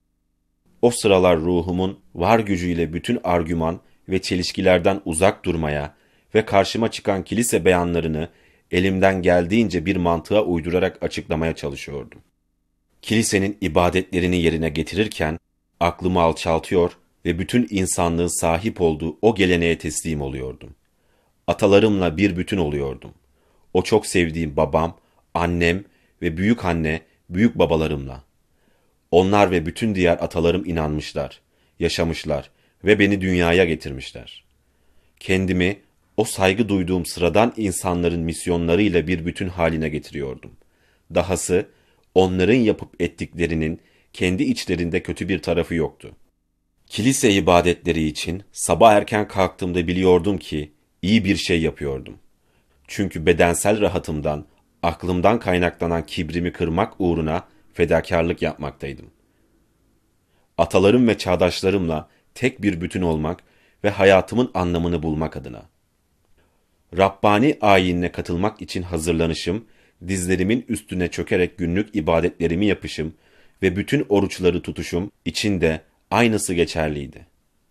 O sıralar ruhumun var gücüyle bütün argüman ve çelişkilerden uzak durmaya ve karşıma çıkan kilise beyanlarını elimden geldiğince bir mantığa uydurarak açıklamaya çalışıyordum. Kilisenin ibadetlerini yerine getirirken aklımı alçaltıyor ve bütün insanlığın sahip olduğu o geleneğe teslim oluyordum. Atalarımla bir bütün oluyordum. O çok sevdiğim babam, annem ve büyük anne, büyük babalarımla. Onlar ve bütün diğer atalarım inanmışlar, yaşamışlar ve beni dünyaya getirmişler. Kendimi o saygı duyduğum sıradan insanların misyonlarıyla bir bütün haline getiriyordum. Dahası onların yapıp ettiklerinin kendi içlerinde kötü bir tarafı yoktu. Kilise ibadetleri için sabah erken kalktığımda biliyordum ki iyi bir şey yapıyordum. Çünkü bedensel rahatımdan, aklımdan kaynaklanan kibrimi kırmak uğruna fedakarlık yapmaktaydım. Atalarım ve çağdaşlarımla tek bir bütün olmak ve hayatımın anlamını bulmak adına. Rabbani ayinine katılmak için hazırlanışım, dizlerimin üstüne çökerek günlük ibadetlerimi yapışım ve bütün oruçları tutuşum için de aynısı geçerliydi.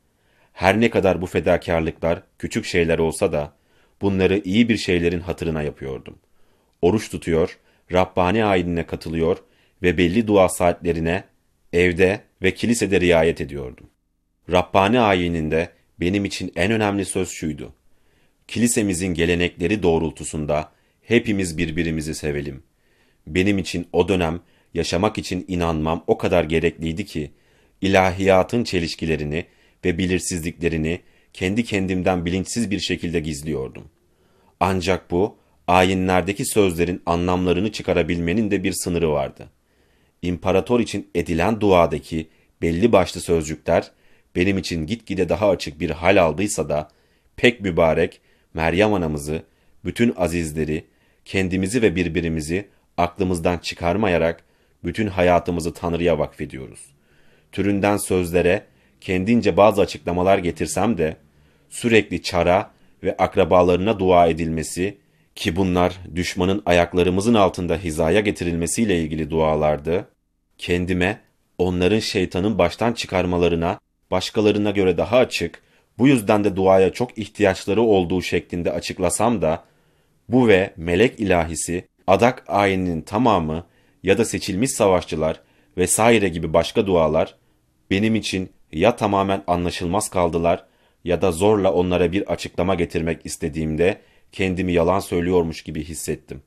Her ne kadar bu fedakarlıklar küçük şeyler olsa da, bunları iyi bir şeylerin hatırına yapıyordum. Oruç tutuyor, Rabbani ayinine katılıyor ve belli dua saatlerine evde ve kilisede riayet ediyordum. Rabbani ayininde benim için en önemli söz şuydu: kilisemizin gelenekleri doğrultusunda hepimiz birbirimizi sevelim. Benim için o dönem yaşamak için inanmam o kadar gerekliydi ki, ilahiyatın çelişkilerini ve belirsizliklerini kendi kendimden bilinçsiz bir şekilde gizliyordum. Ancak bu, ayinlerdeki sözlerin anlamlarını çıkarabilmenin de bir sınırı vardı. İmparator için edilen duadaki belli başlı sözcükler, benim için gitgide daha açık bir hal aldıysa da, pek mübarek Meryem anamızı, bütün azizleri, kendimizi ve birbirimizi aklımızdan çıkarmayarak bütün hayatımızı Tanrı'ya vakfediyoruz. Türünden sözlere kendince bazı açıklamalar getirsem de, sürekli çara ve akrabalarına dua edilmesi, ki bunlar düşmanın ayaklarımızın altında hizaya getirilmesiyle ilgili dualardı, kendime onların şeytanın baştan çıkarmalarına, başkalarına göre daha açık, bu yüzden de duaya çok ihtiyaçları olduğu şeklinde açıklasam da, bu ve melek ilahisi, adak ayininin tamamı ya da seçilmiş savaşçılar vesaire gibi başka dualar, benim için ya tamamen anlaşılmaz kaldılar ya da zorla onlara bir açıklama getirmek istediğimde kendimi yalan söylüyormuş gibi hissettim.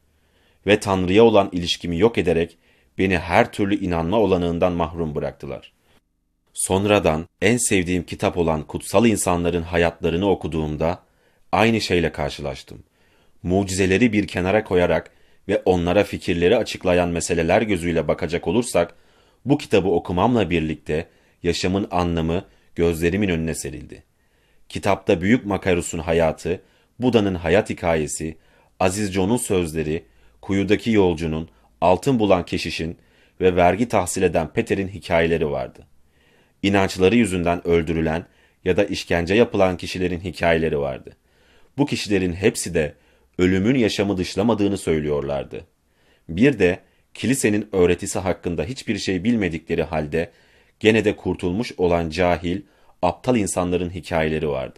Ve Tanrı'ya olan ilişkimi yok ederek beni her türlü inanma olanağından mahrum bıraktılar. Sonradan en sevdiğim kitap olan kutsal insanların hayatlarını okuduğumda aynı şeyle karşılaştım. Mucizeleri bir kenara koyarak ve onlara fikirleri açıklayan meseleler gözüyle bakacak olursak, bu kitabı okumamla birlikte yaşamın anlamı gözlerimin önüne serildi. Kitapta Büyük Makarus'un hayatı, Buda'nın hayat hikayesi, Aziz John'un sözleri, kuyudaki yolcunun, altın bulan keşişin ve vergi tahsil eden Peter'in hikayeleri vardı. İnançları yüzünden öldürülen ya da işkence yapılan kişilerin hikayeleri vardı. Bu kişilerin hepsi de ölümün yaşamı dışlamadığını söylüyorlardı. Bir de kilisenin öğretisi hakkında hiçbir şey bilmedikleri halde gene de kurtulmuş olan cahil, aptal insanların hikayeleri vardı.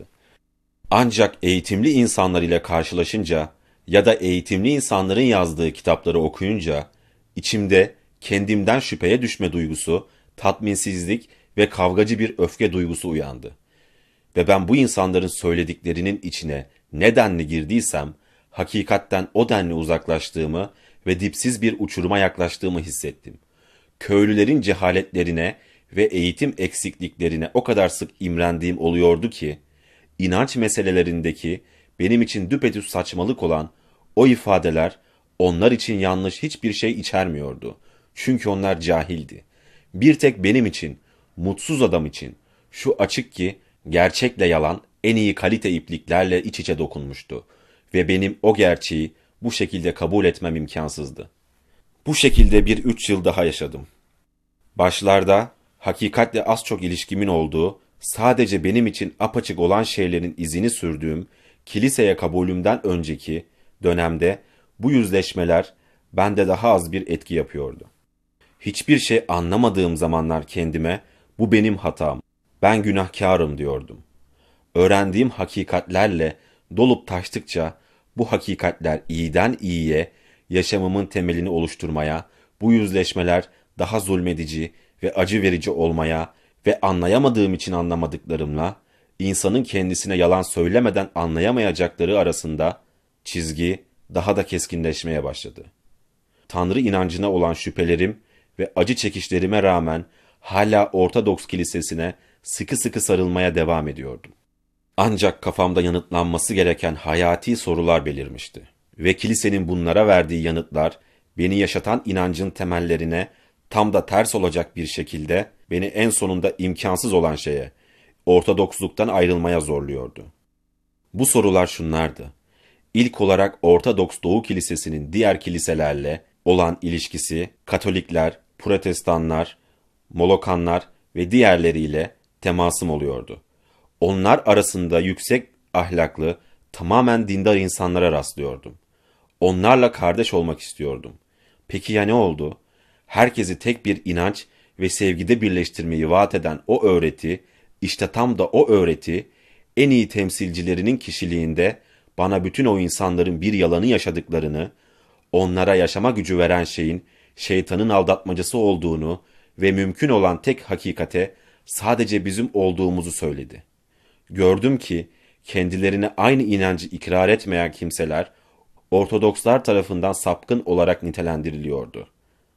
Ancak eğitimli insanlar ile karşılaşınca ya da eğitimli insanların yazdığı kitapları okuyunca içimde kendimden şüpheye düşme duygusu, tatminsizlik ve kavgacı bir öfke duygusu uyandı. Ve ben bu insanların söylediklerinin içine ne denli girdiysem, hakikatten o denli uzaklaştığımı ve dipsiz bir uçuruma yaklaştığımı hissettim. Köylülerin cehaletlerine ve eğitim eksikliklerine o kadar sık imrendiğim oluyordu ki, inanç meselelerindeki benim için düpedüz saçmalık olan o ifadeler onlar için yanlış hiçbir şey içermiyordu. Çünkü onlar cahildi. Bir tek benim için, mutsuz adam için şu açık ki gerçekle yalan en iyi kalite ipliklerle iç içe dokunmuştu. Ve benim o gerçeği bu şekilde kabul etmem imkansızdı. Bu şekilde bir üç yıl daha yaşadım. Başlarda hakikatle az çok ilişkimin olduğu, sadece benim için apaçık olan şeylerin izini sürdüğüm, kiliseye kabulümden önceki dönemde bu yüzleşmeler bende daha az bir etki yapıyordu. Hiçbir şey anlamadığım zamanlar kendime, bu benim hatam, ben günahkarım diyordum. Öğrendiğim hakikatlerle dolup taştıkça bu hakikatler iyiden iyiye, yaşamımın temelini oluşturmaya, bu yüzleşmeler daha zulmedici ve acı verici olmaya ve anlayamadığım için anlamadıklarımla, insanın kendisine yalan söylemeden anlayamayacakları arasında çizgi daha da keskinleşmeye başladı. Tanrı inancına olan şüphelerim ve acı çekişlerime rağmen hala Ortodoks kilisesine sıkı sıkı sarılmaya devam ediyordum. Ancak kafamda yanıtlanması gereken hayati sorular belirmişti. Ve kilisenin bunlara verdiği yanıtlar beni yaşatan inancın temellerine tam da ters olacak bir şekilde beni en sonunda imkansız olan şeye, Ortodoksluktan ayrılmaya zorluyordu. Bu sorular şunlardı. İlk olarak Ortodoks Doğu Kilisesi'nin diğer kiliselerle olan ilişkisi, Katolikler, Protestanlar, Molokanlar ve diğerleriyle temasım oluyordu. Onlar arasında yüksek ahlaklı, tamamen dindar insanlara rastlıyordum. Onlarla kardeş olmak istiyordum. Peki ya ne oldu? Herkesi tek bir inanç ve sevgide birleştirmeyi vaat eden o öğreti, işte tam da o öğreti, en iyi temsilcilerinin kişiliğinde bana bütün o insanların bir yalanı yaşadıklarını, onlara yaşama gücü veren şeyin şeytanın aldatmacası olduğunu ve mümkün olan tek hakikate sadece bizim olduğumuzu söyledi. Gördüm ki kendilerine aynı inancı ikrar etmeyen kimseler Ortodokslar tarafından sapkın olarak nitelendiriliyordu.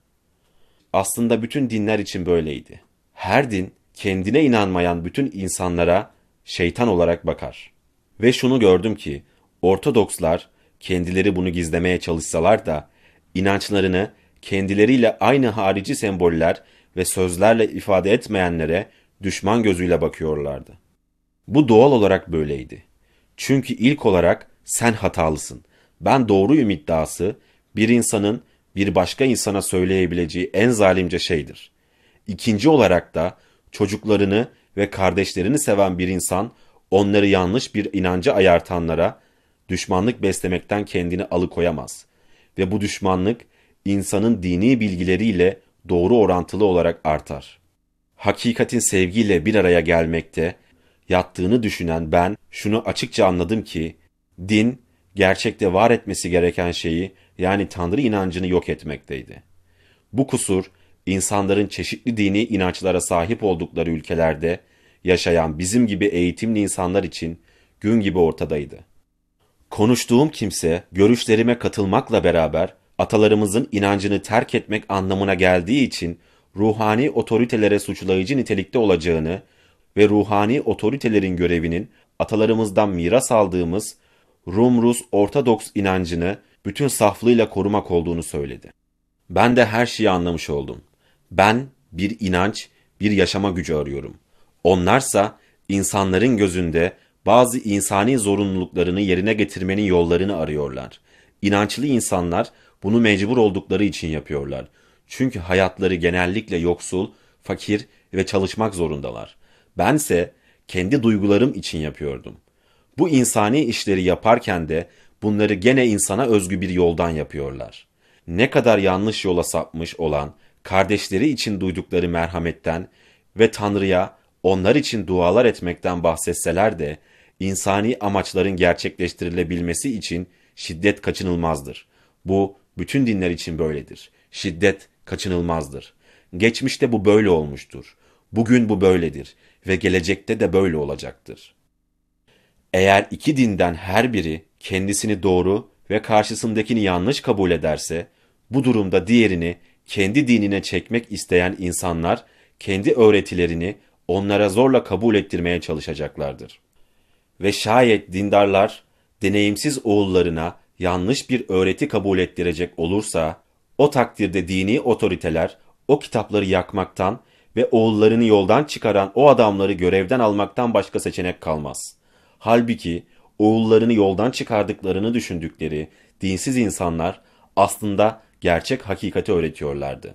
Aslında bütün dinler için böyleydi. Her din kendine inanmayan bütün insanlara şeytan olarak bakar. Ve şunu gördüm ki Ortodokslar kendileri bunu gizlemeye çalışsalar da inançlarını kendileriyle aynı harici semboller ve sözlerle ifade etmeyenlere düşman gözüyle bakıyorlardı. Bu doğal olarak böyleydi. Çünkü ilk olarak sen hatalısın, ben doğruyum iddiası bir insanın bir başka insana söyleyebileceği en zalimce şeydir. İkinci olarak da çocuklarını ve kardeşlerini seven bir insan onları yanlış bir inanca ayartanlara düşmanlık beslemekten kendini alıkoyamaz. Ve bu düşmanlık insanın dini bilgileriyle doğru orantılı olarak artar. Hakikatin sevgiyle bir araya gelmekte yattığını düşünen ben şunu açıkça anladım ki din gerçekte var etmesi gereken şeyi yani Tanrı inancını yok etmekteydi. Bu kusur insanların çeşitli dini inançlara sahip oldukları ülkelerde yaşayan bizim gibi eğitimli insanlar için gün gibi ortadaydı. Konuştuğum kimse görüşlerime katılmakla beraber atalarımızın inancını terk etmek anlamına geldiği için ruhani otoritelere suçlayıcı nitelikte olacağını ve ruhani otoritelerin görevinin atalarımızdan miras aldığımız Rum-Rus Ortodoks inancını bütün saflığıyla korumak olduğunu söyledi. Ben de her şeyi anlamış oldum. Ben bir inanç, bir yaşama gücü arıyorum. Onlarsa insanların gözünde bazı insani zorunluluklarını yerine getirmenin yollarını arıyorlar. İnançlı insanlar bunu mecbur oldukları için yapıyorlar. Çünkü hayatları genellikle yoksul, fakir ve çalışmak zorundalar. Bense kendi duygularım için yapıyordum. Bu insani işleri yaparken de bunları gene insana özgü bir yoldan yapıyorlar. Ne kadar yanlış yola sapmış olan, kardeşleri için duydukları merhametten ve Tanrı'ya onlar için dualar etmekten bahsetseler de, insani amaçların gerçekleştirilebilmesi için şiddet kaçınılmazdır. Bu, bütün dinler için böyledir. Şiddet kaçınılmazdır. Geçmişte bu böyle olmuştur. Bugün bu böyledir ve gelecekte de böyle olacaktır. Eğer iki dinden her biri kendisini doğru ve karşısındakini yanlış kabul ederse, bu durumda diğerini kendi dinine çekmek isteyen insanlar, kendi öğretilerini onlara zorla kabul ettirmeye çalışacaklardır. Ve şayet dindarlar, deneyimsiz oğullarına yanlış bir öğreti kabul ettirecek olursa, o takdirde dini otoriteler o kitapları yakmaktan ve oğullarını yoldan çıkaran o adamları görevden almaktan başka seçenek kalmaz. Halbuki oğullarını yoldan çıkardıklarını düşündükleri dinsiz insanlar aslında gerçek hakikati öğretiyorlardı.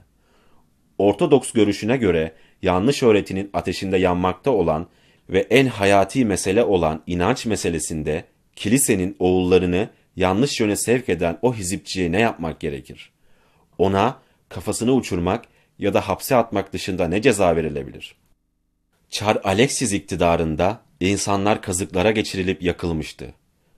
Ortodoks görüşüne göre yanlış öğretinin ateşinde yanmakta olan ve en hayati mesele olan inanç meselesinde kilisenin oğullarını yanlış yöne sevk eden o hizipçiye ne yapmak gerekir? Ona kafasını uçurmak ya da hapse atmak dışında ne ceza verilebilir? Çar Alexis iktidarında insanlar kazıklara geçirilip yakılmıştı.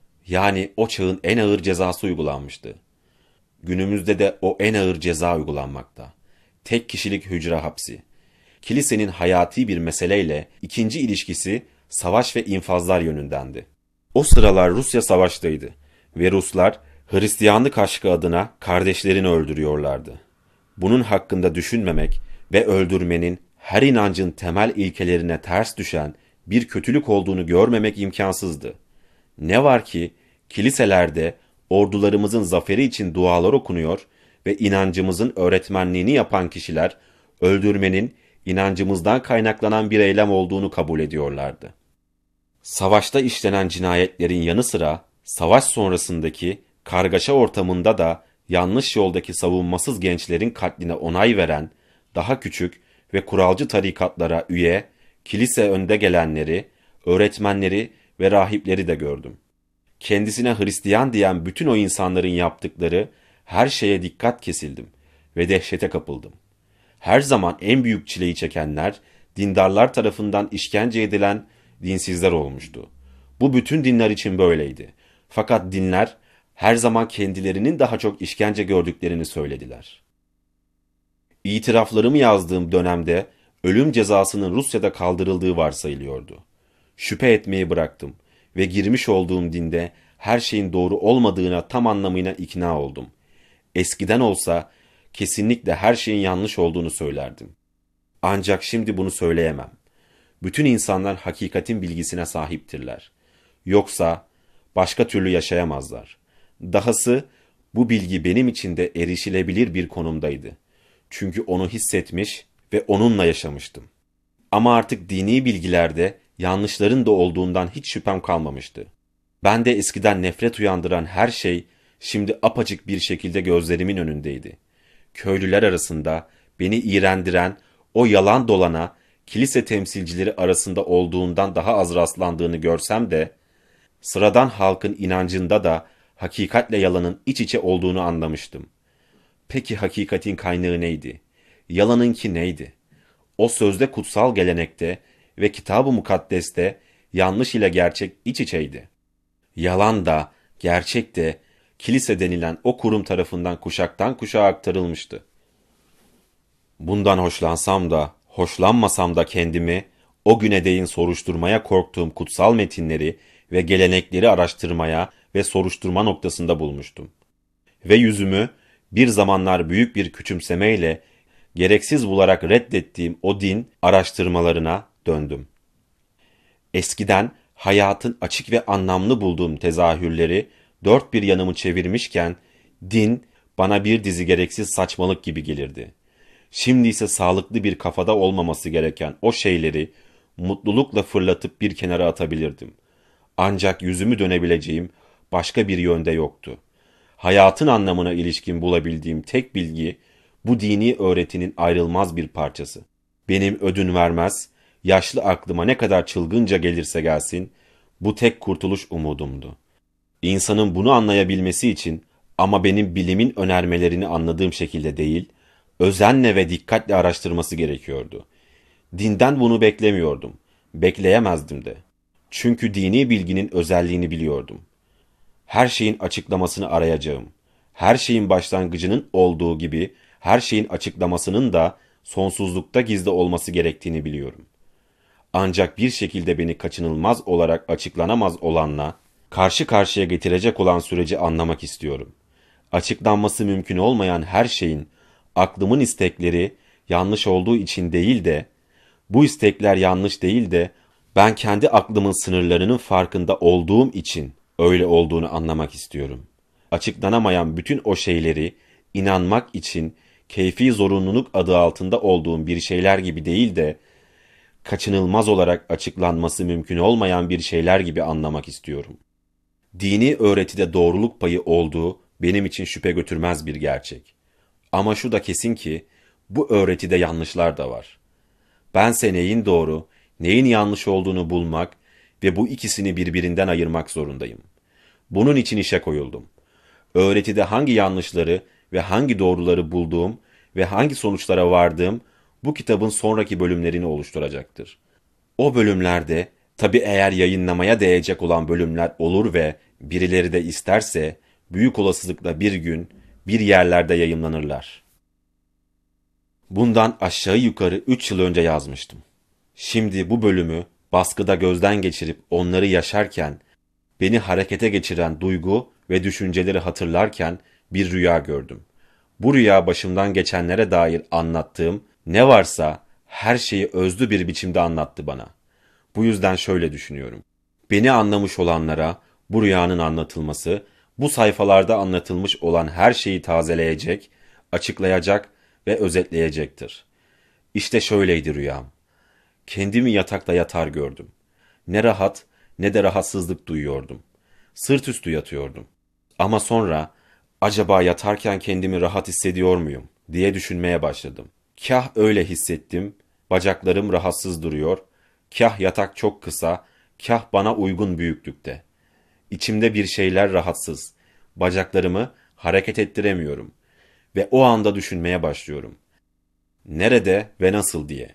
Yani o çağın en ağır cezası uygulanmıştı. Günümüzde de o en ağır ceza uygulanmakta. Tek kişilik hücre hapsi. Kilisenin hayati bir meseleyle ikinci ilişkisi savaş ve infazlar yönündendi. O sıralar Rusya savaştaydı ve Ruslar Hristiyanlık aşkı adına kardeşlerini öldürüyorlardı. Bunun hakkında düşünmemek ve öldürmenin her inancın temel ilkelerine ters düşen bir kötülük olduğunu görmemek imkansızdı. Ne var ki kiliselerde ordularımızın zaferi için dualar okunuyor ve inancımızın öğretmenliğini yapan kişiler öldürmenin inancımızdan kaynaklanan bir eylem olduğunu kabul ediyorlardı. Savaşta işlenen cinayetlerin yanı sıra savaş sonrasındaki kargaşa ortamında da yanlış yoldaki savunmasız gençlerin katline onay veren, daha küçük ve kuralcı tarikatlara üye, kilise önde gelenleri, öğretmenleri ve rahipleri de gördüm. Kendisine Hristiyan diyen bütün o insanların yaptıkları her şeye dikkat kesildim ve dehşete kapıldım. Her zaman en büyük çileyi çekenler, dindarlar tarafından işkence edilen dinsizler olmuştu. Bu bütün dinler için böyleydi. Fakat dinler her zaman kendilerinin daha çok işkence gördüklerini söylediler. İtiraflarımı yazdığım dönemde ölüm cezasının Rusya'da kaldırıldığı varsayılıyordu. Şüphe etmeyi bıraktım ve girmiş olduğum dinde her şeyin doğru olmadığına tam anlamıyla ikna oldum. Eskiden olsa kesinlikle her şeyin yanlış olduğunu söylerdim. Ancak şimdi bunu söyleyemem. Bütün insanlar hakikatin bilgisine sahiptirler. Yoksa başka türlü yaşayamazlar. Dahası bu bilgi benim için de erişilebilir bir konumdaydı. Çünkü onu hissetmiş ve onunla yaşamıştım. Ama artık dini bilgilerde yanlışların da olduğundan hiç şüphem kalmamıştı. Ben de eskiden nefret uyandıran her şey şimdi apaçık bir şekilde gözlerimin önündeydi. Köylüler arasında beni iğrendiren o yalan dolana kilise temsilcileri arasında olduğundan daha az rastlandığını görsem de sıradan halkın inancında da hakikatle yalanın iç içe olduğunu anlamıştım. Peki hakikatin kaynağı neydi? Yalanınki neydi? O sözde kutsal gelenekte ve Kitab-ı Mukaddes'te yanlış ile gerçek iç içeydi. Yalan da, gerçek de kilise denilen o kurum tarafından kuşaktan kuşağa aktarılmıştı. Bundan hoşlansam da, hoşlanmasam da kendimi o güne değin soruşturmaya korktuğum kutsal metinleri ve gelenekleri araştırmaya ve soruşturma noktasında bulmuştum. Ve yüzümü bir zamanlar büyük bir küçümsemeyle gereksiz bularak reddettiğim o din araştırmalarına döndüm. Eskiden hayatın açık ve anlamlı bulduğum tezahürleri dört bir yanımı çevirmişken din bana bir dizi gereksiz saçmalık gibi gelirdi. Şimdi ise sağlıklı bir kafada olmaması gereken o şeyleri mutlulukla fırlatıp bir kenara atabilirdim. Ancak yüzümü dönebileceğim başka bir yönde yoktu. Hayatın anlamına ilişkin bulabildiğim tek bilgi bu dini öğretinin ayrılmaz bir parçası. Benim ödün vermez, yaşlı aklıma ne kadar çılgınca gelirse gelsin, bu tek kurtuluş umudumdu. İnsanın bunu anlayabilmesi için ama benim bilimin önermelerini anladığım şekilde değil, özenle ve dikkatle araştırması gerekiyordu. Dinden bunu beklemiyordum. Bekleyemezdim de. Çünkü dini bilginin özelliğini biliyordum. Her şeyin açıklamasını arayacağım. Her şeyin başlangıcının olduğu gibi her şeyin açıklamasının da sonsuzlukta gizli olması gerektiğini biliyorum. Ancak bir şekilde beni kaçınılmaz olarak açıklanamaz olanla karşı karşıya getirecek olan süreci anlamak istiyorum. Açıklanması mümkün olmayan her şeyin aklımın istekleri yanlış olduğu için değil de, bu istekler yanlış değil de ben kendi aklımın sınırlarının farkında olduğum için öyle olduğunu anlamak istiyorum. Açıklanamayan bütün o şeyleri inanmak için keyfi zorunluluk adı altında olduğum bir şeyler gibi değil de kaçınılmaz olarak açıklanması mümkün olmayan bir şeyler gibi anlamak istiyorum. Dini öğretide doğruluk payı olduğu benim için şüphe götürmez bir gerçek. Ama şu da kesin ki bu öğretide yanlışlar da var. Bense neyin doğru, neyin yanlış olduğunu bulmak ve bu ikisini birbirinden ayırmak zorundayım. Bunun için işe koyuldum. Öğretide hangi yanlışları ve hangi doğruları bulduğum ve hangi sonuçlara vardığım bu kitabın sonraki bölümlerini oluşturacaktır. O bölümlerde, tabi eğer yayınlamaya değecek olan bölümler olur ve birileri de isterse, büyük olasılıkla bir gün bir yerlerde yayımlanırlar. Bundan aşağı yukarı üç yıl önce yazmıştım. Şimdi bu bölümü baskıda gözden geçirip onları yaşarken, beni harekete geçiren duygu ve düşünceleri hatırlarken bir rüya gördüm. Bu rüya başımdan geçenlere dair anlattığım ne varsa her şeyi özlü bir biçimde anlattı bana. Bu yüzden şöyle düşünüyorum. Beni anlamış olanlara bu rüyanın anlatılması, bu sayfalarda anlatılmış olan her şeyi tazeleyecek, açıklayacak ve özetleyecektir. İşte şöyleydi rüyam. Kendimi yatakta yatar gördüm. Ne rahat ne de rahatsızlık duyuyordum. Sırt üstü yatıyordum. Ama sonra acaba yatarken kendimi rahat hissediyor muyum diye düşünmeye başladım. Kah öyle hissettim, bacaklarım rahatsız duruyor, kah yatak çok kısa, kah bana uygun büyüklükte. İçimde bir şeyler rahatsız, bacaklarımı hareket ettiremiyorum ve o anda düşünmeye başlıyorum. Nerede ve nasıl diye.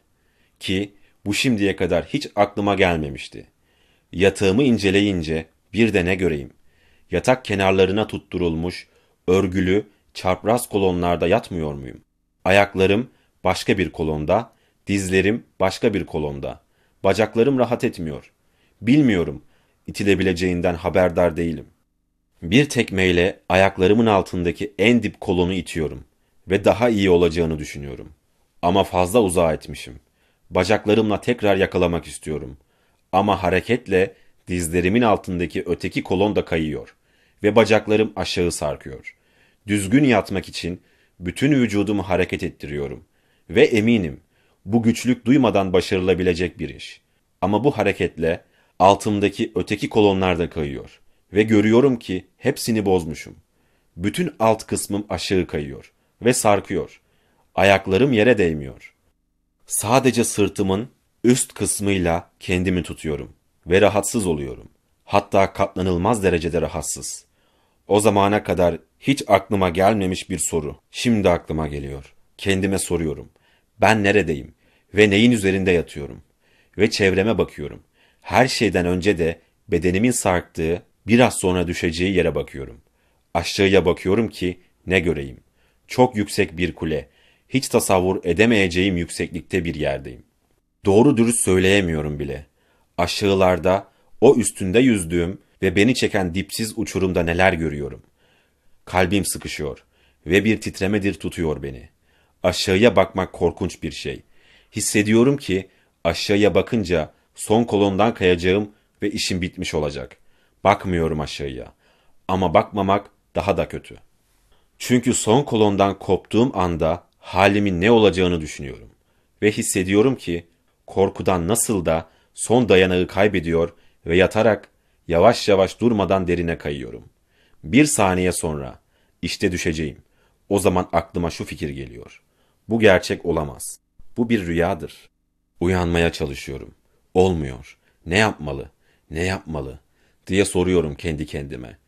Ki bu şimdiye kadar hiç aklıma gelmemişti. Yatağımı inceleyince bir de ne göreyim. Yatak kenarlarına tutturulmuş, örgülü, çapraz kolonlarda yatmıyor muyum? Ayaklarım başka bir kolonda, dizlerim başka bir kolonda. Bacaklarım rahat etmiyor. Bilmiyorum, itilebileceğinden haberdar değilim. Bir tekmeyle ayaklarımın altındaki en dip kolonu itiyorum ve daha iyi olacağını düşünüyorum. Ama fazla uzağa etmişim. Bacaklarımla tekrar yakalamak istiyorum. Ama hareketle dizlerimin altındaki öteki kolon da kayıyor ve bacaklarım aşağı sarkıyor. Düzgün yatmak için bütün vücudumu hareket ettiriyorum ve eminim bu güçlük duymadan başarılabilecek bir iş. Ama bu hareketle altımdaki öteki kolonlar da kayıyor ve görüyorum ki hepsini bozmuşum. Bütün alt kısmım aşağı kayıyor ve sarkıyor. Ayaklarım yere değmiyor. Sadece sırtımın üst kısmıyla kendimi tutuyorum ve rahatsız oluyorum. Hatta katlanılmaz derecede rahatsız. O zamana kadar hiç aklıma gelmemiş bir soru. Şimdi aklıma geliyor. Kendime soruyorum. Ben neredeyim ve neyin üzerinde yatıyorum? Ve çevreme bakıyorum. Her şeyden önce de bedenimin sarktığı, biraz sonra düşeceği yere bakıyorum. Aşağıya bakıyorum ki ne göreyim? Çok yüksek bir kule. Hiç tasavvur edemeyeceğim yükseklikte bir yerdeyim. Doğru dürüst söyleyemiyorum bile. Aşağılarda, o üstünde yüzdüğüm ve beni çeken dipsiz uçurumda neler görüyorum. Kalbim sıkışıyor ve bir titremedir tutuyor beni. Aşağıya bakmak korkunç bir şey. Hissediyorum ki aşağıya bakınca son kolondan kayacağım ve işim bitmiş olacak. Bakmıyorum aşağıya. Ama bakmamak daha da kötü. Çünkü son kolondan koptuğum anda halimin ne olacağını düşünüyorum. Ve hissediyorum ki korkudan nasıl da son dayanağı kaybediyor ve yatarak yavaş yavaş durmadan derine kayıyorum. Bir saniye sonra işte düşeceğim. O zaman aklıma şu fikir geliyor. Bu gerçek olamaz. Bu bir rüyadır. Uyanmaya çalışıyorum. Olmuyor. Ne yapmalı? Ne yapmalı? Diye soruyorum kendi kendime.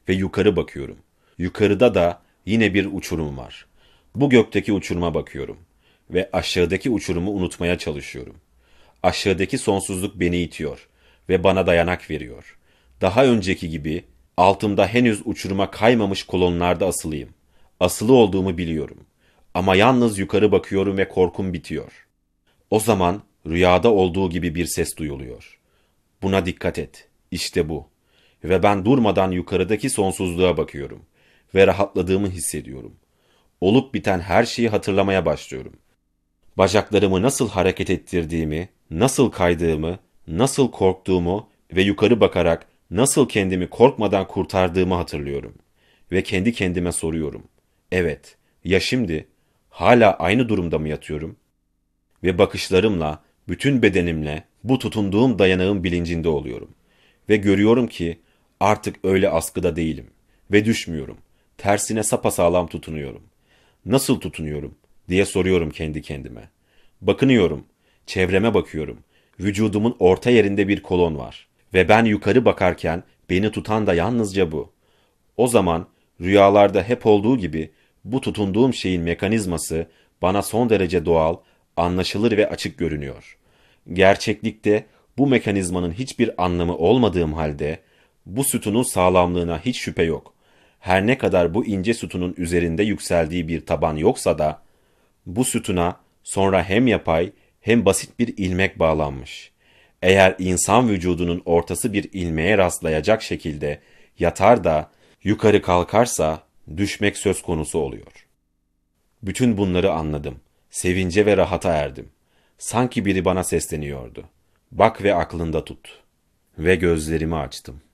ve yukarı bakıyorum. Yukarıda da yine bir uçurum var. Bu gökteki uçuruma bakıyorum ve aşağıdaki uçurumu unutmaya çalışıyorum. Aşağıdaki sonsuzluk beni itiyor ve bana dayanak veriyor. Daha önceki gibi altımda henüz uçuruma kaymamış kolonlarda asılıyım. Asılı olduğumu biliyorum. Ama yalnız yukarı bakıyorum ve korkum bitiyor. O zaman rüyada olduğu gibi bir ses duyuluyor. Buna dikkat et. İşte bu. Ve ben durmadan yukarıdaki sonsuzluğa bakıyorum ve rahatladığımı hissediyorum. Olup biten her şeyi hatırlamaya başlıyorum. Bacaklarımı nasıl hareket ettirdiğimi, nasıl kaydığımı, nasıl korktuğumu ve yukarı bakarak nasıl kendimi korkmadan kurtardığımı hatırlıyorum. Ve kendi kendime soruyorum. Evet, ya şimdi hala aynı durumda mı yatıyorum? Ve bakışlarımla, bütün bedenimle bu tutunduğum dayanağın bilincinde oluyorum. Ve görüyorum ki artık öyle askıda değilim ve düşmüyorum. Tersine sapasağlam tutunuyorum. Nasıl tutunuyorum diye soruyorum kendi kendime. Bakınıyorum, çevreme bakıyorum. Vücudumun orta yerinde bir kolon var. Ve ben yukarı bakarken beni tutan da yalnızca bu. O zaman rüyalarda hep olduğu gibi bu tutunduğum şeyin mekanizması bana son derece doğal, anlaşılır ve açık görünüyor. Gerçeklikte bu mekanizmanın hiçbir anlamı olmadığım halde bu sütunun sağlamlığına hiç şüphe yok. Her ne kadar bu ince sütunun üzerinde yükseldiği bir taban yoksa da bu sütuna sonra hem yapay hem basit bir ilmek bağlanmış. Eğer insan vücudunun ortası bir ilmeğe rastlayacak şekilde yatar da yukarı kalkarsa düşmek söz konusu oluyor. Bütün bunları anladım. Sevince ve rahata erdim. Sanki biri bana sesleniyordu. Bak ve aklında tut. Ve gözlerimi açtım.